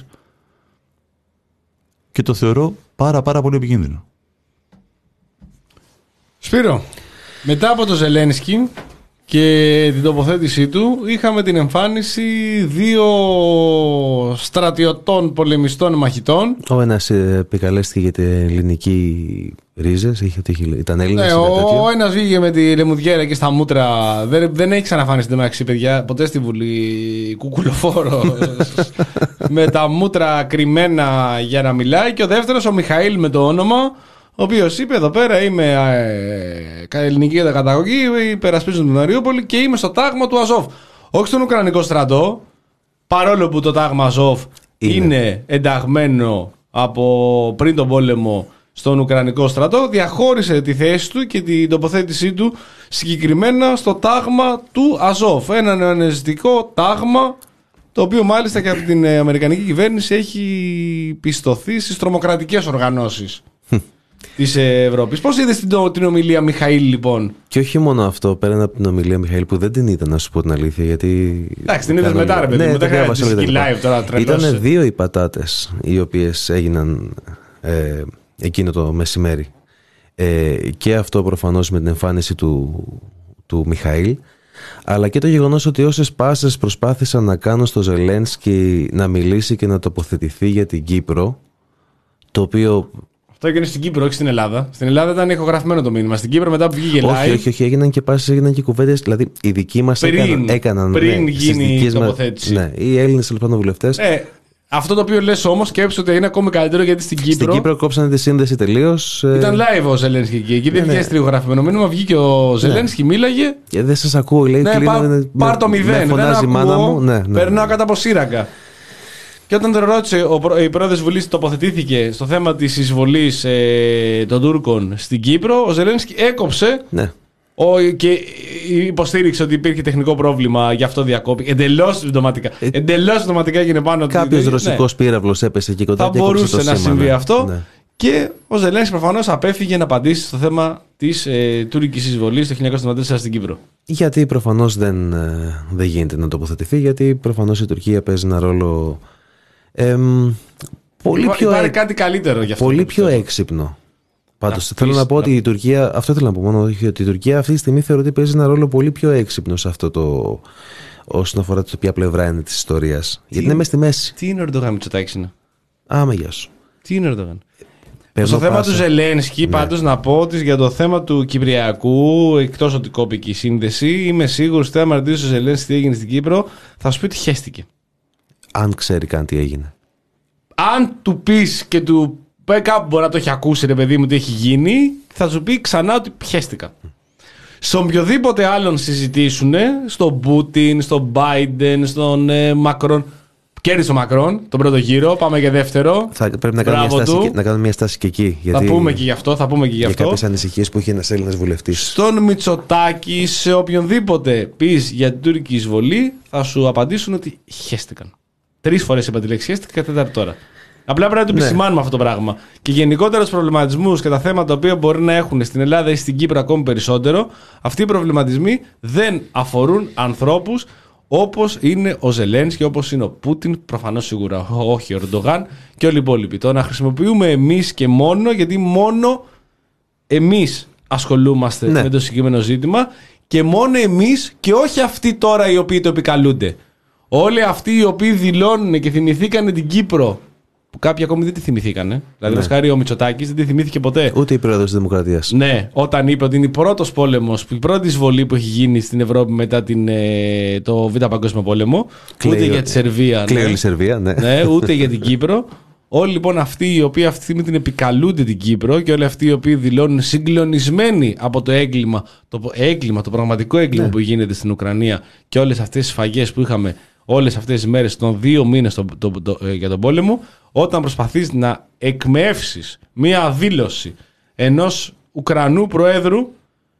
και το θεωρώ πάρα πάρα πολύ επικίνδυνο. Σπύρο, μετά από το Ζελένσκι και την τοποθέτησή του είχαμε την εμφάνιση δύο στρατιωτών πολεμιστών μαχητών. Ο ένας επικαλέστηκε για την ελληνική ρίζες, ήταν Έλληνας. Ναι, ο, ο ένας βγήκε με τη λεμουδιέρα και στα μούτρα. Δεν, δεν έχει ξαναφάνει στην τεμάξη, παιδιά, ποτέ στη Βουλή κουκουλοφόρο με τα μούτρα κρυμμένα για να μιλάει. Και ο δεύτερος, ο Μιχαήλ με το όνομα, ο οποίος είπε εδώ πέρα είμαι ε, ελληνική καταγωγή, υπερασπίζω την Μαριούπολη και είμαι στο τάγμα του Αζόφ. Όχι στον Ουκρανικό στρατό, παρόλο που το τάγμα Αζόφ είναι, είναι ενταγμένο από πριν τον πόλεμο στον Ουκρανικό στρατό, διαχώρισε τη θέση του και την τοποθέτησή του συγκεκριμένα στο τάγμα του Αζόφ. Ένα νεοναζιστικό τάγμα, το οποίο μάλιστα και από την Αμερικανική κυβέρνηση έχει πιστωθεί στις τρομοκρατικές οργανώσεις της Ευρώπης. Πώς είδες την, την ομιλία Μιχαήλ, λοιπόν? Και όχι μόνο αυτό, πέραν από την ομιλία Μιχαήλ, που δεν την είδα, να σου πω την αλήθεια, γιατί. Εντάξει, την είδες μετά, ρε παιδί. Ναι, μετά live τώρα τρελός. Ήταν δύο οι πατάτες οι οποίες έγιναν ε, εκείνο το μεσημέρι. Ε, και αυτό προφανώς με την εμφάνιση του, του Μιχαήλ, αλλά και το γεγονός ότι όσες πάσες προσπάθησαν να κάνουν στο Ζελένσκι να μιλήσει και να τοποθετηθεί για την Κύπρο, το οποίο. Αυτό έγινε στην Κύπρο, όχι στην Ελλάδα. Στην Ελλάδα ήταν ηχογραφημένο το μήνυμα. Στην Κύπρο μετά που βγήκε live. Όχι, όχι, όχι. Έγιναν και πάσες, έγιναν και κουβέντες. Δηλαδή οι δικοί μας έκαναν. έκαναν πριν ναι, γίνει η τοποθέτηση. Ναι, οι Έλληνες λοιπόν βουλευτές. Ε, αυτό το οποίο λες όμως, σκέψου ότι είναι ακόμη καλύτερο, γιατί στην Κύπρο. Στην Κύπρο κόψανε τη σύνδεση τελείως. Ήταν live ο Ζελένσκι εκεί. Εκεί δεν βγήκε ηχογραφημένο μήνυμα. Βγήκε ο Ζελένσκι, ναι. Μίλαγε. Και δεν σας ακούω, λέει. Ναι, πάρ πά, το μηδέν. Δεν ακούω. Ναι, ναι. Περνάω κατά από σύραγγα. Και όταν τον ρώτησε, ο, η πρόεδρος Βουλής τοποθετήθηκε στο θέμα της εισβολής ε, των Τούρκων στην Κύπρο, ο Ζελένσκι έκοψε ναι. ο, και υποστήριξε ότι υπήρχε τεχνικό πρόβλημα, γι' αυτό διακόπηκε. Εντελώς συμπτωματικά. Ε, Εντελώς συμπτωματικά έγινε πάνω. Κάποιος ότι, ρωσικός ναι. πύραυλος έπεσε εκεί κοντά. Θα και μπορούσε να συμβεί ναι. αυτό. Ναι. Και ο Ζελένσκι προφανώς απέφυγε να απαντήσει στο θέμα της ε, τουρκικής εισβολής το χίλια εννιακόσια εβδομήντα τέσσερα στην Κύπρο. Γιατί προφανώς δεν, ε, δεν γίνεται να τοποθετηθεί, γιατί προφανώς η Τουρκία παίζει ένα ρόλο. Ε, πολύ Υπά, πιο υπάρχει κάτι καλύτερο γι' αυτό. Πολύ πιο έξυπνο. Πάντως θέλω να πω ότι η Τουρκία, αυτό θέλω να πω μόνο, ότι η Τουρκία αυτή τη στιγμή θεωρώ ότι παίζει ένα ρόλο πολύ πιο έξυπνο σε αυτό το. Όσον αφορά το ποια πλευρά είναι της ιστορίας. Γιατί είναι μέσα στη μέση. Τι είναι ο Ερντογάν, Μητσοτάκης είναι? Άμα γεια σου. Τι είναι ο Ερντογάν? Στο θέμα πάσα. του Ζελένσκι, ναι. πάντως να πω ότι για το θέμα του Κυπριακού, εκτός ότι κόπηκε η σύνδεση, είμαι σίγουρος ότι άμα ρωτήσει ο Ζελένσκι τι έγινε στην Κύπρο, θα σου πει ότι χέστηκε. Αν ξέρει καν τι έγινε. Αν του πεις και του κάπου μπορεί να το έχει ακούσει, ρε παιδί μου, τι έχει γίνει, θα σου πει ξανά ότι πιέστηκα. Στον οποιοδήποτε άλλον συζητήσουν, στον Πούτιν, στον Μπάιντεν, στον ε, Μακρόν. Κέρδισε ο Μακρόν τον πρώτο γύρο, πάμε για δεύτερο. Θα πρέπει να κάνουμε, μια στάση, να κάνουμε μια στάση και εκεί. Γιατί θα πούμε και γι' αυτό. Θα πούμε και γι' αυτό. Για κάποιες ανησυχίες που είχε ένας Έλληνας βουλευτής. Στον Μητσοτάκη, σε οποιονδήποτε πεις για την τουρκική εισβολή, θα σου απαντήσουν ότι χέστηκαν. Τρεις φορές είπα τη λέξη χέστηκα και τέταρτη τώρα. Απλά πρέπει να το επισημάνουμε ναι. αυτό το πράγμα. Και γενικότερα στους προβληματισμούς και τα θέματα τα οποία μπορεί να έχουν στην Ελλάδα ή στην Κύπρο ακόμη περισσότερο, αυτοί οι προβληματισμοί δεν αφορούν ανθρώπους όπως είναι ο Ζελένσκι, όπως είναι ο Πούτιν, προφανώς σίγουρα όχι ο Ερντογάν και όλοι οι υπόλοιποι. Το να χρησιμοποιούμε εμείς και μόνο, γιατί μόνο εμείς ασχολούμαστε ναι. με το συγκεκριμένο ζήτημα και μόνο εμείς και όχι αυτοί τώρα οι οποίοι το επικαλούνται. Όλοι αυτοί οι οποίοι δηλώνουν και θυμηθήκανε την Κύπρο, που κάποιοι ακόμη δεν τη θυμηθήκανε. Δηλαδή, ναι. χάρη ο Μητσοτάκης δεν τη θυμήθηκε ποτέ. Ούτε η πρόεδρος της Δημοκρατίας. Ναι, όταν είπε ότι είναι ο πρώτος πόλεμος, η πρώτη εισβολή που έχει γίνει στην Ευρώπη μετά την, ε, το Β' Παγκόσμιο Πόλεμο. Κλαίει, ούτε για τη Σερβία. Ναι. Ναι. Σερβία, ναι. ναι. Ούτε για την Κύπρο. Όλοι λοιπόν αυτοί οι οποίοι αυτή τη στιγμή την επικαλούνται την Κύπρο και όλοι αυτοί οι οποίοι δηλώνουν συγκλονισμένοι από το έγκλημα, το έγκλημα, το πραγματικό έγκλημα ναι. που γίνεται στην Ουκρανία και όλες αυτές τις σφαγές που είχαμε όλες αυτές τις μέρες των δύο μήνες το, το, το, το, για τον πόλεμο, όταν προσπαθείς να εκμεύσεις μία δήλωση ενός Ουκρανού Προέδρου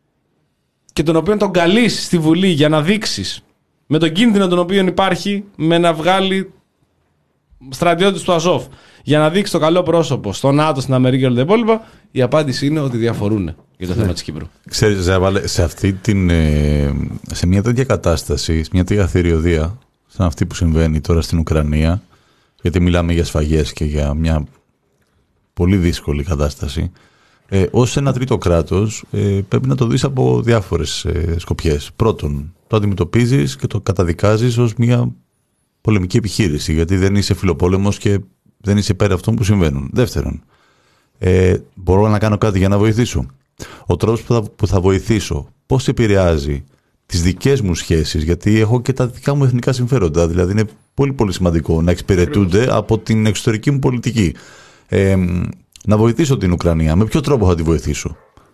και τον οποίο τον καλείς στη Βουλή για να δείξεις με τον κίνδυνο τον οποίο υπάρχει με να βγάλει στρατιώτες του Αζόφ για να δείξει το καλό πρόσωπο στο ΝΑΤΟ, στην Αμερική και όλα τα υπόλοιπα, η απάντηση είναι ότι διαφορούν για το ναι. θέμα της Κύπρου. Ξέρεις, Ζαβάλε, σε αυτή την, σε μια τέτοια κατάσταση, σε μια τέτοια θηριωδία, σαν αυτή που συμβαίνει τώρα στην Ουκρανία, γιατί μιλάμε για σφαγές και για μια πολύ δύσκολη κατάσταση, ε, ως ένα τρίτο κράτος ε, πρέπει να το δεις από διάφορες ε, σκοπιές. Πρώτον, το αντιμετωπίζεις και το καταδικάζεις ως μια πολεμική επιχείρηση, γιατί δεν είσαι φιλοπόλεμος και δεν είσαι υπέρ αυτών που συμβαίνουν. Δεύτερον, ε, μπορώ να κάνω κάτι για να βοηθήσω. Ο τρόπος που θα, που θα βοηθήσω, πώς επηρεάζει τις δικές μου σχέσεις, γιατί έχω και τα δικά μου εθνικά συμφέροντα. Δηλαδή είναι πολύ πολύ σημαντικό να εξυπηρετούνται από την εξωτερική μου πολιτική. Ε, να βοηθήσω την Ουκρανία. Με ποιο τρόπο θα τη βοηθήσω?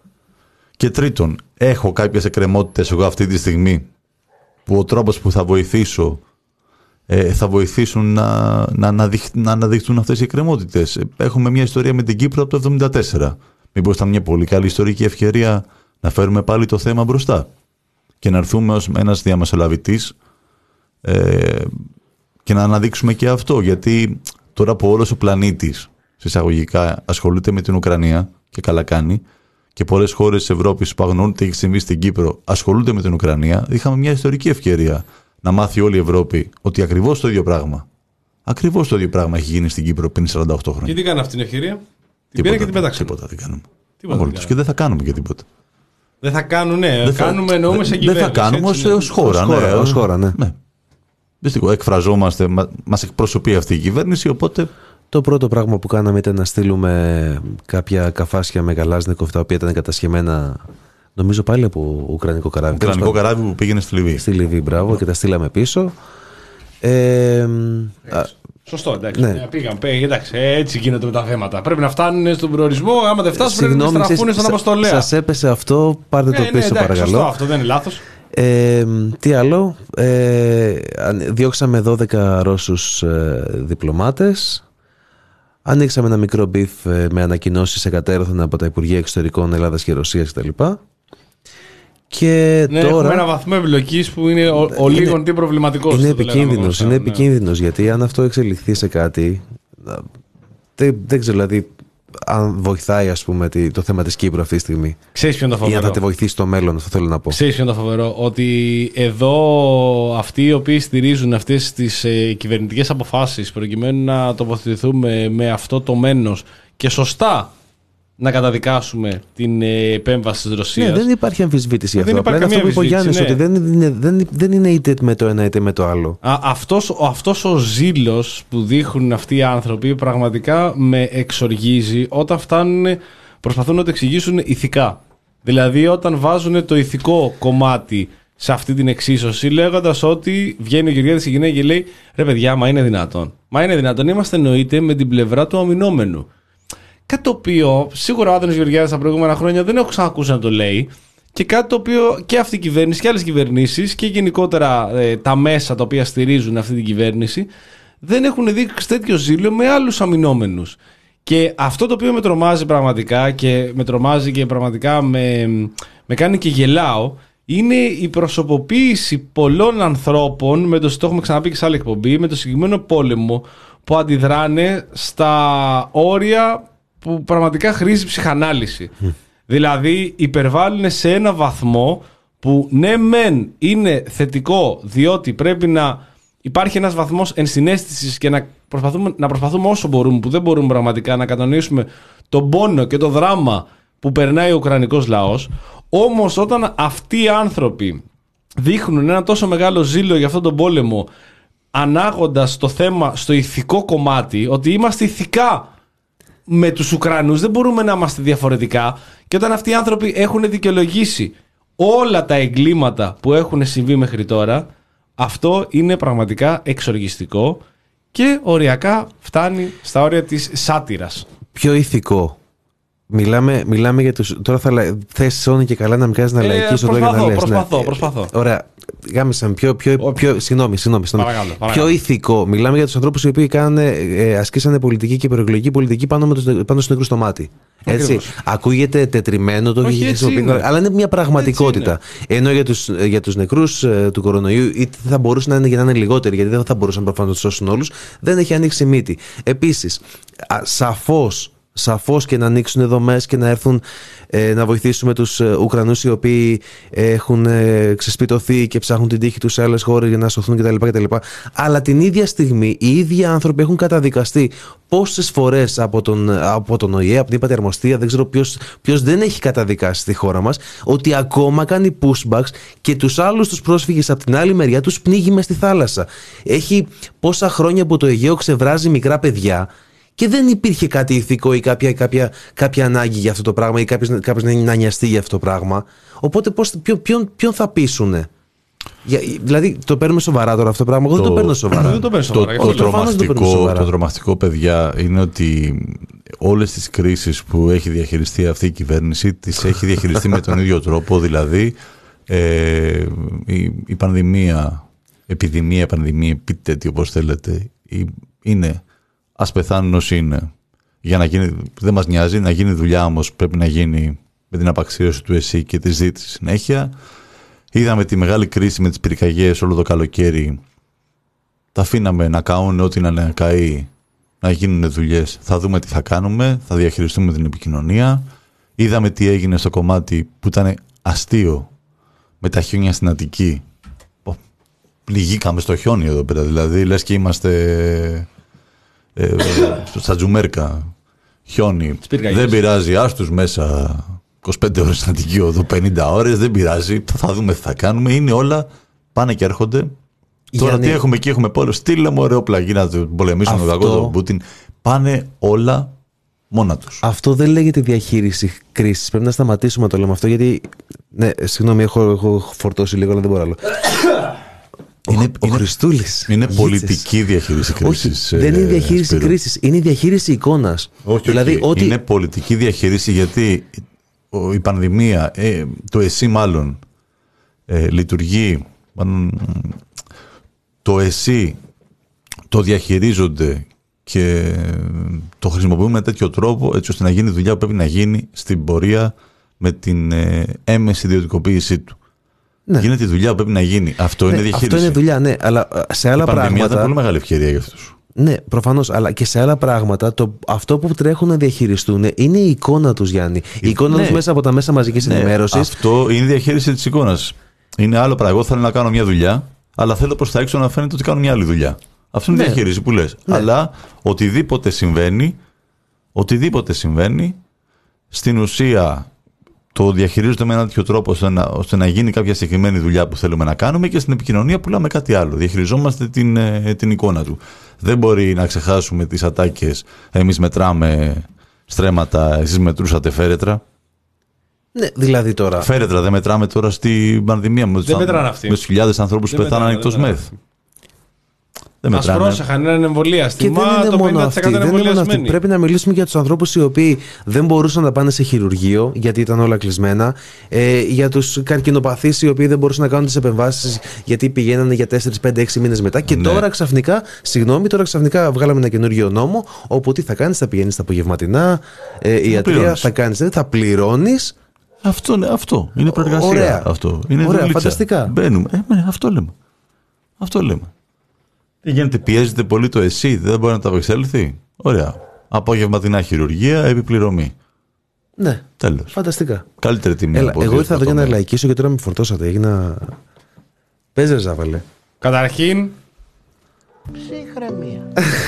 Και τρίτον, έχω κάποιες εκκρεμότητες εγώ αυτή τη στιγμή που ο τρόπος που θα βοηθήσω ε, θα βοηθήσουν να, να, αναδειχ, να αναδειχθούν αυτές οι εκκρεμότητες. Έχουμε μια ιστορία με την Κύπρο από το εβδομήντα τέσσερα. Μήπως ήταν μια πολύ καλή ιστορική ευκαιρία να φέρουμε πάλι το θέμα μπροστά και να έρθουμε ως ένας διαμεσολαβητής ε, και να αναδείξουμε και αυτό, γιατί τώρα που όλος ο πλανήτης συσσαγωγικά ασχολείται με την Ουκρανία και καλά κάνει και πολλές χώρες της Ευρώπης που αγνοούν τι έχει συμβεί στην Κύπρο ασχολούνται με την Ουκρανία, είχαμε μια ιστορική ευκαιρία να μάθει όλη η Ευρώπη ότι ακριβώς το ίδιο πράγμα ακριβώς το ίδιο πράγμα έχει γίνει στην Κύπρο πριν σαράντα οκτώ χρόνια. Και τι κάναμε αυτή την ευκαιρία? Την πήρα και την πέταξαμε. Τίποτα δεν κάνουμε. Τίποτα και δεν θα κάνουμε και τίποτα. Δεν θα κάνουν, ναι. Δεν θα, κάνουμε, εννοούμε σε κυβέρνηση. Δεν θα κάνουμε ως, ως χώρα. Ναι, ως χώρα, ναι. ναι. Δυστυχώς, εκφραζόμαστε, μα, μας εκπροσωπεί αυτή η κυβέρνηση, οπότε... Το πρώτο πράγμα που κάναμε ήταν να στείλουμε κάποια καφάσια με Καλάζνικοφ, τα οποία ήταν κατασχεμένα, νομίζω πάλι από ουκρανικό καράβι. Ουκρανικό καράβι που πήγαινε στη Λιβύη. Στη Λιβύη, μπράβο, και τα στείλαμε πίσω. Ε, Σωστό, εντάξει. Ναι. Πήγαν, πήγαν, εντάξει, έτσι γίνονται με τα θέματα. Πρέπει να φτάνουν στον προορισμό. Άμα δεν φτάσουν, πρέπει να στραφούν στον αποστολέα. Σας έπεσε αυτό, πάρτε το ναι, πίσω, ναι, εντάξει, παρακαλώ. Σωστό, αυτό δεν είναι λάθος. Ε, τι άλλο, ε, διώξαμε δώδεκα Ρώσους ε, διπλωμάτες. Ανοίξαμε ένα μικρό μπιφ ε, με ανακοινώσεις εκατέρωθεν από τα Υπουργεία Εξωτερικών Ελλάδας και Ρωσίας κτλ. Και ναι, τώρα έχουμε ένα βαθμό εμπλοκής που είναι ο, ο είναι, λίγον τι προβληματικός. Είναι επικίνδυνος, είναι ναι. επικίνδυνος, γιατί αν αυτό εξελιχθεί σε κάτι, δεν, δεν ξέρω δηλαδή αν βοηθάει, ας πούμε, το θέμα της Κύπρου αυτή τη στιγμή. Ξέρεις ποιο είναι το φοβερό? Ή αν θα τη βοηθήσει στο μέλλον, αυτό θέλω να πω. Ξέρεις ποιο είναι το φοβερό? Ότι εδώ αυτοί οι οποίοι στηρίζουν αυτές τις ε, κυβερνητικές αποφάσεις προκειμένου να τοποθετηθούμε με αυτό το μένος και σωστά να καταδικάσουμε την ε, επέμβαση της Ρωσίας. Ναι, δεν υπάρχει αμφισβήτηση για αυτό. Απλά είναι αυτό που είπε ο Γιάννης, ναι. ότι δεν είναι, δεν, δεν είναι είτε με το ένα είτε με το άλλο. Α, αυτός, αυτός ο ζήλος που δείχνουν αυτοί οι άνθρωποι πραγματικά με εξοργίζει όταν φτάνουν, προσπαθούν να το εξηγήσουν ηθικά. Δηλαδή όταν βάζουν το ηθικό κομμάτι σε αυτή την εξίσωση, λέγοντας ότι βγαίνει ο Γεωργιάδης η γυναίκα και λέει ρε παιδιά, μα είναι δυνατόν. Μα είναι δυνατόν, είμαστε εννοείται με την πλευρά του αμυνόμενου. Κάτι το οποίο σίγουρα ο Άδωνης Γεωργιάδης τα προηγούμενα χρόνια δεν έχω ξανακούσει να το λέει, και κάτι το οποίο και αυτή η κυβέρνηση και άλλες κυβερνήσεις και γενικότερα ε, τα μέσα τα οποία στηρίζουν αυτή την κυβέρνηση δεν έχουν δείξει τέτοιο ζήλο με άλλους αμυνόμενους. Και αυτό το οποίο με τρομάζει πραγματικά και με τρομάζει και πραγματικά με, με κάνει και γελάω είναι η προσωποποίηση πολλών ανθρώπων, με το, το έχουμε ξαναπεί και σε άλλη εκπομπή, με το συγκεκριμένο πόλεμο που αντιδράνε στα όρια που πραγματικά χρήζει ψυχανάλυση. Mm. Δηλαδή υπερβάλλουν σε ένα βαθμό που ναι μεν είναι θετικό διότι πρέπει να υπάρχει ένας βαθμός ενσυναίσθησης και να προσπαθούμε, να προσπαθούμε όσο μπορούμε, που δεν μπορούμε πραγματικά να κατανοήσουμε τον πόνο και το δράμα που περνάει ο Ουκρανικός λαός. Όμως όταν αυτοί οι άνθρωποι δείχνουν ένα τόσο μεγάλο ζήλο για αυτόν τον πόλεμο, ανάγοντας το θέμα στο ηθικό κομμάτι, ότι είμαστε ηθικά με τους Ουκρανούς, δεν μπορούμε να είμαστε διαφορετικά, και όταν αυτοί οι άνθρωποι έχουν δικαιολογήσει όλα τα εγκλήματα που έχουν συμβεί μέχρι τώρα, αυτό είναι πραγματικά εξοργιστικό και οριακά φτάνει στα όρια της σάτυρας. Πιο ηθικό. Μιλάμε, μιλάμε για τους. Τώρα θα θες όνει και καλά να μην κάνεις να ε, λαϊκίσω εδώ για να λες. Προσπαθώ, ναι. προσπαθώ. Ωραία. Γάμισαν πιο. πιο, πιο συγγνώμη, συγγνώμη. Παρακαλώ, παρακαλώ. Πιο ηθικό. Μιλάμε για τους ανθρώπους οι οποίοι κάνανε, ε, ασκήσανε πολιτική και προεκλογική πολιτική πάνω, με τους, πάνω στους νεκρούς στο μάτι. Έτσι. Ακριβώς. Ακούγεται τετριμένο το χρησιμοποιεί, αλλά είναι μια πραγματικότητα. Είναι. Ενώ για τους, για τους νεκρούς ε, του κορονοϊού, είτε θα μπορούσε να είναι για να είναι λιγότεροι, γιατί δεν θα μπορούσαν προφανώς να τους σώσουν όλους, δεν έχει ανοίξει μύτη. Επίσης, σαφώς. Σαφώς και να ανοίξουν δομές και να έρθουν ε, να βοηθήσουμε τους ε, Ουκρανούς οι οποίοι ε, έχουν ε, ξεσπιτωθεί και ψάχνουν την τύχη τους σε άλλες χώρες για να σωθούν κτλ, κτλ. Αλλά την ίδια στιγμή οι ίδιοι άνθρωποι έχουν καταδικαστεί πόσες φορές από τον, από τον Ο Η Ε, από την ΥΠΑΤΗ Αρμοστία, δεν ξέρω ποιος, ποιος δεν έχει καταδικάσει στη χώρα μας, ότι ακόμα κάνει pushbacks και τους άλλους τους πρόσφυγες από την άλλη μεριά τους πνίγει μες στη θάλασσα. Έχει πόσα χρόνια που το Αιγαίο ξεβράζει μικρά παιδιά. Και δεν υπήρχε κάτι ηθικό ή κάποια, κάποια, κάποια ανάγκη για αυτό το πράγμα ή κάποιος, κάποιος να νοιαστεί για αυτό το πράγμα. Οπότε πώς, ποιο, ποιον, ποιον θα πείσουνε. Για, δηλαδή το παίρνουμε σοβαρά τώρα αυτό το πράγμα. Εγώ δεν το παίρνω σοβαρά. Δεν το παίρνω σοβαρά. Το, το, τρομαστικό, το τρομαστικό, παιδιά, είναι ότι όλες τις κρίσεις που έχει διαχειριστεί αυτή η κυβέρνηση τις έχει διαχειριστεί με τον ίδιο τρόπο. Δηλαδή ε, η, η πανδημία, επιδημία, πανδημία, πείτε τι όπως θέλετε, η, είναι... Ας πεθάνουν όσοι είναι. Για να γίνει, δεν μας νοιάζει, να γίνει δουλειά όμως πρέπει να γίνει με την απαξίωση του ΕΣΥ και τη ζήτηση συνέχεια. Είδαμε τη μεγάλη κρίση με τις πυρκαγιές όλο το καλοκαίρι. Τα αφήναμε να καούν ό,τι να καεί, να γίνουν δουλειές. Θα δούμε τι θα κάνουμε, θα διαχειριστούμε την επικοινωνία. Είδαμε τι έγινε στο κομμάτι που ήταν αστείο με τα χιόνια στην Αττική. Πληγήκαμε στο χιόνι εδώ πέρα, δηλαδή λες και είμαστε... Ε, στα Τζουμέρκα, χιόνι, δεν πειράζει, άστους μέσα είκοσι πέντε ώρες στην Αττική Οδό, πενήντα ώρες, δεν πειράζει, θα δούμε τι θα κάνουμε, είναι όλα, πάνε και έρχονται. Τώρα Γιάννη, τι έχουμε εκεί, έχουμε πόλεμο, στείλε μου ωραίο πλαγί να πολεμήσουμε τον κακό τον Πούτιν, πάνε όλα μόνα τους. Αυτό δεν λέγεται διαχείριση κρίσης, πρέπει να σταματήσουμε να το λέμε αυτό, γιατί, ναι, συγγνώμη, έχω, έχω φορτώσει λίγο, αλλά δεν μπορώ άλλο. Είναι, ο είναι, Χριστούλης. Είναι πολιτική διαχείριση κρίσης. Όχι, δεν είναι διαχείριση κρίσης, είναι διαχείριση εικόνας. Όχι, δηλαδή, όχι. Ότι... είναι πολιτική διαχείριση γιατί η πανδημία, ε, το ΕΣΥ μάλλον, ε, λειτουργεί, το ΕΣΥ το διαχειρίζονται και το χρησιμοποιούμε με τέτοιο τρόπο έτσι ώστε να γίνει δουλειά που πρέπει να γίνει στην πορεία με την ε, έμεση ιδιωτικοποίησή του. Ναι. Γίνεται η δουλειά που πρέπει να γίνει. Αυτό ναι, είναι διαχείριση. Αυτό είναι δουλειά, ναι. Αλλά σε άλλα η πράγματα. Η ήταν πολύ μεγάλη ευκαιρία για αυτούς. Ναι, προφανώς. Αλλά και σε άλλα πράγματα το, αυτό που τρέχουν να διαχειριστούν είναι η εικόνα τους, Γιάννη. Η εικόνα ναι. τους μέσα από τα μέσα μαζικής ναι, ενημέρωσης. Αυτό είναι διαχείριση της εικόνας. Είναι άλλο πράγμα. Εγώ θέλω να κάνω μια δουλειά, αλλά θέλω προς τα έξω να φαίνεται ότι κάνω μια άλλη δουλειά. Αυτό είναι ναι. διαχείριση που λες. Ναι. Αλλά οτιδήποτε συμβαίνει, οτιδήποτε συμβαίνει, στην ουσία. Το διαχειρίζονται με έναν τέτοιο τρόπο ώστε να, ώστε να γίνει κάποια συγκεκριμένη δουλειά που θέλουμε να κάνουμε και στην επικοινωνία πουλάμε κάτι άλλο. Διαχειριζόμαστε την, την εικόνα του. Δεν μπορεί να ξεχάσουμε τις ατάκες. Εμείς μετράμε στρέμματα, εσείς μετρούσατε φέρετρα. Ναι, δηλαδή τώρα. Φέρετρα δεν μετράμε τώρα στην πανδημία με τους χιλιάδες ανθρώπους που πεθάναν εκτός μεθ. Μας πρόσεχαν, είναι εμβολιαστή. Μα το πενήντα τοις εκατό είναι εμβολιασμένοι. Πρέπει να μιλήσουμε για τους ανθρώπους οι οποίοι δεν μπορούσαν να πάνε σε χειρουργείο γιατί ήταν όλα κλεισμένα. Ε, για τους καρκινοπαθείς οι οποίοι δεν μπορούσαν να κάνουν τις επεμβάσεις γιατί πηγαίνανε για τέσσερα, πέντε, έξι μήνες μετά. Και ναι. τώρα ξαφνικά, συγγνώμη, τώρα ξαφνικά βγάλαμε ένα καινούργιο νόμο όπου τι θα κάνεις, θα πηγαίνεις στα απογευματινά, ε, ιατρία, θα κάνεις, θα πληρώνεις. Αυτό, ναι, αυτό είναι προεργασία. Ωραία, αυτό. Είναι Ωραία φανταστικά. Μπαίνουμε. Ε, ναι, αυτό λέμε. Αυτό λέμε. Τι γίνεται, πιέζεται πολύ το ΕΣΥ, δεν μπορεί να τα απεξέλθει. Ωραία. Απόγευματινά χειρουργία, επιπληρωμή. Ναι. Τέλος. Φανταστικά. Καλύτερη τιμή. Έλα, από εγώ δύο ήρθα εδώ για να εκατομμύρια. λαϊκίσω και τώρα με φορτώσατε. Έγινα. Πες ρε Ζάβαλε. Καταρχήν, Ψυχραιμία.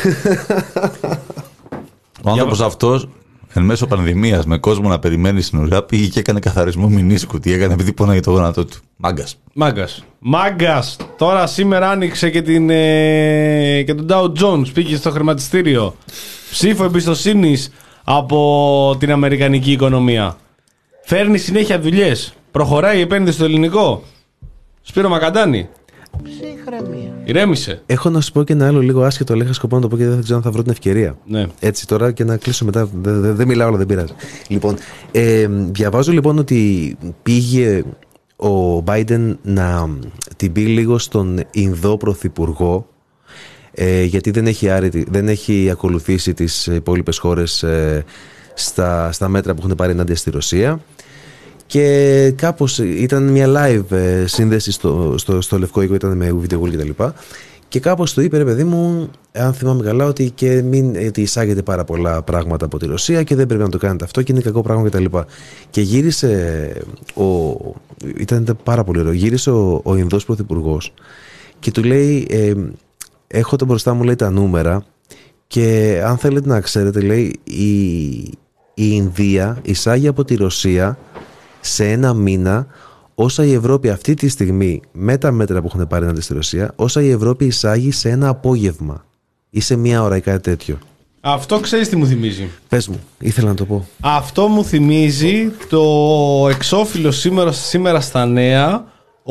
Ο άνθρωπος αυτός, εν μέσω πανδημίας, με κόσμο να περιμένει στην ουρά, πήγε και έκανε καθαρισμό μηνίσκου. Τι έκανε επειδή πόναγε το γόνατό του. Μάγκας. μάγκας. Μάγκας. Τώρα σήμερα άνοιξε και, την, ε, και τον Dow Jones. Πήγε στο χρηματιστήριο. Ψήφο εμπιστοσύνης από την αμερικανική οικονομία. Φέρνει συνέχεια δουλειές. Προχωράει η επένδυση στο ελληνικό. Σπύρο Μακαντάνη. Ψυχραιμία. Ηρέμησε. Έχω να σου πω και ένα άλλο λίγο άσχετο, αλλά είχα σκοπό να το πω και δεν ξέρω αν θα βρω την ευκαιρία. Ναι. Έτσι τώρα και να κλείσω μετά. Δεν δε, δε μιλάω, αλλά δεν πειράζει. Λοιπόν, ε, διαβάζω λοιπόν ότι πήγε ο Biden να την πει λίγο στον Ινδό Πρωθυπουργό, ε, γιατί δεν έχει, άρρητη, δεν έχει ακολουθήσει τις υπόλοιπες χώρες ε, στα, στα μέτρα που έχουν πάρει ενάντια στη Ρωσία. Και κάπως ήταν μια live ε, σύνδεση στο, στο, στο Λευκό Οίκο, ήταν με βίντεο και τα λοιπά. Και κάπως το είπε, ρε παιδί μου, αν θυμάμαι καλά, ότι, και μην, ότι εισάγεται πάρα πολλά πράγματα από τη Ρωσία και δεν πρέπει να το κάνετε αυτό και είναι κακό πράγμα και τα λοιπά. Και γύρισε, ο, ήταν πάρα πολύ ωραίο, γύρισε ο, ο Ινδός Πρωθυπουργός και του λέει, ε, έχω το μπροστά μου, λέει, τα νούμερα και αν θέλετε να ξέρετε, λέει, η, η Ινδία εισάγει από τη Ρωσία σε ένα μήνα όσα η Ευρώπη αυτή τη στιγμή, με τα μέτρα που έχουν πάρει ενάντια στη Ρωσία, όσα η Ευρώπη εισάγει σε ένα απόγευμα ή σε μία ώρα ή κάτι τέτοιο. Αυτό ξέρεις τι μου θυμίζει. Πες μου, ήθελα να το πω. Αυτό μου θυμίζει το εξώφυλλο σήμερα, σήμερα στα νέα,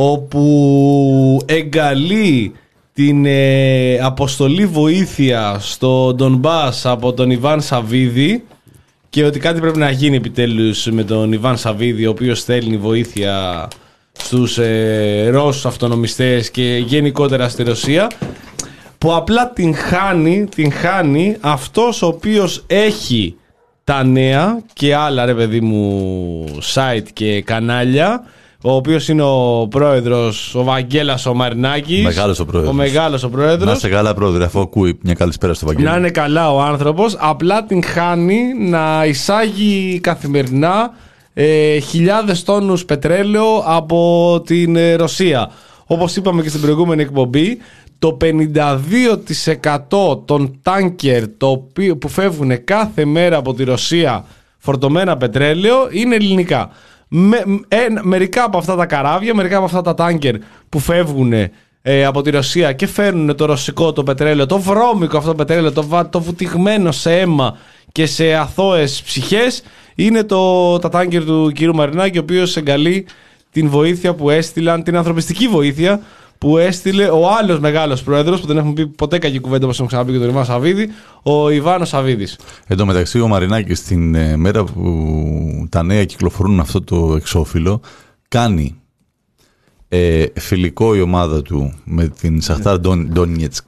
όπου εγκαλεί την ε, αποστολή βοήθεια στο Ντονμπάς από τον Ιβάν Σαββίδη και ότι κάτι πρέπει να γίνει επιτέλους με τον Ιβάν Σαββίδη, ο οποίος στέλνει βοήθεια στους ε, Ρώσους αυτονομιστές και γενικότερα στη Ρωσία, που απλά την χάνει, την χάνει αυτός ο οποίος έχει τα νέα και άλλα, ρε παιδί μου, site και κανάλια, ο οποίος είναι ο πρόεδρος, ο Βαγγέλας ο Μαρινάκης. Μεγάλος ο πρόεδρος. Ο μεγάλος ο πρόεδρος. Να είσαι καλά, πρόεδρε, αφού ακούει μια καλησπέρα στο Βαγγέλη. Να είναι καλά ο άνθρωπος. Απλά την χάνει να εισάγει καθημερινά ε, χιλιάδες τόνους πετρέλαιο από την ε, Ρωσία. Όπως είπαμε και στην προηγούμενη εκπομπή, το πενήντα δύο τοις εκατό των τάνκερ το οποίο, που φεύγουν κάθε μέρα από τη Ρωσία φορτωμένα πετρέλαιο είναι ελληνικά. Με, ε, μερικά από αυτά τα καράβια, μερικά από αυτά τα τάνκερ που φεύγουν ε, από τη Ρωσία και φέρνουν το ρωσικό το πετρέλαιο, το βρώμικο αυτό το πετρέλαιο, το, το βουτυγμένο σε αίμα και σε αθώες ψυχές, είναι το, τα τάνκερ του κυρίου Μαρινάκη, ο οποίος εγκαλεί την βοήθεια που έστειλαν, την ανθρωπιστική βοήθεια που έστειλε ο άλλος μεγάλος πρόεδρος, που δεν έχουμε πει ποτέ κακή κουβέντα όπως έχουμε ξαναπεί και τον Ιβάν Σαββίδη, ο Ιβάνος Σαββίδης. Εν τω μεταξύ, ο Μαρινάκης την ε, μέρα που τα νέα κυκλοφορούν αυτό το εξώφυλλο, κάνει ε, φιλικό η ομάδα του με την Σαχτάρ Ντονιέτσκ.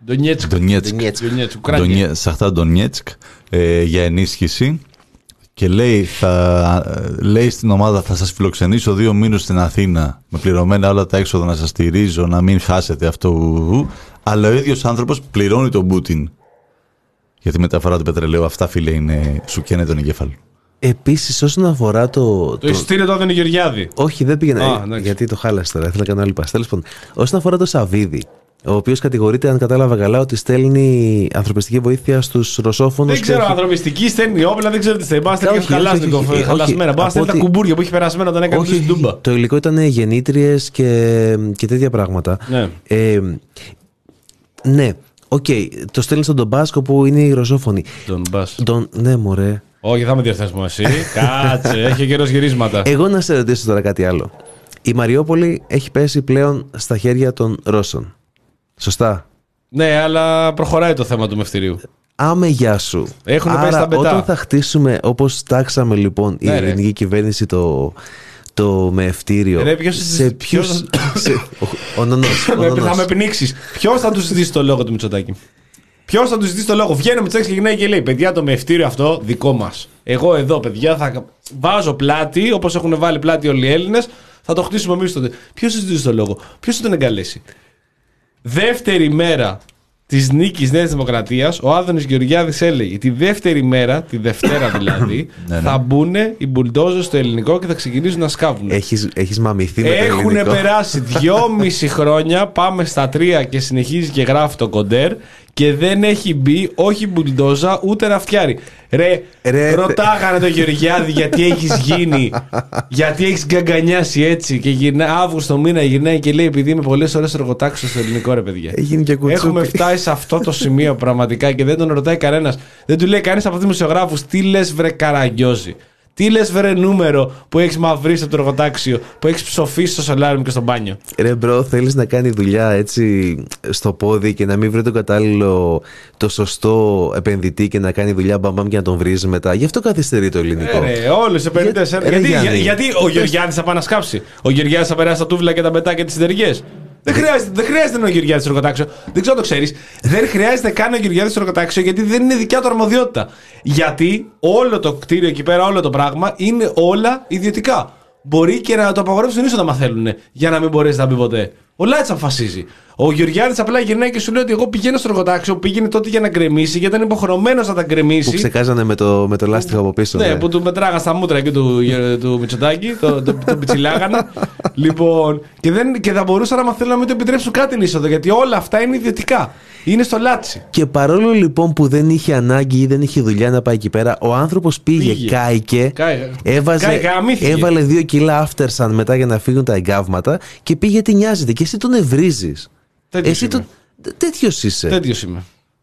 Σαχτάρ Ντονιέτσκ για ενίσχυση. Και λέει, θα, λέει στην ομάδα, θα σας φιλοξενήσω δύο μήνες στην Αθήνα με πληρωμένα όλα τα έξοδα, να σας στηρίζω, να μην χάσετε αυτό. Αλλά ο ίδιος άνθρωπος πληρώνει τον Πούτιν για τη μεταφορά του πετρελαίου. Αυτά, φίλε, είναι, σου καίνε τον εγκέφαλο. Επίσης, όσον αφορά το. Το εισιτήριο το έδινε Γεωργιάδη. Όχι, δεν πήγαινε. Α, γιατί το χάλασε τώρα, ήθελα να κάνω άλλη πάση. Τέλος πάντων, όσον αφορά το Σαββίδη, ο οποίος κατηγορείται, αν κατάλαβα καλά, ότι στέλνει ανθρωπιστική βοήθεια στους ρωσόφωνους. Δεν ξέρω, έχει... ανθρωπιστική στέλνει όπλα, δεν ξέρω τι στέλνει. Μπορεί να στέλνει και χαλασμένα. Μπορεί να στέλνει τα κουμπούρια που έχει περασμένα όταν έκανε την Ντούμπα. Το υλικό ήταν γεννήτριες και, και τέτοια πράγματα. Ναι. Ε, ναι, οκ. Okay. Το στέλνει στον Ντομπάσκο που είναι οι ρωσόφωνοι. Τον... Ναι, μωρέ. Όχι, θα με διορθώσουμε εσύ. Κάτσε, έχει καιρός γυρίσματα. Εγώ να σε ρωτήσω τώρα κάτι άλλο. Η Μαριόπολη έχει πέσει πλέον στα χέρια των Ρώσων. Σωστά. Ναι, αλλά προχωράει το θέμα του μευτηρίου. Άμε, γεια σου. Έχουν Άρα, πέσει τα μπετά. Όταν θα χτίσουμε, όπως τάξαμε λοιπόν, ναι, η ελληνική ρε. κυβέρνηση το, το μευτήριο. Ρε, ποιος σε ποιους... σε... Ο, ο νονός, ο νονός. Θα με πνίξεις. Ποιος θα του ζητήσει το λόγο του Μητσοτάκη? Ποιος θα του ζητήσει το λόγο? Βγαίνει ο Μητσοτάκης και γυρνάει και λέει: παιδιά, το μευτήριο αυτό δικό μας. Εγώ εδώ, παιδιά, θα βάζω πλάτη, όπως έχουν βάλει πλάτη όλοι οι Έλληνες, θα το χτίσουμε εμείς τότε. Ποιος θα ζητήσει το λόγο? Ποιος θα τον εγκαλέσει? Δεύτερη μέρα της νίκης Νέας Δημοκρατίας, ο Άδωνης Γεωργιάδης έλεγε τη δεύτερη μέρα, τη Δευτέρα δηλαδή, θα μπουν οι μπουλντόζες στο ελληνικό και θα ξεκινήσουν να σκάβουν. Έχεις, έχεις μαμηθεί με το ελληνικό. Έχουν περάσει δυόμιση χρόνια, πάμε στα τρία και συνεχίζει και γράφει το κοντέρ και δεν έχει μπει όχι μπουλντόζα ούτε ραφτιάρι. Ρε, Ρε ρωτάγανε τον Γεωργιάδη γιατί έχεις γίνει, γιατί έχεις γκαγκανιάσει έτσι και γυρνά, Αύγουστο μήνα γυρνάει και λέει επειδή είμαι πολλές ώρες εργοτάξιο στο ελληνικό, ρε παιδιά. Έχουμε φτάσει σε αυτό το σημείο πραγματικά και δεν τον ρωτάει κανένας. Δεν του λέει κανείς από τους δημοσιογράφους τι λες βρε Καραγκιόζη. Τι λες βρε νούμερο που έχεις μαυρίσει από το εργοτάξιο, που έχεις ψοφήσει στο σολάριο και στο μπάνιο. Ρε μπρο, θέλεις να κάνει δουλειά έτσι στο πόδι και να μην βρει το κατάλληλο, το σωστό επενδυτή και να κάνει δουλειά μπαμπαμ και να τον βρεις μετά. Γι' αυτό καθυστερεί το ελληνικό. Ε, ρε, όλους οι επενδυτές. Για, γιατί, για, γιατί ο Γεωργιάδης θα πάει να σκάψει. Ο Γεωργιάδης θα περάσει τα τούβλα και τα μετά και τις συνεργές. Δεν χρειάζεται, δεν χρειάζεται να είναι ο Γεωργιάδης στο εργοτάξιο. Δεν ξέρω αν το ξέρεις. Δεν χρειάζεται καν ο Γεωργιάδης στο εργοτάξιο γιατί δεν είναι δικιά του αρμοδιότητα. Γιατί όλο το κτίριο εκεί πέρα, όλο το πράγμα είναι όλα ιδιωτικά. Μπορεί και να το απαγορεύσουν ίσως να θέλουν για να μην μπορέσει να μπει ποτέ. Ο Λάτσα αποφασίζει. Ο Γεωργιάδης απλά γυρνάει και σου λέει ότι εγώ πηγαίνω στο εργοτάξιο, πήγαινε τότε για να γκρεμίσει, γιατί ήταν υποχρεωμένος να τα γκρεμίσει. Που ξεκάζανε με το, με το λάστιχο από πίσω. Ναι, ναι, που του μετράγαν στα μούτρα εκεί του, του Μητσοτάκη, το, το, το πιτσιλάγανε. Λοιπόν, και, δεν, και θα μπορούσαν να θέλουν να μην το επιτρέψουν κάτι την είσοδο, γιατί όλα αυτά είναι ιδιωτικά. Είναι στο Λάτσι. Και παρόλο λοιπόν που δεν είχε ανάγκη ή δεν είχε δουλειά να πάει εκεί πέρα, ο άνθρωπος πήγε, πήγε. κάηκε, Κάι, έβαζε, κάι, έβαλε δύο κιλά aftersun μετά για να φύγουν τα εγκάβματα και πήγε τι νοιάζεται. Και εσύ τον ευρίζεις. Εσύ το... τέτοιος είσαι. Τέτοιος είμαι.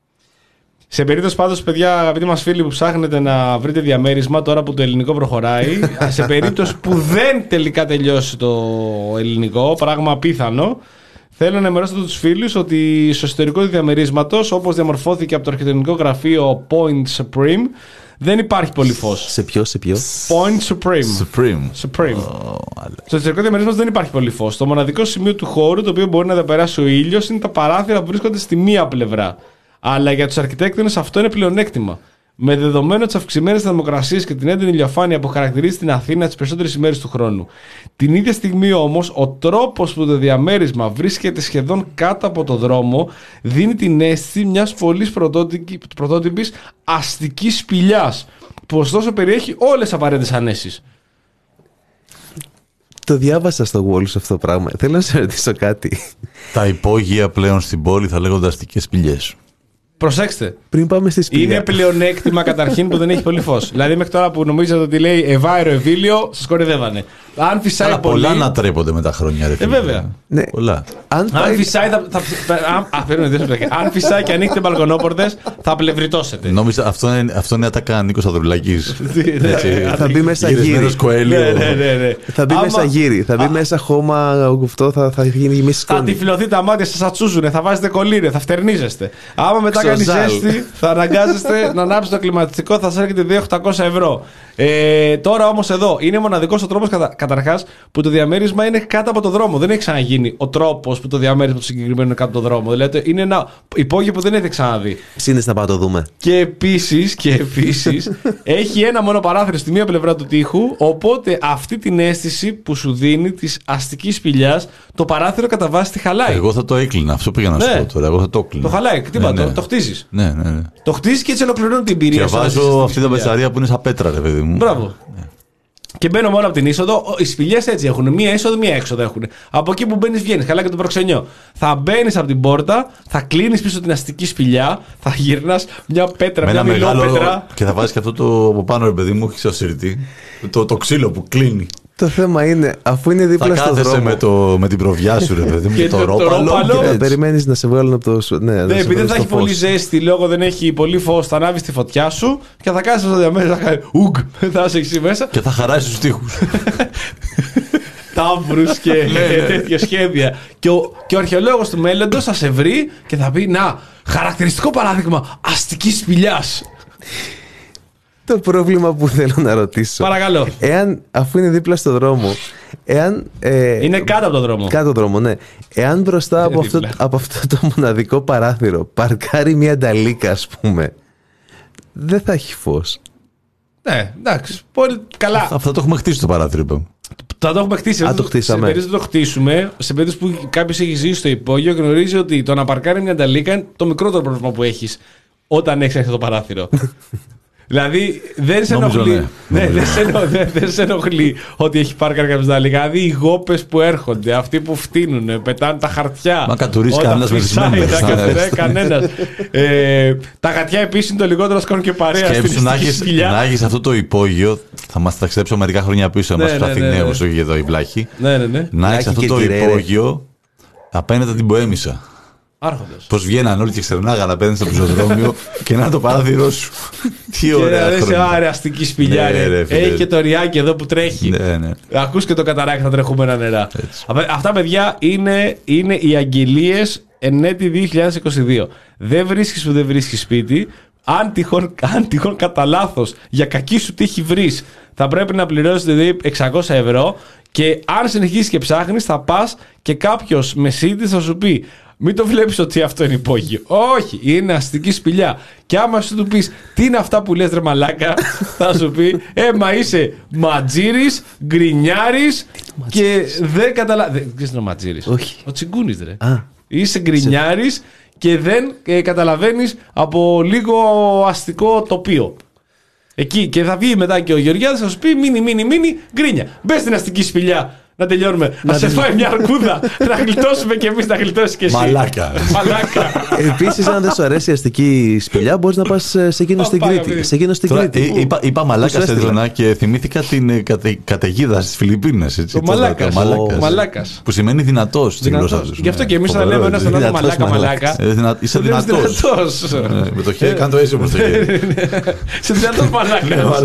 Σε περίπτωση πάντως, παιδιά, αγαπητοί μας φίλοι που ψάχνετε να βρείτε διαμέρισμα τώρα που το ελληνικό προχωράει, σε περίπτωση που δεν τελικά τελειώσει το ελληνικό, πράγμα απίθανο, θέλω να ενημερώσω τους φίλους ότι στο εσωτερικό του διαμερίσματος, όπως διαμορφώθηκε από το αρχιτεκτονικό γραφείο Point Supreme, δεν υπάρχει πολύ φως. Σε ποιο, σε ποιο? Point Supreme. Supreme. Supreme. Oh, στο εσωτερικό διαμερίσματος δεν υπάρχει πολύ φως. Το μοναδικό σημείο του χώρου το οποίο μπορεί να περάσει ο ήλιος είναι τα παράθυρα που βρίσκονται στη μία πλευρά. Αλλά για τους αρχιτέκτονες αυτό είναι πλεονέκτημα. Με δεδομένο τις αυξημένες θερμοκρασίες και την έντονη ηλιοφάνεια που χαρακτηρίζει την Αθήνα τις περισσότερες ημέρες του χρόνου. Την ίδια στιγμή όμως, ο τρόπος που το διαμέρισμα βρίσκεται σχεδόν κάτω από το δρόμο δίνει την αίσθηση μιας πολύ πρωτότυπης αστικής σπηλιάς, που ωστόσο περιέχει όλες τις απαραίτητες ανέσεις. Το διάβασα στο Wall αυτό το πράγμα. Θέλω να σε ρωτήσω κάτι. Τα υπόγεια πλέον στην πόλη θα λέγονται αστικές σπηλιές. Προσέξτε. Πριν πάμε στη σπηλιά. Είναι πλεονέκτημα καταρχήν που δεν έχει πολύ φως. Δηλαδή μέχρι τώρα που νομίζατε ότι λέει Ευάερο Ευήλιο, σας κορυδεύανε. Αν φυσάει αλλά πολύ. Πολλά να τρέπονται με τα χρόνια, ρε φίλε. Ε, βέβαια. Ναι. Πολλά. Αν, αν φυσάει. Θα, θα, θα, α, αν φυσάει και ανοίξετε μπαλκονόπορτες, θα πλευριτώσετε. Νόμιζα αυτό είναι, αυτό είναι ατάκα Νίκος Ανδρουλάκης. Θα μπει μέσα γύρι. Θα μπει μέσα γύρι. Θα μπει μέσα χώμα γουφτό, θα γίνει μισή σκόνη. Θα τυφλωθεί τα μάτια, σας ατσούζουνε, θα βάζετε κολλήρε, θα φτερνίζεστε. Άμα μετά κάνει ζέστη, θα αναγκάζεστε να ανάψετε το κλιματιστικό, θα σας έρχεται δύο χιλιάδες οκτακόσια ευρώ. Ε, τώρα όμως εδώ είναι μοναδικός ο τρόπος κατα... καταρχάς που το διαμέρισμα είναι κάτω από το δρόμο. Δεν έχει ξαναγίνει ο τρόπος που το διαμέρισμα του συγκεκριμένου είναι κάτω από το δρόμο. Δηλαδή είναι ένα υπόγειο που δεν έχει ξαναδεί. Σύνδεσαι να πάω το δούμε. Και επίσης, και επίσης έχει ένα μόνο παράθυρο στη μία πλευρά του τοίχου. Οπότε αυτή την αίσθηση που σου δίνει της αστικής σπηλιάς, το παράθυρο κατά βάση τη χαλάει. Εγώ θα το έκλεινα. Αυτό πήγα να σου πω τώρα. Εγώ θα το έκλεινα. Το χαλάει. Τι ναι, ναι. Το, το χτίζεις. Ναι, ναι, ναι. Το χτίζεις και έτσι ολοκληρώνει την εμπειρία. Και βάζω αυτή την πετσαρία που είναι σαν πέτρα, ρε παιδί μου. Μπράβο. Ναι. Και μπαίνω μόνο από την είσοδο. Οι σπηλιές έτσι έχουν. Μία είσοδο, μία έξοδο έχουν. Από εκεί που μπαίνεις, βγαίνεις. Καλά και το προξενιό. Θα μπαίνεις από την πόρτα, θα κλείνεις πίσω την αστική σπηλιά, θα γυρνάς μια πέτρα, με μια μιλόπέτρα. Και θα βάζεις και αυτό το από πάνω, ρε παιδί μου, έχει σιρτή. Το, το ξύλο που κλείνει. Το θέμα είναι, αφού είναι δίπλα στο δρόμο. Με, το, με την προβιά σου, ρε παιδί μου, και το, το ρόπαλο. Και περιμένεις να σε βγάλουν από το. Ναι, ναι, επειδή δεν θα έχει πολύ ζέστη, λόγω δεν έχει πολύ φως, θα ανάβεις τη φωτιά σου και θα κάνεις στο διαμέρισμα. Θα κάνει ουγ, θα είσαι εκεί μέσα. Και θα χαράσεις τους τοίχους. Τάμπρους και τέτοια σχέδια. Και ο, και ο αρχαιολόγος του μέλλοντος θα σε βρει και θα πει: να, χαρακτηριστικό παράδειγμα αστικής σπηλιάς. Το πρόβλημα που θέλω να ρωτήσω. Παρακαλώ. Εάν, αφού είναι δίπλα στο δρόμο, εάν. Ε, είναι κάτω από το δρόμο. Κάτω από το δρόμο, ναι. Εάν μπροστά από αυτό, από αυτό το μοναδικό παράθυρο παρκάρει μια νταλίκα, ας πούμε, δεν θα έχει φως. Ναι, εντάξει. Πολύ καλά. Αυτό το έχουμε χτίσει το παράθυρο, είπαμε. Θα το έχουμε χτίσει. Α, το χτίσαμε. Σε περίπτωση που το χτίσουμε, σε περίπτωση που κάποιο έχει ζήσει στο υπόγειο, γνωρίζει ότι το να παρκάρει μια ταλίκα είναι το μικρότερο πρόβλημα που έχει όταν έχει αυτό το παράθυρο. Δηλαδή δεν σε Νόμιζω, ενοχλεί. ναι. Ναι, δεν, σε ενοχλεί δεν, δεν σε ενοχλεί ότι έχει πάρκαρ κάποιο ταλίκα. Δηλαδή οι γόπες που έρχονται, αυτοί που φτύνουν, πετάνε τα χαρτιά. Μα κατουρίσει κανένας με τις μέρες. Ναι, κανένας. ε, τα γατιά επίσης είναι το λιγότερο σκόνη και παρέα. Σκέψου να έχεις, να έχεις αυτό το υπόγειο. Θα μας ταξιδέψω μερικά χρόνια πίσω, να Ναι, μας ναι, του ναι, Αθηναίους, ναι. όχι εδώ η Βλάχη. Ναι, ναι, ναι. Να έχεις Βλάχη αυτό και το Κυρέρε. υπόγειο απέναντι από την Ποέμισσα. Άρχοντας. Πώς βγαίναν όλοι και ξερνάγαν απέναντι στο πεζοδρόμιο και να είναι το παράθυρό σου. Τι Και ωραία ρε, σε χρόνια. άρε αστική σπηλιά. Ναι, ρε. ρε, φίλε. Έχει και το ριάκι εδώ που τρέχει. Ναι, ναι. Ακούς και το καταράκι τα τρεχούμενα νερά. Έτσι. Απ- Αυτά, παιδιά, είναι, είναι οι αγγελίες εν έτη δύο χιλιάδες είκοσι δύο. Δεν βρίσκεις που δεν βρίσκεις σπίτι. Αν τυχόν, αν τυχόν κατά λάθος για κακή σου τύχη βρεις, θα πρέπει να πληρώσεις δηλαδή εξακόσια ευρώ. Και αν συνεχίσεις και ψάχνεις, θα πας και κάποιος μεσίτης θα σου πει: μην το βλέπεις ότι αυτό είναι υπόγειο. Όχι, είναι αστική σπηλιά. Και άμα σου του πεις τι είναι αυτά που λες ρε μαλάκα, θα σου πει: ε, μα είσαι ματζήρης, γκρινιάρης και δεν καταλαβαίνεις. Δεν ξέρεις τι είναι ο ματζήρης. Όχι. Ο τσιγκούνης, ρε. Α. Είσαι γκρινιάρης και δεν ε, καταλαβαίνεις από λίγο αστικό τοπίο. Εκεί και θα βγει μετά και ο Γεωργιάδης θα σου πει: μίνι, μίνι, μίνι, γκρίνια. Μπες στην αστική σπηλιά. Να τελειώνουμε. Να σε φάει μια αρκούδα. Να γλιτώσουμε κι εμείς, να γλιτώσεις κι εσύ. Μαλάκα. Μαλάκα. Επίσης, αν δεν σου αρέσει η αστική σπηλιά, μπορείς να πας σε εκείνο στην Πάμε, Κρήτη. παιδί. Σε εκείνο στην Τώρα, Κρήτη. ε, είπα, είπα μαλάκα Πού σου σε έστειλα? έδωνα και θυμήθηκα την ε, κατε, καταιγίδα στις Φιλιππίνες. Έτσι, Ο το μαλάκας. μαλάκας. Ο μαλάκας. Που σημαίνει δυνατός στην Δυνατός. γλώσσα τους. Γι' αυτό Ναι, και εμείς θα φοβερό, λέμε ένας έτσι. τον άλλο Δυνατός μαλάκα, μαλάκας. μαλάκα. Ε, δυνα- Είσαι Δεν είσαι δυνατός. δυνατός. Ε, Με το χέρι, κάνω το έτσι όπως το χέρι. Είσαι δυνατός μαλάκα.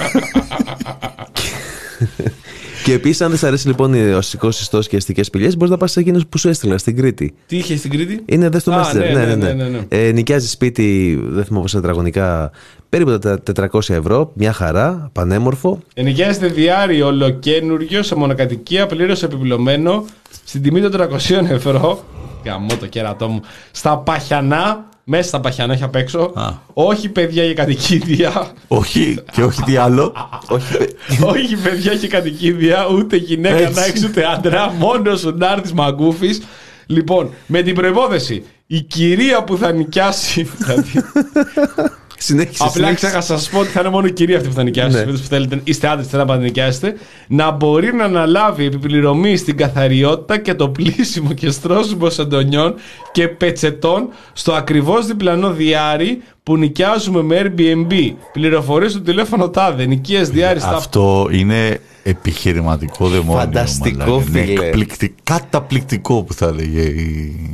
Και επίσης, αν δεν σ' αρέσει λοιπόν ο αστικός ιστός και οι αστικές σπηλιές, μπορείς να πας σε εκείνος που σου έστειλα στην Κρήτη. Τι είχε στην Κρήτη? Είναι δε στο Α, Messenger. ναι, Ναι, ναι, ναι, ναι. ναι, ναι. Ε, νοικιάζει σπίτι, δεν θυμάμαι πόσα τετραγωνικά, περίπου τα τετρακόσια ευρώ, μια χαρά, πανέμορφο. Ενοικιάζεται διάρρη ολοκένουργιο σε μονοκατοικία πλήρως επιπλωμένο στην τιμή των τριακοσίων ευρώ. Γαμώ το κέρατό μου. Στα Παχιανά, μέσα στα Παχιανά, όχι απ' έξω. Α. Όχι παιδιά για κατοικίδια. Όχι, και όχι τι άλλο. Όχι, Όχι παιδιά για κατοικίδια, ούτε γυναίκα Έτσι. να έχει ούτε άντρα. Μόνο σου να έρθει μαγκούφη. Λοιπόν, με την προπόθεση η κυρία που θα νοικιάσει. δηλαδή, συνέχισε. Απλά συνέχισε. ξέχασα να σα πω ότι θα είναι μόνο η κυρία αυτή που θα νοικιάσει. Ναι. Ναι. Που θέλετε, είστε άντρε, θέλετε να πάτε να νοικιάσετε. Να μπορεί να αναλάβει επιπληρωμή στην καθαριότητα και το πλύσιμο και στρώσιμο σεντονιών και πετσετών στο ακριβώς διπλανό διάρρη που νοικιάζουμε με Airbnb. Πληροφορίες στο τηλέφωνο τάδε. Νοικίες διάρρη στα. Αυτό είναι επιχειρηματικό δαιμόνιο. Φανταστικό, μαλάκα. Είναι φίλε. εκπληκτι- Καταπληκτικό που θα έλεγε η,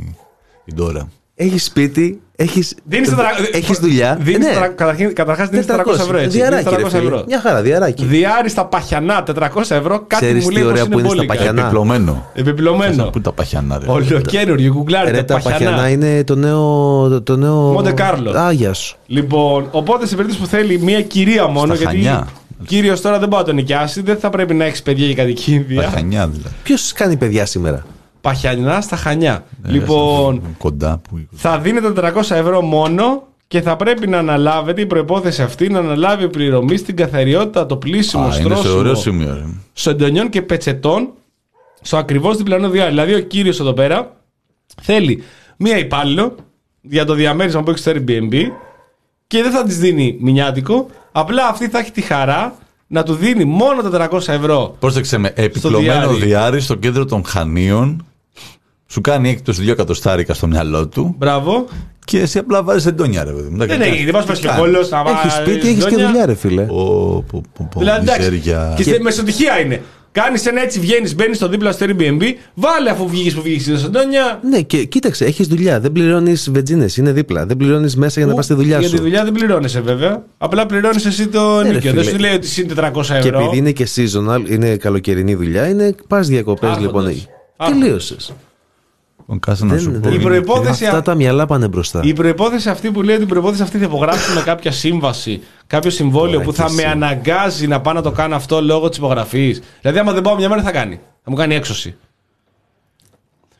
η Ντόρα. Έχεις σπίτι, έχεις, Δίνεις τετρα- έχεις δουλειά. Δίνεις Ναι. τετρα- καταρχήν- Καταρχάς δίνεις τετρακόσια ευρώ. Έτσι. Δίνεις Διαράκι, ρε τετρακόσια φίλε. ευρώ. Μια χαρά, διαράκι. Διάρρη στα Παχιανά, τετρακόσια ευρώ. Κάτι Ξέρεις μου τι λέει πως ωραία που είναι στα μπόλικα. Παχιανά. Επιπλωμένο. Επιπλωμένο. Πού είναι τα Παχιανά, ρε. Ολοκένουργιο, γκουγκλάρετε Ρε, τα Παχιανά. Παχιανά είναι το νέο. Το, το νέο... Μοντε Κάρλο. Άγια σου. Λοιπόν, οπότε σε περίπτωση που θέλει μία κυρία μόνο, Στα γιατί Χανιά. κύριος τώρα δεν μπορεί να τον νοικιάσει, δεν θα πρέπει να έχει παιδιά για κατοικίδια. Τα Χανιά δηλαδή. Ποιο κάνει παιδιά σήμερα. Παχιανά στα Χανιά. Ε, λοιπόν, Κοντά που. θα δίνετε τετρακόσια ευρώ μόνο και θα πρέπει να αναλάβετε η προπόθεση αυτή να αναλάβει πληρωμή στην καθαριότητα, το πλύσιμο, Α, είναι σε ωραίο στρώσιμο σημείο. ρε. σεντονιών και πετσετών στο ακριβώς διπλανό διάρρη. Δηλαδή, ο κύριος εδώ πέρα θέλει μία υπάλληλο για το διαμέρισμα που έχει στο Airbnb και δεν θα της δίνει μηνιάτικο. Απλά αυτή θα έχει τη χαρά να του δίνει μόνο τετρακόσια ευρώ. Πρόσεξε με, επιπλωμένο διάρρη. διάρρη στο κέντρο των Χανίων. Σου κάνει έκπτωση δύο εκατοστάρικα στο μυαλό του Μπράβο. και εσύ απλά βάζει εντόνια, ρε παιδί μου. Δεν έχει, δεν πας πας και κόλλος να Έχει βάλεις σπίτι, έχει και δόνια. δουλειά, ρε φίλε. Πω, πω, πω, πω, Δηλαδή, εντάξει, μιζέρια. και στη μεσοτυχία είναι. Κάνει ένα έτσι, βγαίνει, μπαίνει στο δίπλα στο Airbnb, βάλε αφού βγήκε που βγήκε στην Σαντόνια. Ναι, και κοίταξε, έχει δουλειά. Δεν πληρώνει βενζίνες, είναι δίπλα. Δεν πληρώνει μέσα για να πα στη δουλειά Για σου. τη δουλειά δεν πληρώνεσαι βέβαια. Απλά πληρώνει εσύ το Ναι, ρε, νοικιο. Δεν φίλε. σου λέει ότι είναι τετρακόσια Και ευρώ. επειδή είναι και seasonal, είναι καλοκαιρινή δουλειά, είναι πα διακοπέ Άρχοντας. λοιπόν. Άρχοντας. Τελείωσε. Λοιπόν, κάτσε να Δεν- σου πω. δεν- Η είναι προϋπόθεση- Αυτά τα μυαλά πάνε μπροστά. Η προπόθεση αυτή που λέει ότι η προπόθεση αυτή θα υπογράψουμε κάποια σύμβαση, κάποιο συμβόλαιο Τώρα που και θα εσύ. με αναγκάζει να πάω να το κάνω αυτό λόγω τη υπογραφή. Δηλαδή, άμα δεν πάω μια μέρα, θα κάνει. Θα μου κάνει έξωση.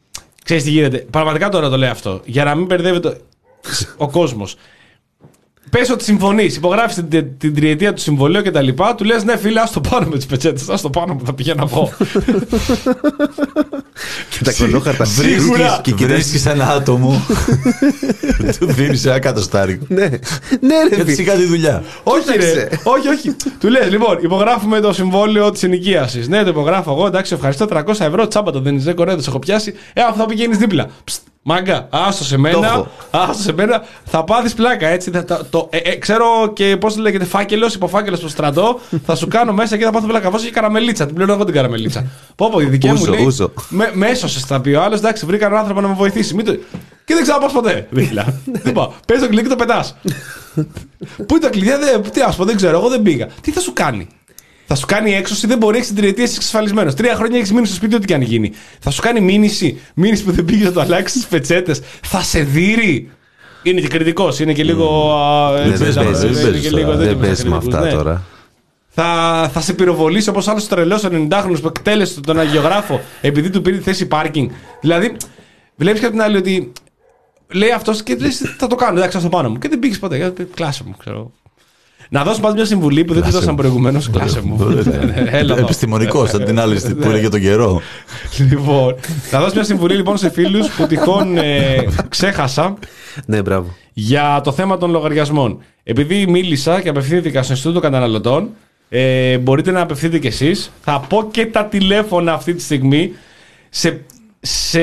Ξέρεις τι γίνεται. Πραγματικά τώρα το λέω αυτό. Για να μην μπερδεύεται ο κόσμος. Πες ότι συμφωνείς, υπογράφεις την, την τριετία του συμβολέου κτλ. Του λες ναι, φίλε, ας το πάνω με τις πετσέτες. Ας το πάνω που θα πηγαίνω εγώ. Και τα κολόχαρτα Σίγουρα. Και βρίσκεις ένα άτομο. Του δίνεις ένα κατοστάρικο. Ναι, ναι, ρε. Γιατί εσύ κάνει δουλειά. Όχι, ρε. Όχι, όχι. Του λες, λοιπόν, υπογράφουμε το συμβόλαιο της ενοικίασης. Ναι, το υπογράφω εγώ, εντάξει, ευχαριστώ, τριακόσια ευρώ, τσάμπα το δίνεις, δεν κορέδες, έχω πιάσει. Ε, αυτό πηγαίνεις δίπλα. Μάγκα, άστο σε μένα, άστο σε μένα, θα πάθεις πλάκα, έτσι. Θα, το, το, ε, ε, ξέρω και πώς λέγεται, φάκελος, υποφάκελος στο στρατό. Θα σου κάνω μέσα και θα πάθω πλάκα. Βάζω και καραμελίτσα, την πληρώνω εγώ την καραμελίτσα. Πω, πω, η δική μου λέει. Με, με έσωσες, θα πει ο άλλος, εντάξει, βρήκα έναν άνθρωπο να με βοηθήσει. Μην το... Και δεν ξαναπάς ποτέ. Δίπλα. Λοιπόν, παίρνει το κλειδί και το πετάς. Πού είναι τα κλειδιά, δεν, τι ας πω, δεν ξέρω, εγώ δεν πήγα. Τι θα σου κάνει. Θα σου κάνει έξωση, δεν μπορεί, έχει την τριετία εξασφαλισμένο. Τρία χρόνια έχει μείνει στο σπίτι, ό,τι και αν γίνει. Θα σου κάνει μήνυση, μήνυση που δεν πήγε να το αλλάξει τι πετσέτες. Θα σε δείρει. Είναι και κριτικό, είναι και λίγο. Δεν παίζει με αυτά τώρα. Θα, θα σε πυροβολήσει όπως άλλος τρελός ενενηντάχρονος που εκτέλεσε τον αγιογράφο επειδή του πήρε τη θέση πάρκινγκ. Δηλαδή, βλέπει και από την άλλη ότι λέει αυτό και λες, θα το κάνω, εντάξει, θα το πάνω μου. Και δεν πήγε ποτέ. Κλάσε μου, ξέρω. Να δώσω πάντως μια συμβουλή που δεν τη δώσαν προηγουμένως. Κλάσε μου. Επιστημονικό, σαν την άλλη που έλεγε τον καιρό. Λοιπόν, να δώσω μια συμβουλή λοιπόν σε φίλους που τυχόν ε, ξέχασα. Ναι, μπράβο. Για το θέμα των λογαριασμών. Επειδή μίλησα και απευθύνθηκα στο Ινστιτούτο Καταναλωτών, ε, μπορείτε να απευθύνετε κι εσείς. Θα πω και τα τηλέφωνα αυτή τη στιγμή. Σε, σε,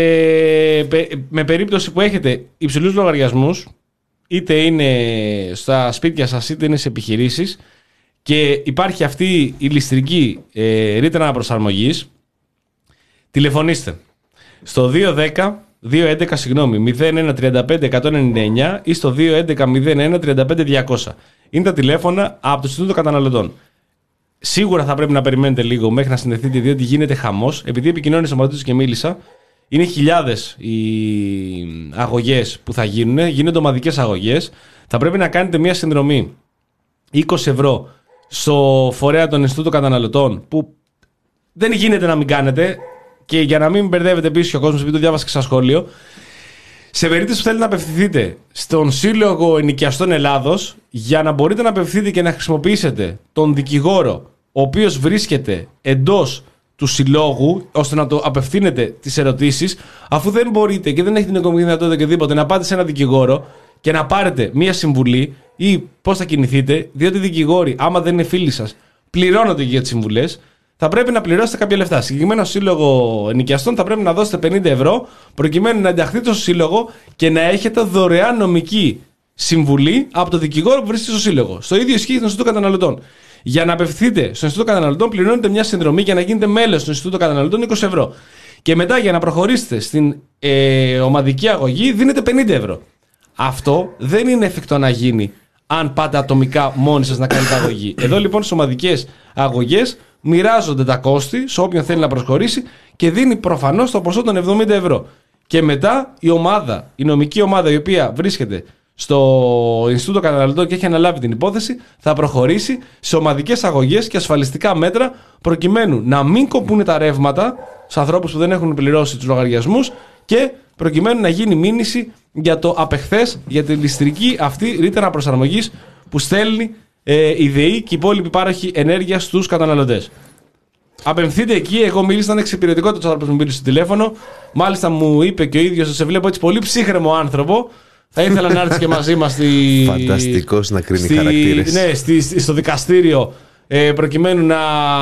με περίπτωση που έχετε υψηλούς λογαριασμούς, είτε είναι στα σπίτια σας είτε είναι σε επιχειρήσεις και υπάρχει αυτή η ληστρική ε, ρήτρα αναπροσαρμογής, τηλεφωνήστε στο δύο δέκα δύο έντεκα συγγνώμη, μηδέν ένα τριάντα πέντε εκατόν ενενήντα εννιά ή στο δύο έντεκα μηδέν ένα τριάντα πέντε διακόσια. Είναι τα τηλέφωνα από το Ινστιτούτο Καταναλωτών. Σίγουρα θα πρέπει να περιμένετε λίγο μέχρι να συνδεθείτε, διότι γίνεται χαμός. Επειδή επικοινώνησα μαζί τους και μίλησα, είναι χιλιάδες οι αγωγές που θα γίνουν, γίνονται ομαδικές αγωγές. Θα πρέπει να κάνετε μια συνδρομή είκοσι ευρώ στο φορέα των Ινστιτούτων Καταναλωτών, που δεν γίνεται να μην κάνετε. Και για να μην μπερδεύετε πίσω ο κόσμος, επειδή το διάβασα και στα σχόλιο, σε περίπτωση που θέλετε να απευθυνθείτε στον Σύλλογο Ενοικιαστών Ελλάδος, για να μπορείτε να απευθυνθείτε και να χρησιμοποιήσετε τον δικηγόρο, ο οποίος βρίσκεται εντός του συλλόγου, ώστε να το απευθύνετε τις ερωτήσεις, αφού δεν μπορείτε και δεν έχετε την οικονομική δυνατότητα και οτιδήποτε να πάτε σε έναν δικηγόρο και να πάρετε μία συμβουλή ή πώς θα κινηθείτε, διότι οι δικηγόροι, άμα δεν είναι φίλοι σας, πληρώνονται για τις συμβουλές. Θα πρέπει να πληρώσετε κάποια λεφτά. Συγκεκριμένα στο Σύλλογο Ενοικιαστών θα πρέπει να δώσετε πενήντα ευρώ προκειμένου να ενταχθείτε στο Σύλλογο και να έχετε δωρεάν νομική συμβουλή από το δικηγόρο που βρίσκεται στο Σύλλογο. Στο ίδιο ισχύει στο Ινστιτούτο Καταναλωτών. Για να απευθυνθείτε στο Ινστιτούτο Καταναλωτών, πληρώνετε μια συνδρομή για να γίνετε μέλος του Ινστιτούτου Καταναλωτών είκοσι ευρώ. Και μετά για να προχωρήσετε στην ε, ομαδική αγωγή δίνετε πενήντα ευρώ. Αυτό δεν είναι εφικτό να γίνει αν πάτε ατομικά μόνοι σας να κάνετε αγωγή. Εδώ λοιπόν στις ομαδικές αγωγές μοιράζονται τα κόστη σε όποιον θέλει να προσχωρήσει και δίνει προφανώς το ποσό των εβδομήντα ευρώ. Και μετά η ομάδα, η νομική ομάδα η οποία βρίσκεται στο Ινστιτούτο Καταναλωτών και έχει αναλάβει την υπόθεση, θα προχωρήσει σε ομαδικές αγωγές και ασφαλιστικά μέτρα προκειμένου να μην κοπούν τα ρεύματα στους ανθρώπους που δεν έχουν πληρώσει τους λογαριασμούς και προκειμένου να γίνει μήνυση για το απεχθές, για τη ληστρική αυτή ρήτρα προσαρμογής που στέλνει ε, η ΔΕΗ και η υπόλοιπη πάροχη ενέργεια στους καταναλωτές. Απευθυνθείτε εκεί. Εγώ μίλησα, ήταν εξυπηρετικότητα του άνθρωπο που μίλησε στο τηλέφωνο. Μάλιστα μου είπε και ο ίδιος, σε βλέπω έτσι πολύ ψύχρεμο άνθρωπο. Θα ήθελα να έρθει και μαζί μας στη... Φανταστικός να κρίνει στη... χαρακτήρες. Ναι, στη... στο δικαστήριο ε, προκειμένου να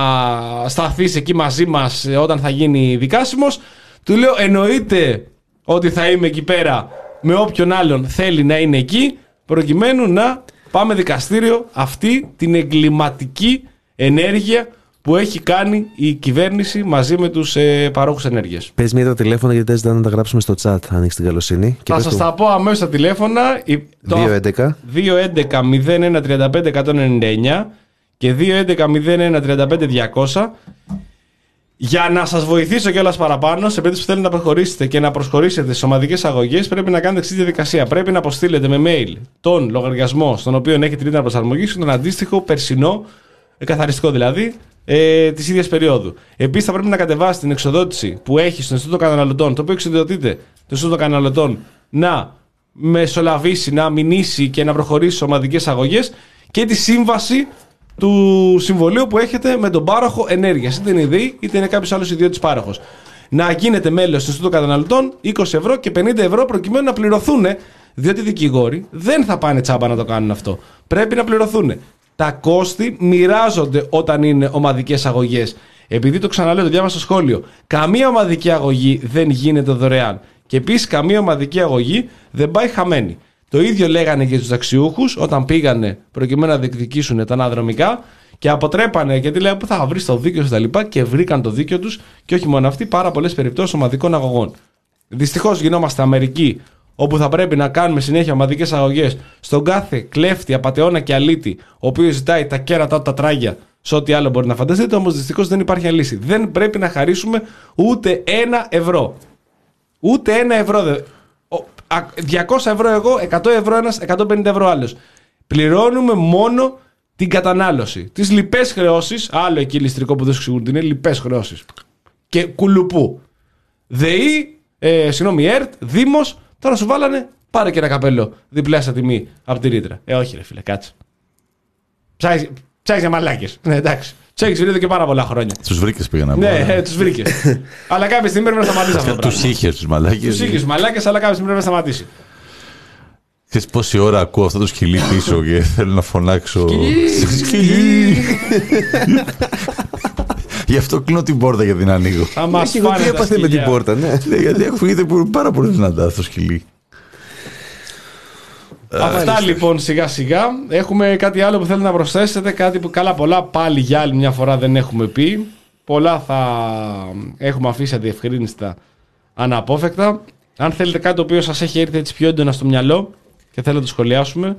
σταθείς εκεί μαζί μας όταν θα γίνει δικάσιμος. Του λέω εννοείται ότι θα είμαι εκεί πέρα με όποιον άλλον θέλει να είναι εκεί προκειμένου να πάμε δικαστήριο αυτή την εγκληματική ενέργεια που έχει κάνει η κυβέρνηση μαζί με τους ε, παρόχους ενέργειας. Πες μία τα τηλέφωνα γιατί δεν ζητάνε να τα γράψουμε στο chat, αν έχεις την καλοσύνη. Θα σας τα πω αμέσως τα τηλέφωνα. δύο έντεκα δύο έντεκα μηδέν ένα τριάντα πέντε εκατόν ενενήντα εννιά και δύο έντεκα μηδέν ένα τριάντα πέντε διακόσια. Για να σας βοηθήσω κιόλας παραπάνω, σε περίπτωση που θέλετε να προχωρήσετε και να προσχωρήσετε στις ομαδικές αγωγές, πρέπει να κάνετε εξής διαδικασία. Πρέπει να αποστείλετε με mail τον λογαριασμό στον οποίο έχετε ρήτρα προσαρμογής και τον αντίστοιχο περσινό, καθαριστικό δηλαδή, ε, της ίδιας περίοδου. Επίσης, θα πρέπει να κατεβάσετε την εξοδότηση που έχει στο Ινστιτούτο Καταναλωτών, το οποίο εξοδοτείται το Ινστιτούτο Καταναλωτών να μεσολαβήσει, να μηνύσει και να προχωρήσει στις ομαδικές αγωγές και τη σύμβαση του συμβολίου που έχετε με τον πάροχο ενέργειας. Είτε είναι η ΔΕΗ είτε είναι κάποιος άλλος ιδιώτης πάροχος. Να γίνετε μέλος του Ινστιτούτου Καταναλωτών, είκοσι ευρώ και πενήντα ευρώ προκειμένου να πληρωθούν, διότι οι δικηγόροι δεν θα πάνε τσάμπα να το κάνουν αυτό. Πρέπει να πληρωθούν. Τα κόστη μοιράζονται όταν είναι ομαδικές αγωγές. Επειδή το ξαναλέω, το διάβασα στο σχόλιο, καμία ομαδική αγωγή δεν γίνεται δωρεάν. Και επίσης καμία ομαδική αγωγή δεν πάει χαμένη. Το ίδιο λέγανε και τους ταξιούχους όταν πήγανε προκειμένου να διεκδικήσουν τα αναδρομικά και αποτρέπανε γιατί λέει που θα βρει το δίκαιο σου τα λοιπά και βρήκαν το δίκαιο τους και όχι μόνο αυτοί, πάρα πολλές περιπτώσεις ομαδικών αγωγών. Δυστυχώς γινόμαστε Αμερική, όπου θα πρέπει να κάνουμε συνέχεια ομαδικές αγωγές στον κάθε κλέφτη, απατεώνα και αλήτη, ο οποίος ζητάει τα κέρατα, τα τράγια, σε ό,τι άλλο μπορεί να φανταστείτε, όμως δυστυχώς δεν υπάρχει λύση. Δεν πρέπει να χαρίσουμε ούτε ένα ευρώ. Ούτε ένα ευρώ. Δε. διακόσια ευρώ εγώ, εκατό ευρώ ένας, εκατόν πενήντα ευρώ άλλος. Πληρώνουμε μόνο την κατανάλωση. Τις λοιπές χρεώσεις, άλλο εκεί ληστρικό που δεν σου εξηγούν τι είναι, λοιπές χρεώσεις. Και κουλουπού. ΔΕΗ, ε, συγγνώμη, ΕΡΤ, Δήμος, τώρα σου βάλανε, πάρε και ένα καπέλο διπλάσια τιμή από τη ρήτρα. Ε, όχι ρε φίλε, κάτσε. Ψάχνεις για μαλάκες. Ναι, εντάξει. Του έχεις βρει εδώ και πάρα πολλά χρόνια. Τους βρήκες πήγα να πω. Ναι, ε, τους βρήκες. Αλλά κάποια στιγμή πρέπει να σταματήσει αυτό το πράγμα. Τους είχες τους μαλάκες. Τους είχες τους μαλάκες, αλλά κάποια στιγμή πρέπει να σταματήσει. Ξέρεις πόση ώρα ακούω αυτό το σκυλί πίσω και θέλω να φωνάξω. Σκυλί! Γι' αυτό κλείνω την πόρτα γιατί την ανοίγω. Θα μας Και εγώ τι έπαθε με την πόρτα, ναι. Ναι, γιατί ακούγεται πάρα πολύ δυνατά αυτό το σκυλί. Αυτά λοιπόν σιγά σιγά. Έχουμε κάτι άλλο που θέλετε να προσθέσετε, κάτι που καλά πολλά πάλι για άλλη μια φορά δεν έχουμε πει. Πολλά θα έχουμε αφήσει αδιευκρίνηστα αναπόφευκτα. Αν θέλετε κάτι το οποίο σας έχει έρθει έτσι πιο έντονα στο μυαλό και θέλετε να το σχολιάσουμε.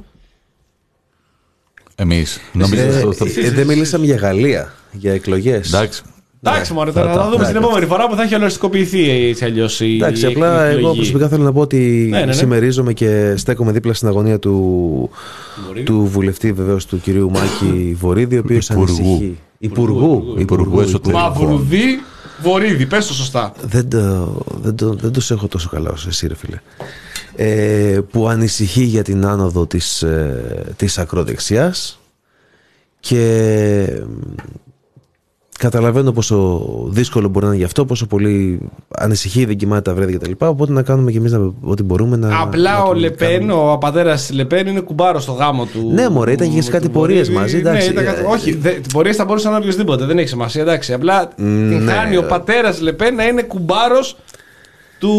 Εμείς. Ε, δεν μιλήσαμε για Γαλλία, για εκλογές. Εντάξει. Εντάξει, μωρέ, τώρα θα δούμε την επόμενη φορά που θα έχει ολοριστικοποιηθεί έτσι αλλιώς η. Εντάξει, απλά εγώ προσωπικά θέλω να πω ότι ναι, ναι, ναι. συμμερίζομαι και στέκομαι δίπλα στην αγωνία του, του βουλευτή βεβαίως του κυρίου Μάκη Βορίδη, ο οποίος ανησυχεί. Υπουργού. Υπουργού Εσωτερικών. Μαυρουδί Βορίδη, πες το σωστά. Δεν το, δεν το, δεν το σε έχω τόσο καλά όσο εσύ, ρε φίλε. Ε, που ανησυχεί για την άνοδο της, ε, της ακροδεξιάς και καταλαβαίνω πόσο δύσκολο μπορεί να είναι γι' αυτό, πόσο πολύ ανησυχεί, δεν κοιμάται τα βράδια κτλ. Οπότε να κάνουμε κι εμείς ό,τι μπορούμε να. Απλά να ο Λεπέν, ο πατέρας Λεπέν, είναι κουμπάρος στο γάμο του. Ναι, μωρέ, ήταν και σε κάτι πορείες μαζί. Εντάξει. Ναι, ήταν, όχι, δε, πορείες θα μπορούσε να είναι οποιοδήποτε, δεν έχει σημασία. Εντάξει. Απλά την ναι. χάνει ο πατέρας Λεπέν να είναι κουμπάρος του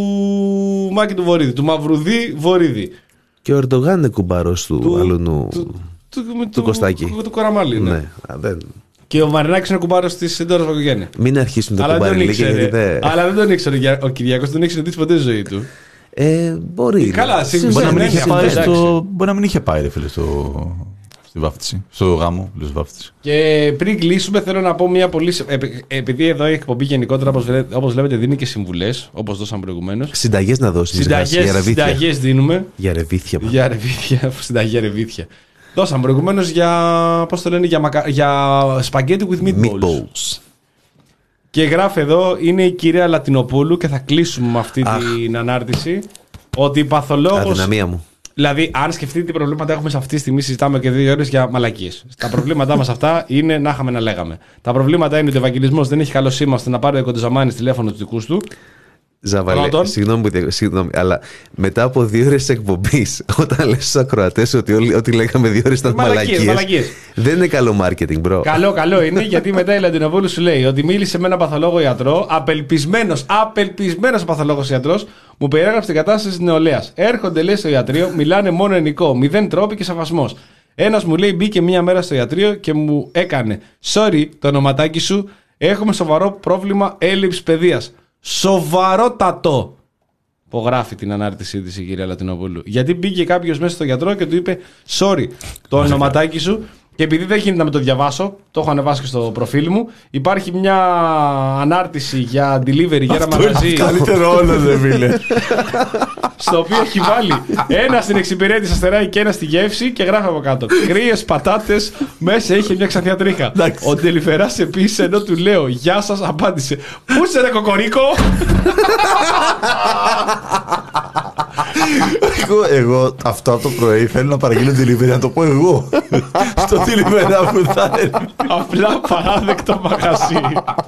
Μάκη του Βορίδη, του Μαυρουδί Βορίδη. Και ο Ερντογάν είναι κουμπάρος του, του αλουνού. Του, του, του, του Κωστάκη. Του, του Κοραμάλι, ναι. ναι α, δεν... Και ο Μαρινάκης είναι κουμπάρος της Ντόρας Βακογέννη. Μην αρχίσουν το κουμπάρι λίγη, γιατί δεν... Αλλά δεν τον ήξερε ο Κυριάκος, τον έχει συναντήσει ποτέ στη ζωή του. Ε, μπορεί. Καλά, σίγουρα. Μπορεί να μην είχε πάει, στο... μπορεί να μην είχε πάει ρε φίλε, στο... στη βάφτιση, στο γάμο, λέω βάφτιση. Και πριν κλείσουμε, θέλω να πω μια πολύ. Επειδή εδώ η εκπομπή γενικότερα, όπως βλέπετε, δίνει και συμβουλές, όπως δώσαμε προηγουμένως. Συνταγές να δώσει. Συνταγές δίνουμε. Για ρεβίθια. Για ρεβίθια. Συνταγή ρεβίθια. Δώσαμε προηγουμένως για. Πώς το λένε, για, μακα... για spaghetti with meatballs. meatballs. Και γράφει εδώ, είναι η κυρία Λατινοπούλου και θα κλείσουμε με αυτή Αχ. την ανάρτηση. Ότι η παθολόγος. Αδυναμία μου. Δηλαδή, αν σκεφτείτε τι προβλήματα έχουμε σε αυτή τη στιγμή, συζητάμε και δύο ώρες για μαλακίες. Τα προβλήματά μας αυτά είναι να είχαμε να λέγαμε. Τα προβλήματα είναι ότι ο Ευαγγελισμός δεν έχει καλό σήμα ώστε να πάρει ο Κοντοζαμάνης τηλέφωνο του δικού του. Ζαβαλέ, συγγνώμη, συγγνώμη, αλλά μετά από δύο ώρες εκπομπής, όταν λες στους ακροατές ότι όλοι, ό,τι λέγαμε δύο ώρες ήταν μαλακίες, μαλακίες, δεν είναι καλό marketing, bro. Καλό, καλό είναι, γιατί μετά η Λαντινοπούλου σου λέει ότι μίλησε με έναν παθολόγο ιατρό, απελπισμένος, απελπισμένος παθολόγος ιατρός, μου περιέγραψε την κατάσταση της νεολαίας. Έρχονται, λέει, στο ιατρείο, μιλάνε μόνο ελληνικό, μηδέν τρόποι και σεβασμός. Ένας μου λέει μπήκε μία μέρα στο ιατρείο και μου έκανε sorry το ονοματάκι σου, έχουμε σοβαρό πρόβλημα έλλειψης παιδείας. Σοβαρότατο! Υπογράφει την ανάρτησή της η κυρία Λατινοπούλου. Γιατί μπήκε κάποιος μέσα στο γιατρό και του είπε sorry το ονοματάκι σου. Και επειδή δεν γίνεται να με το διαβάσω, το έχω ανεβάσει και στο προφίλ μου. Υπάρχει μια ανάρτηση για delivery για ένα μαγαζί. Καλύτερο όλο δεν φίλε. Στο οποίο έχει βάλει ένα στην εξυπηρέτηση αστεράει και ένα στη γεύση και γράφει από κάτω. Κρύες πατάτες, μέσα είχε μια ξανθιά τρίχα. Ο ντελιφεράς επίσης, ενώ του λέω γεια σας, απάντησε πού είσαι ρε κοκορίκο. εγώ, εγώ αυτό από το πρωί θέλω να παραγγείλω delivery, να το πω εγώ. Στο delivery που θα έρθει. Απλά παράδεκτο μαγαζί.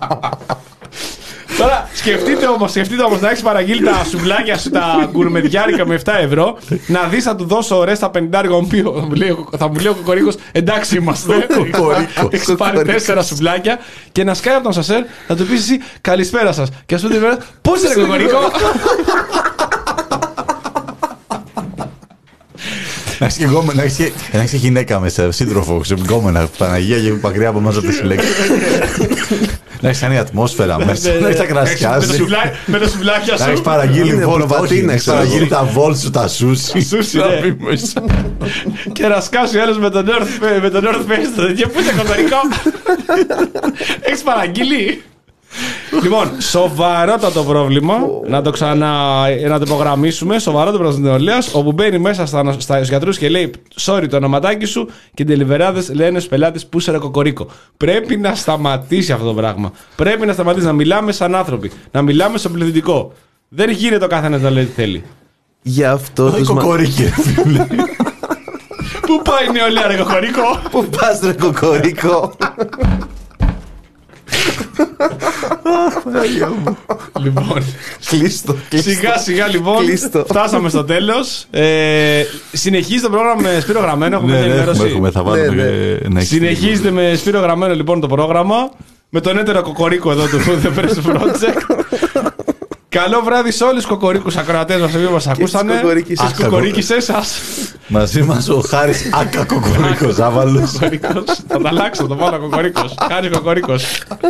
Τώρα σκεφτείτε όμως, σκεφτείτε όμως να έχεις παραγγείλει τα σουβλάκια σου, τα γκουρμεδιάρικα με επτά ευρώ, να δεις να του δώσω ωραία στα πενηντάρικα ομπίο. Θα μου λέει ο Κοκορίκος, εντάξει είμαστε. Έχεις πάρει τέσσερα σουβλάκια και να σκάει από τον σασέρ, να του πεις εσύ καλησπέρα σας. Και ας πούμε, πώς είναι Κοκορίκο? Να έχεις και γκόμενα, να έχεις και γυναίκα μέσα, σύντροφο, σε γκόμενα, Παναγία και μακριά από εμάς να τη συλλέξει. Να έχεις κάνει ατμόσφαιρα μέσα, να έχεις τα κρασιάζει. Με τα σουβλάκια σου. Να έχεις παραγγείλει βολβατή, να έχεις παραγγείλει τα βόλτ σου, τα σούσι. Και να σκάσει ο άλλος με τον North Face. Και πού είσαι Κοκορίκο? Έχεις παραγγείλει? Λοιπόν, σοβαρότατο πρόβλημα. Να το ξανά να το υπογραμμίσουμε. Σοβαρότατο πρόβλημα της νεολαίας, όπου μπαίνει μέσα στα, στα γιατρούς και λέει sorry το ονοματάκι σου, και οι τελιβεράδες λένε στους πελάτες πού είσαι ρε Κοκορίκο. Πρέπει να σταματήσει αυτό το πράγμα. Πρέπει να σταματήσει να μιλάμε σαν άνθρωποι. Να μιλάμε στο πληθυντικό. Δεν γίνεται ο καθένας να λέει τι θέλει. Γι' αυτό τους Κοκορίκε. Πού πάει η νεολαία ρε Κοκορίκο? Πού πας ρε Κοκορίκο? Λοιπόν, Κλείστο. σιγά σιγά λοιπόν φτάσαμε στο τέλος. ε, Συνεχίζει το πρόγραμμα με Σπύρο Γραμμένο. Έχουμε μια ενημέρωση. Συνεχίζεται με Σπύρο Γραμμένο λοιπόν το πρόγραμμα, με τον έτερο Κοκορίκο εδώ του The Press Project. Καλό βράδυ σε όλους τους Κοκορίκους ακροατές μας που μας ακούσανε. Στις Κοκορίκησές σας. Μαζί μας ο Χάρης Άκα Κοκορίκος Άβαλος. Θα τα αλλάξω, το βάλω Κοκορίκος. Χάρης Κοκορίκος.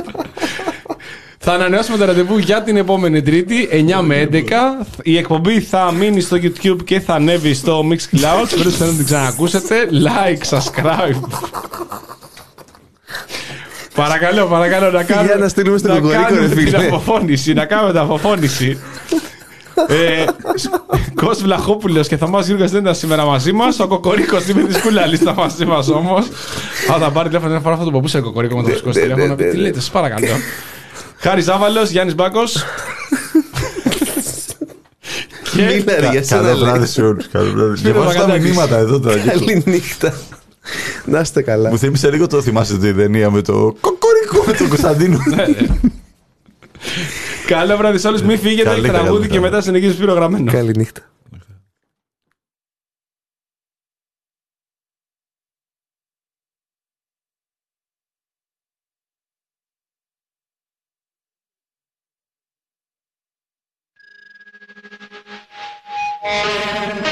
Θα ανανεώσουμε το ραντεβού για την επόμενη Τρίτη, εννιά με έντεκα. Η εκπομπή θα μείνει στο YouTube και θα ανέβει στο Mixcloud. Μπορείτε να την ξανακούσετε. Like, subscribe. Παρακαλώ, παρακαλώ να κάνουμε, Για να στείλουμε στο να Κοκορίκο, κάνουμε ρε φίλε. την αποφώνηση. Να κάνουμε την αποφώνηση. ε, Κώστας Βλαχόπουλος και Θωμάς Γιώργος δεν ήταν σήμερα μαζί μας. Ο Κοκορίκος είμαι τη σκούλα λίστα μαζί μας όμως. Αν θα πάρει τηλέφωνο ένα φορά αυτό το παππούσε ο Κοκορίκο με το φυσικό τηλέφωνο. Τι λέτε, σας παρακαλώ. Χάρης Άβαλος, Γιάννης Μπάκος. Καλό βράδυ σε όλους. Διαβάζω τα μηνύματα εδώ τώρα. Καλή νύχτα. Να είστε καλά. Μου θύμισε λίγο το, θυμάστε την ταινία με το Κοκορίκο με τον Κωνσταντίνο. Καλό βράδυ σε όλους. Μην φύγετε, έχει τραγούδι και μετά συνεχίζει Σπύρο Γραμμένο. Καλή νύχτα. Thank you.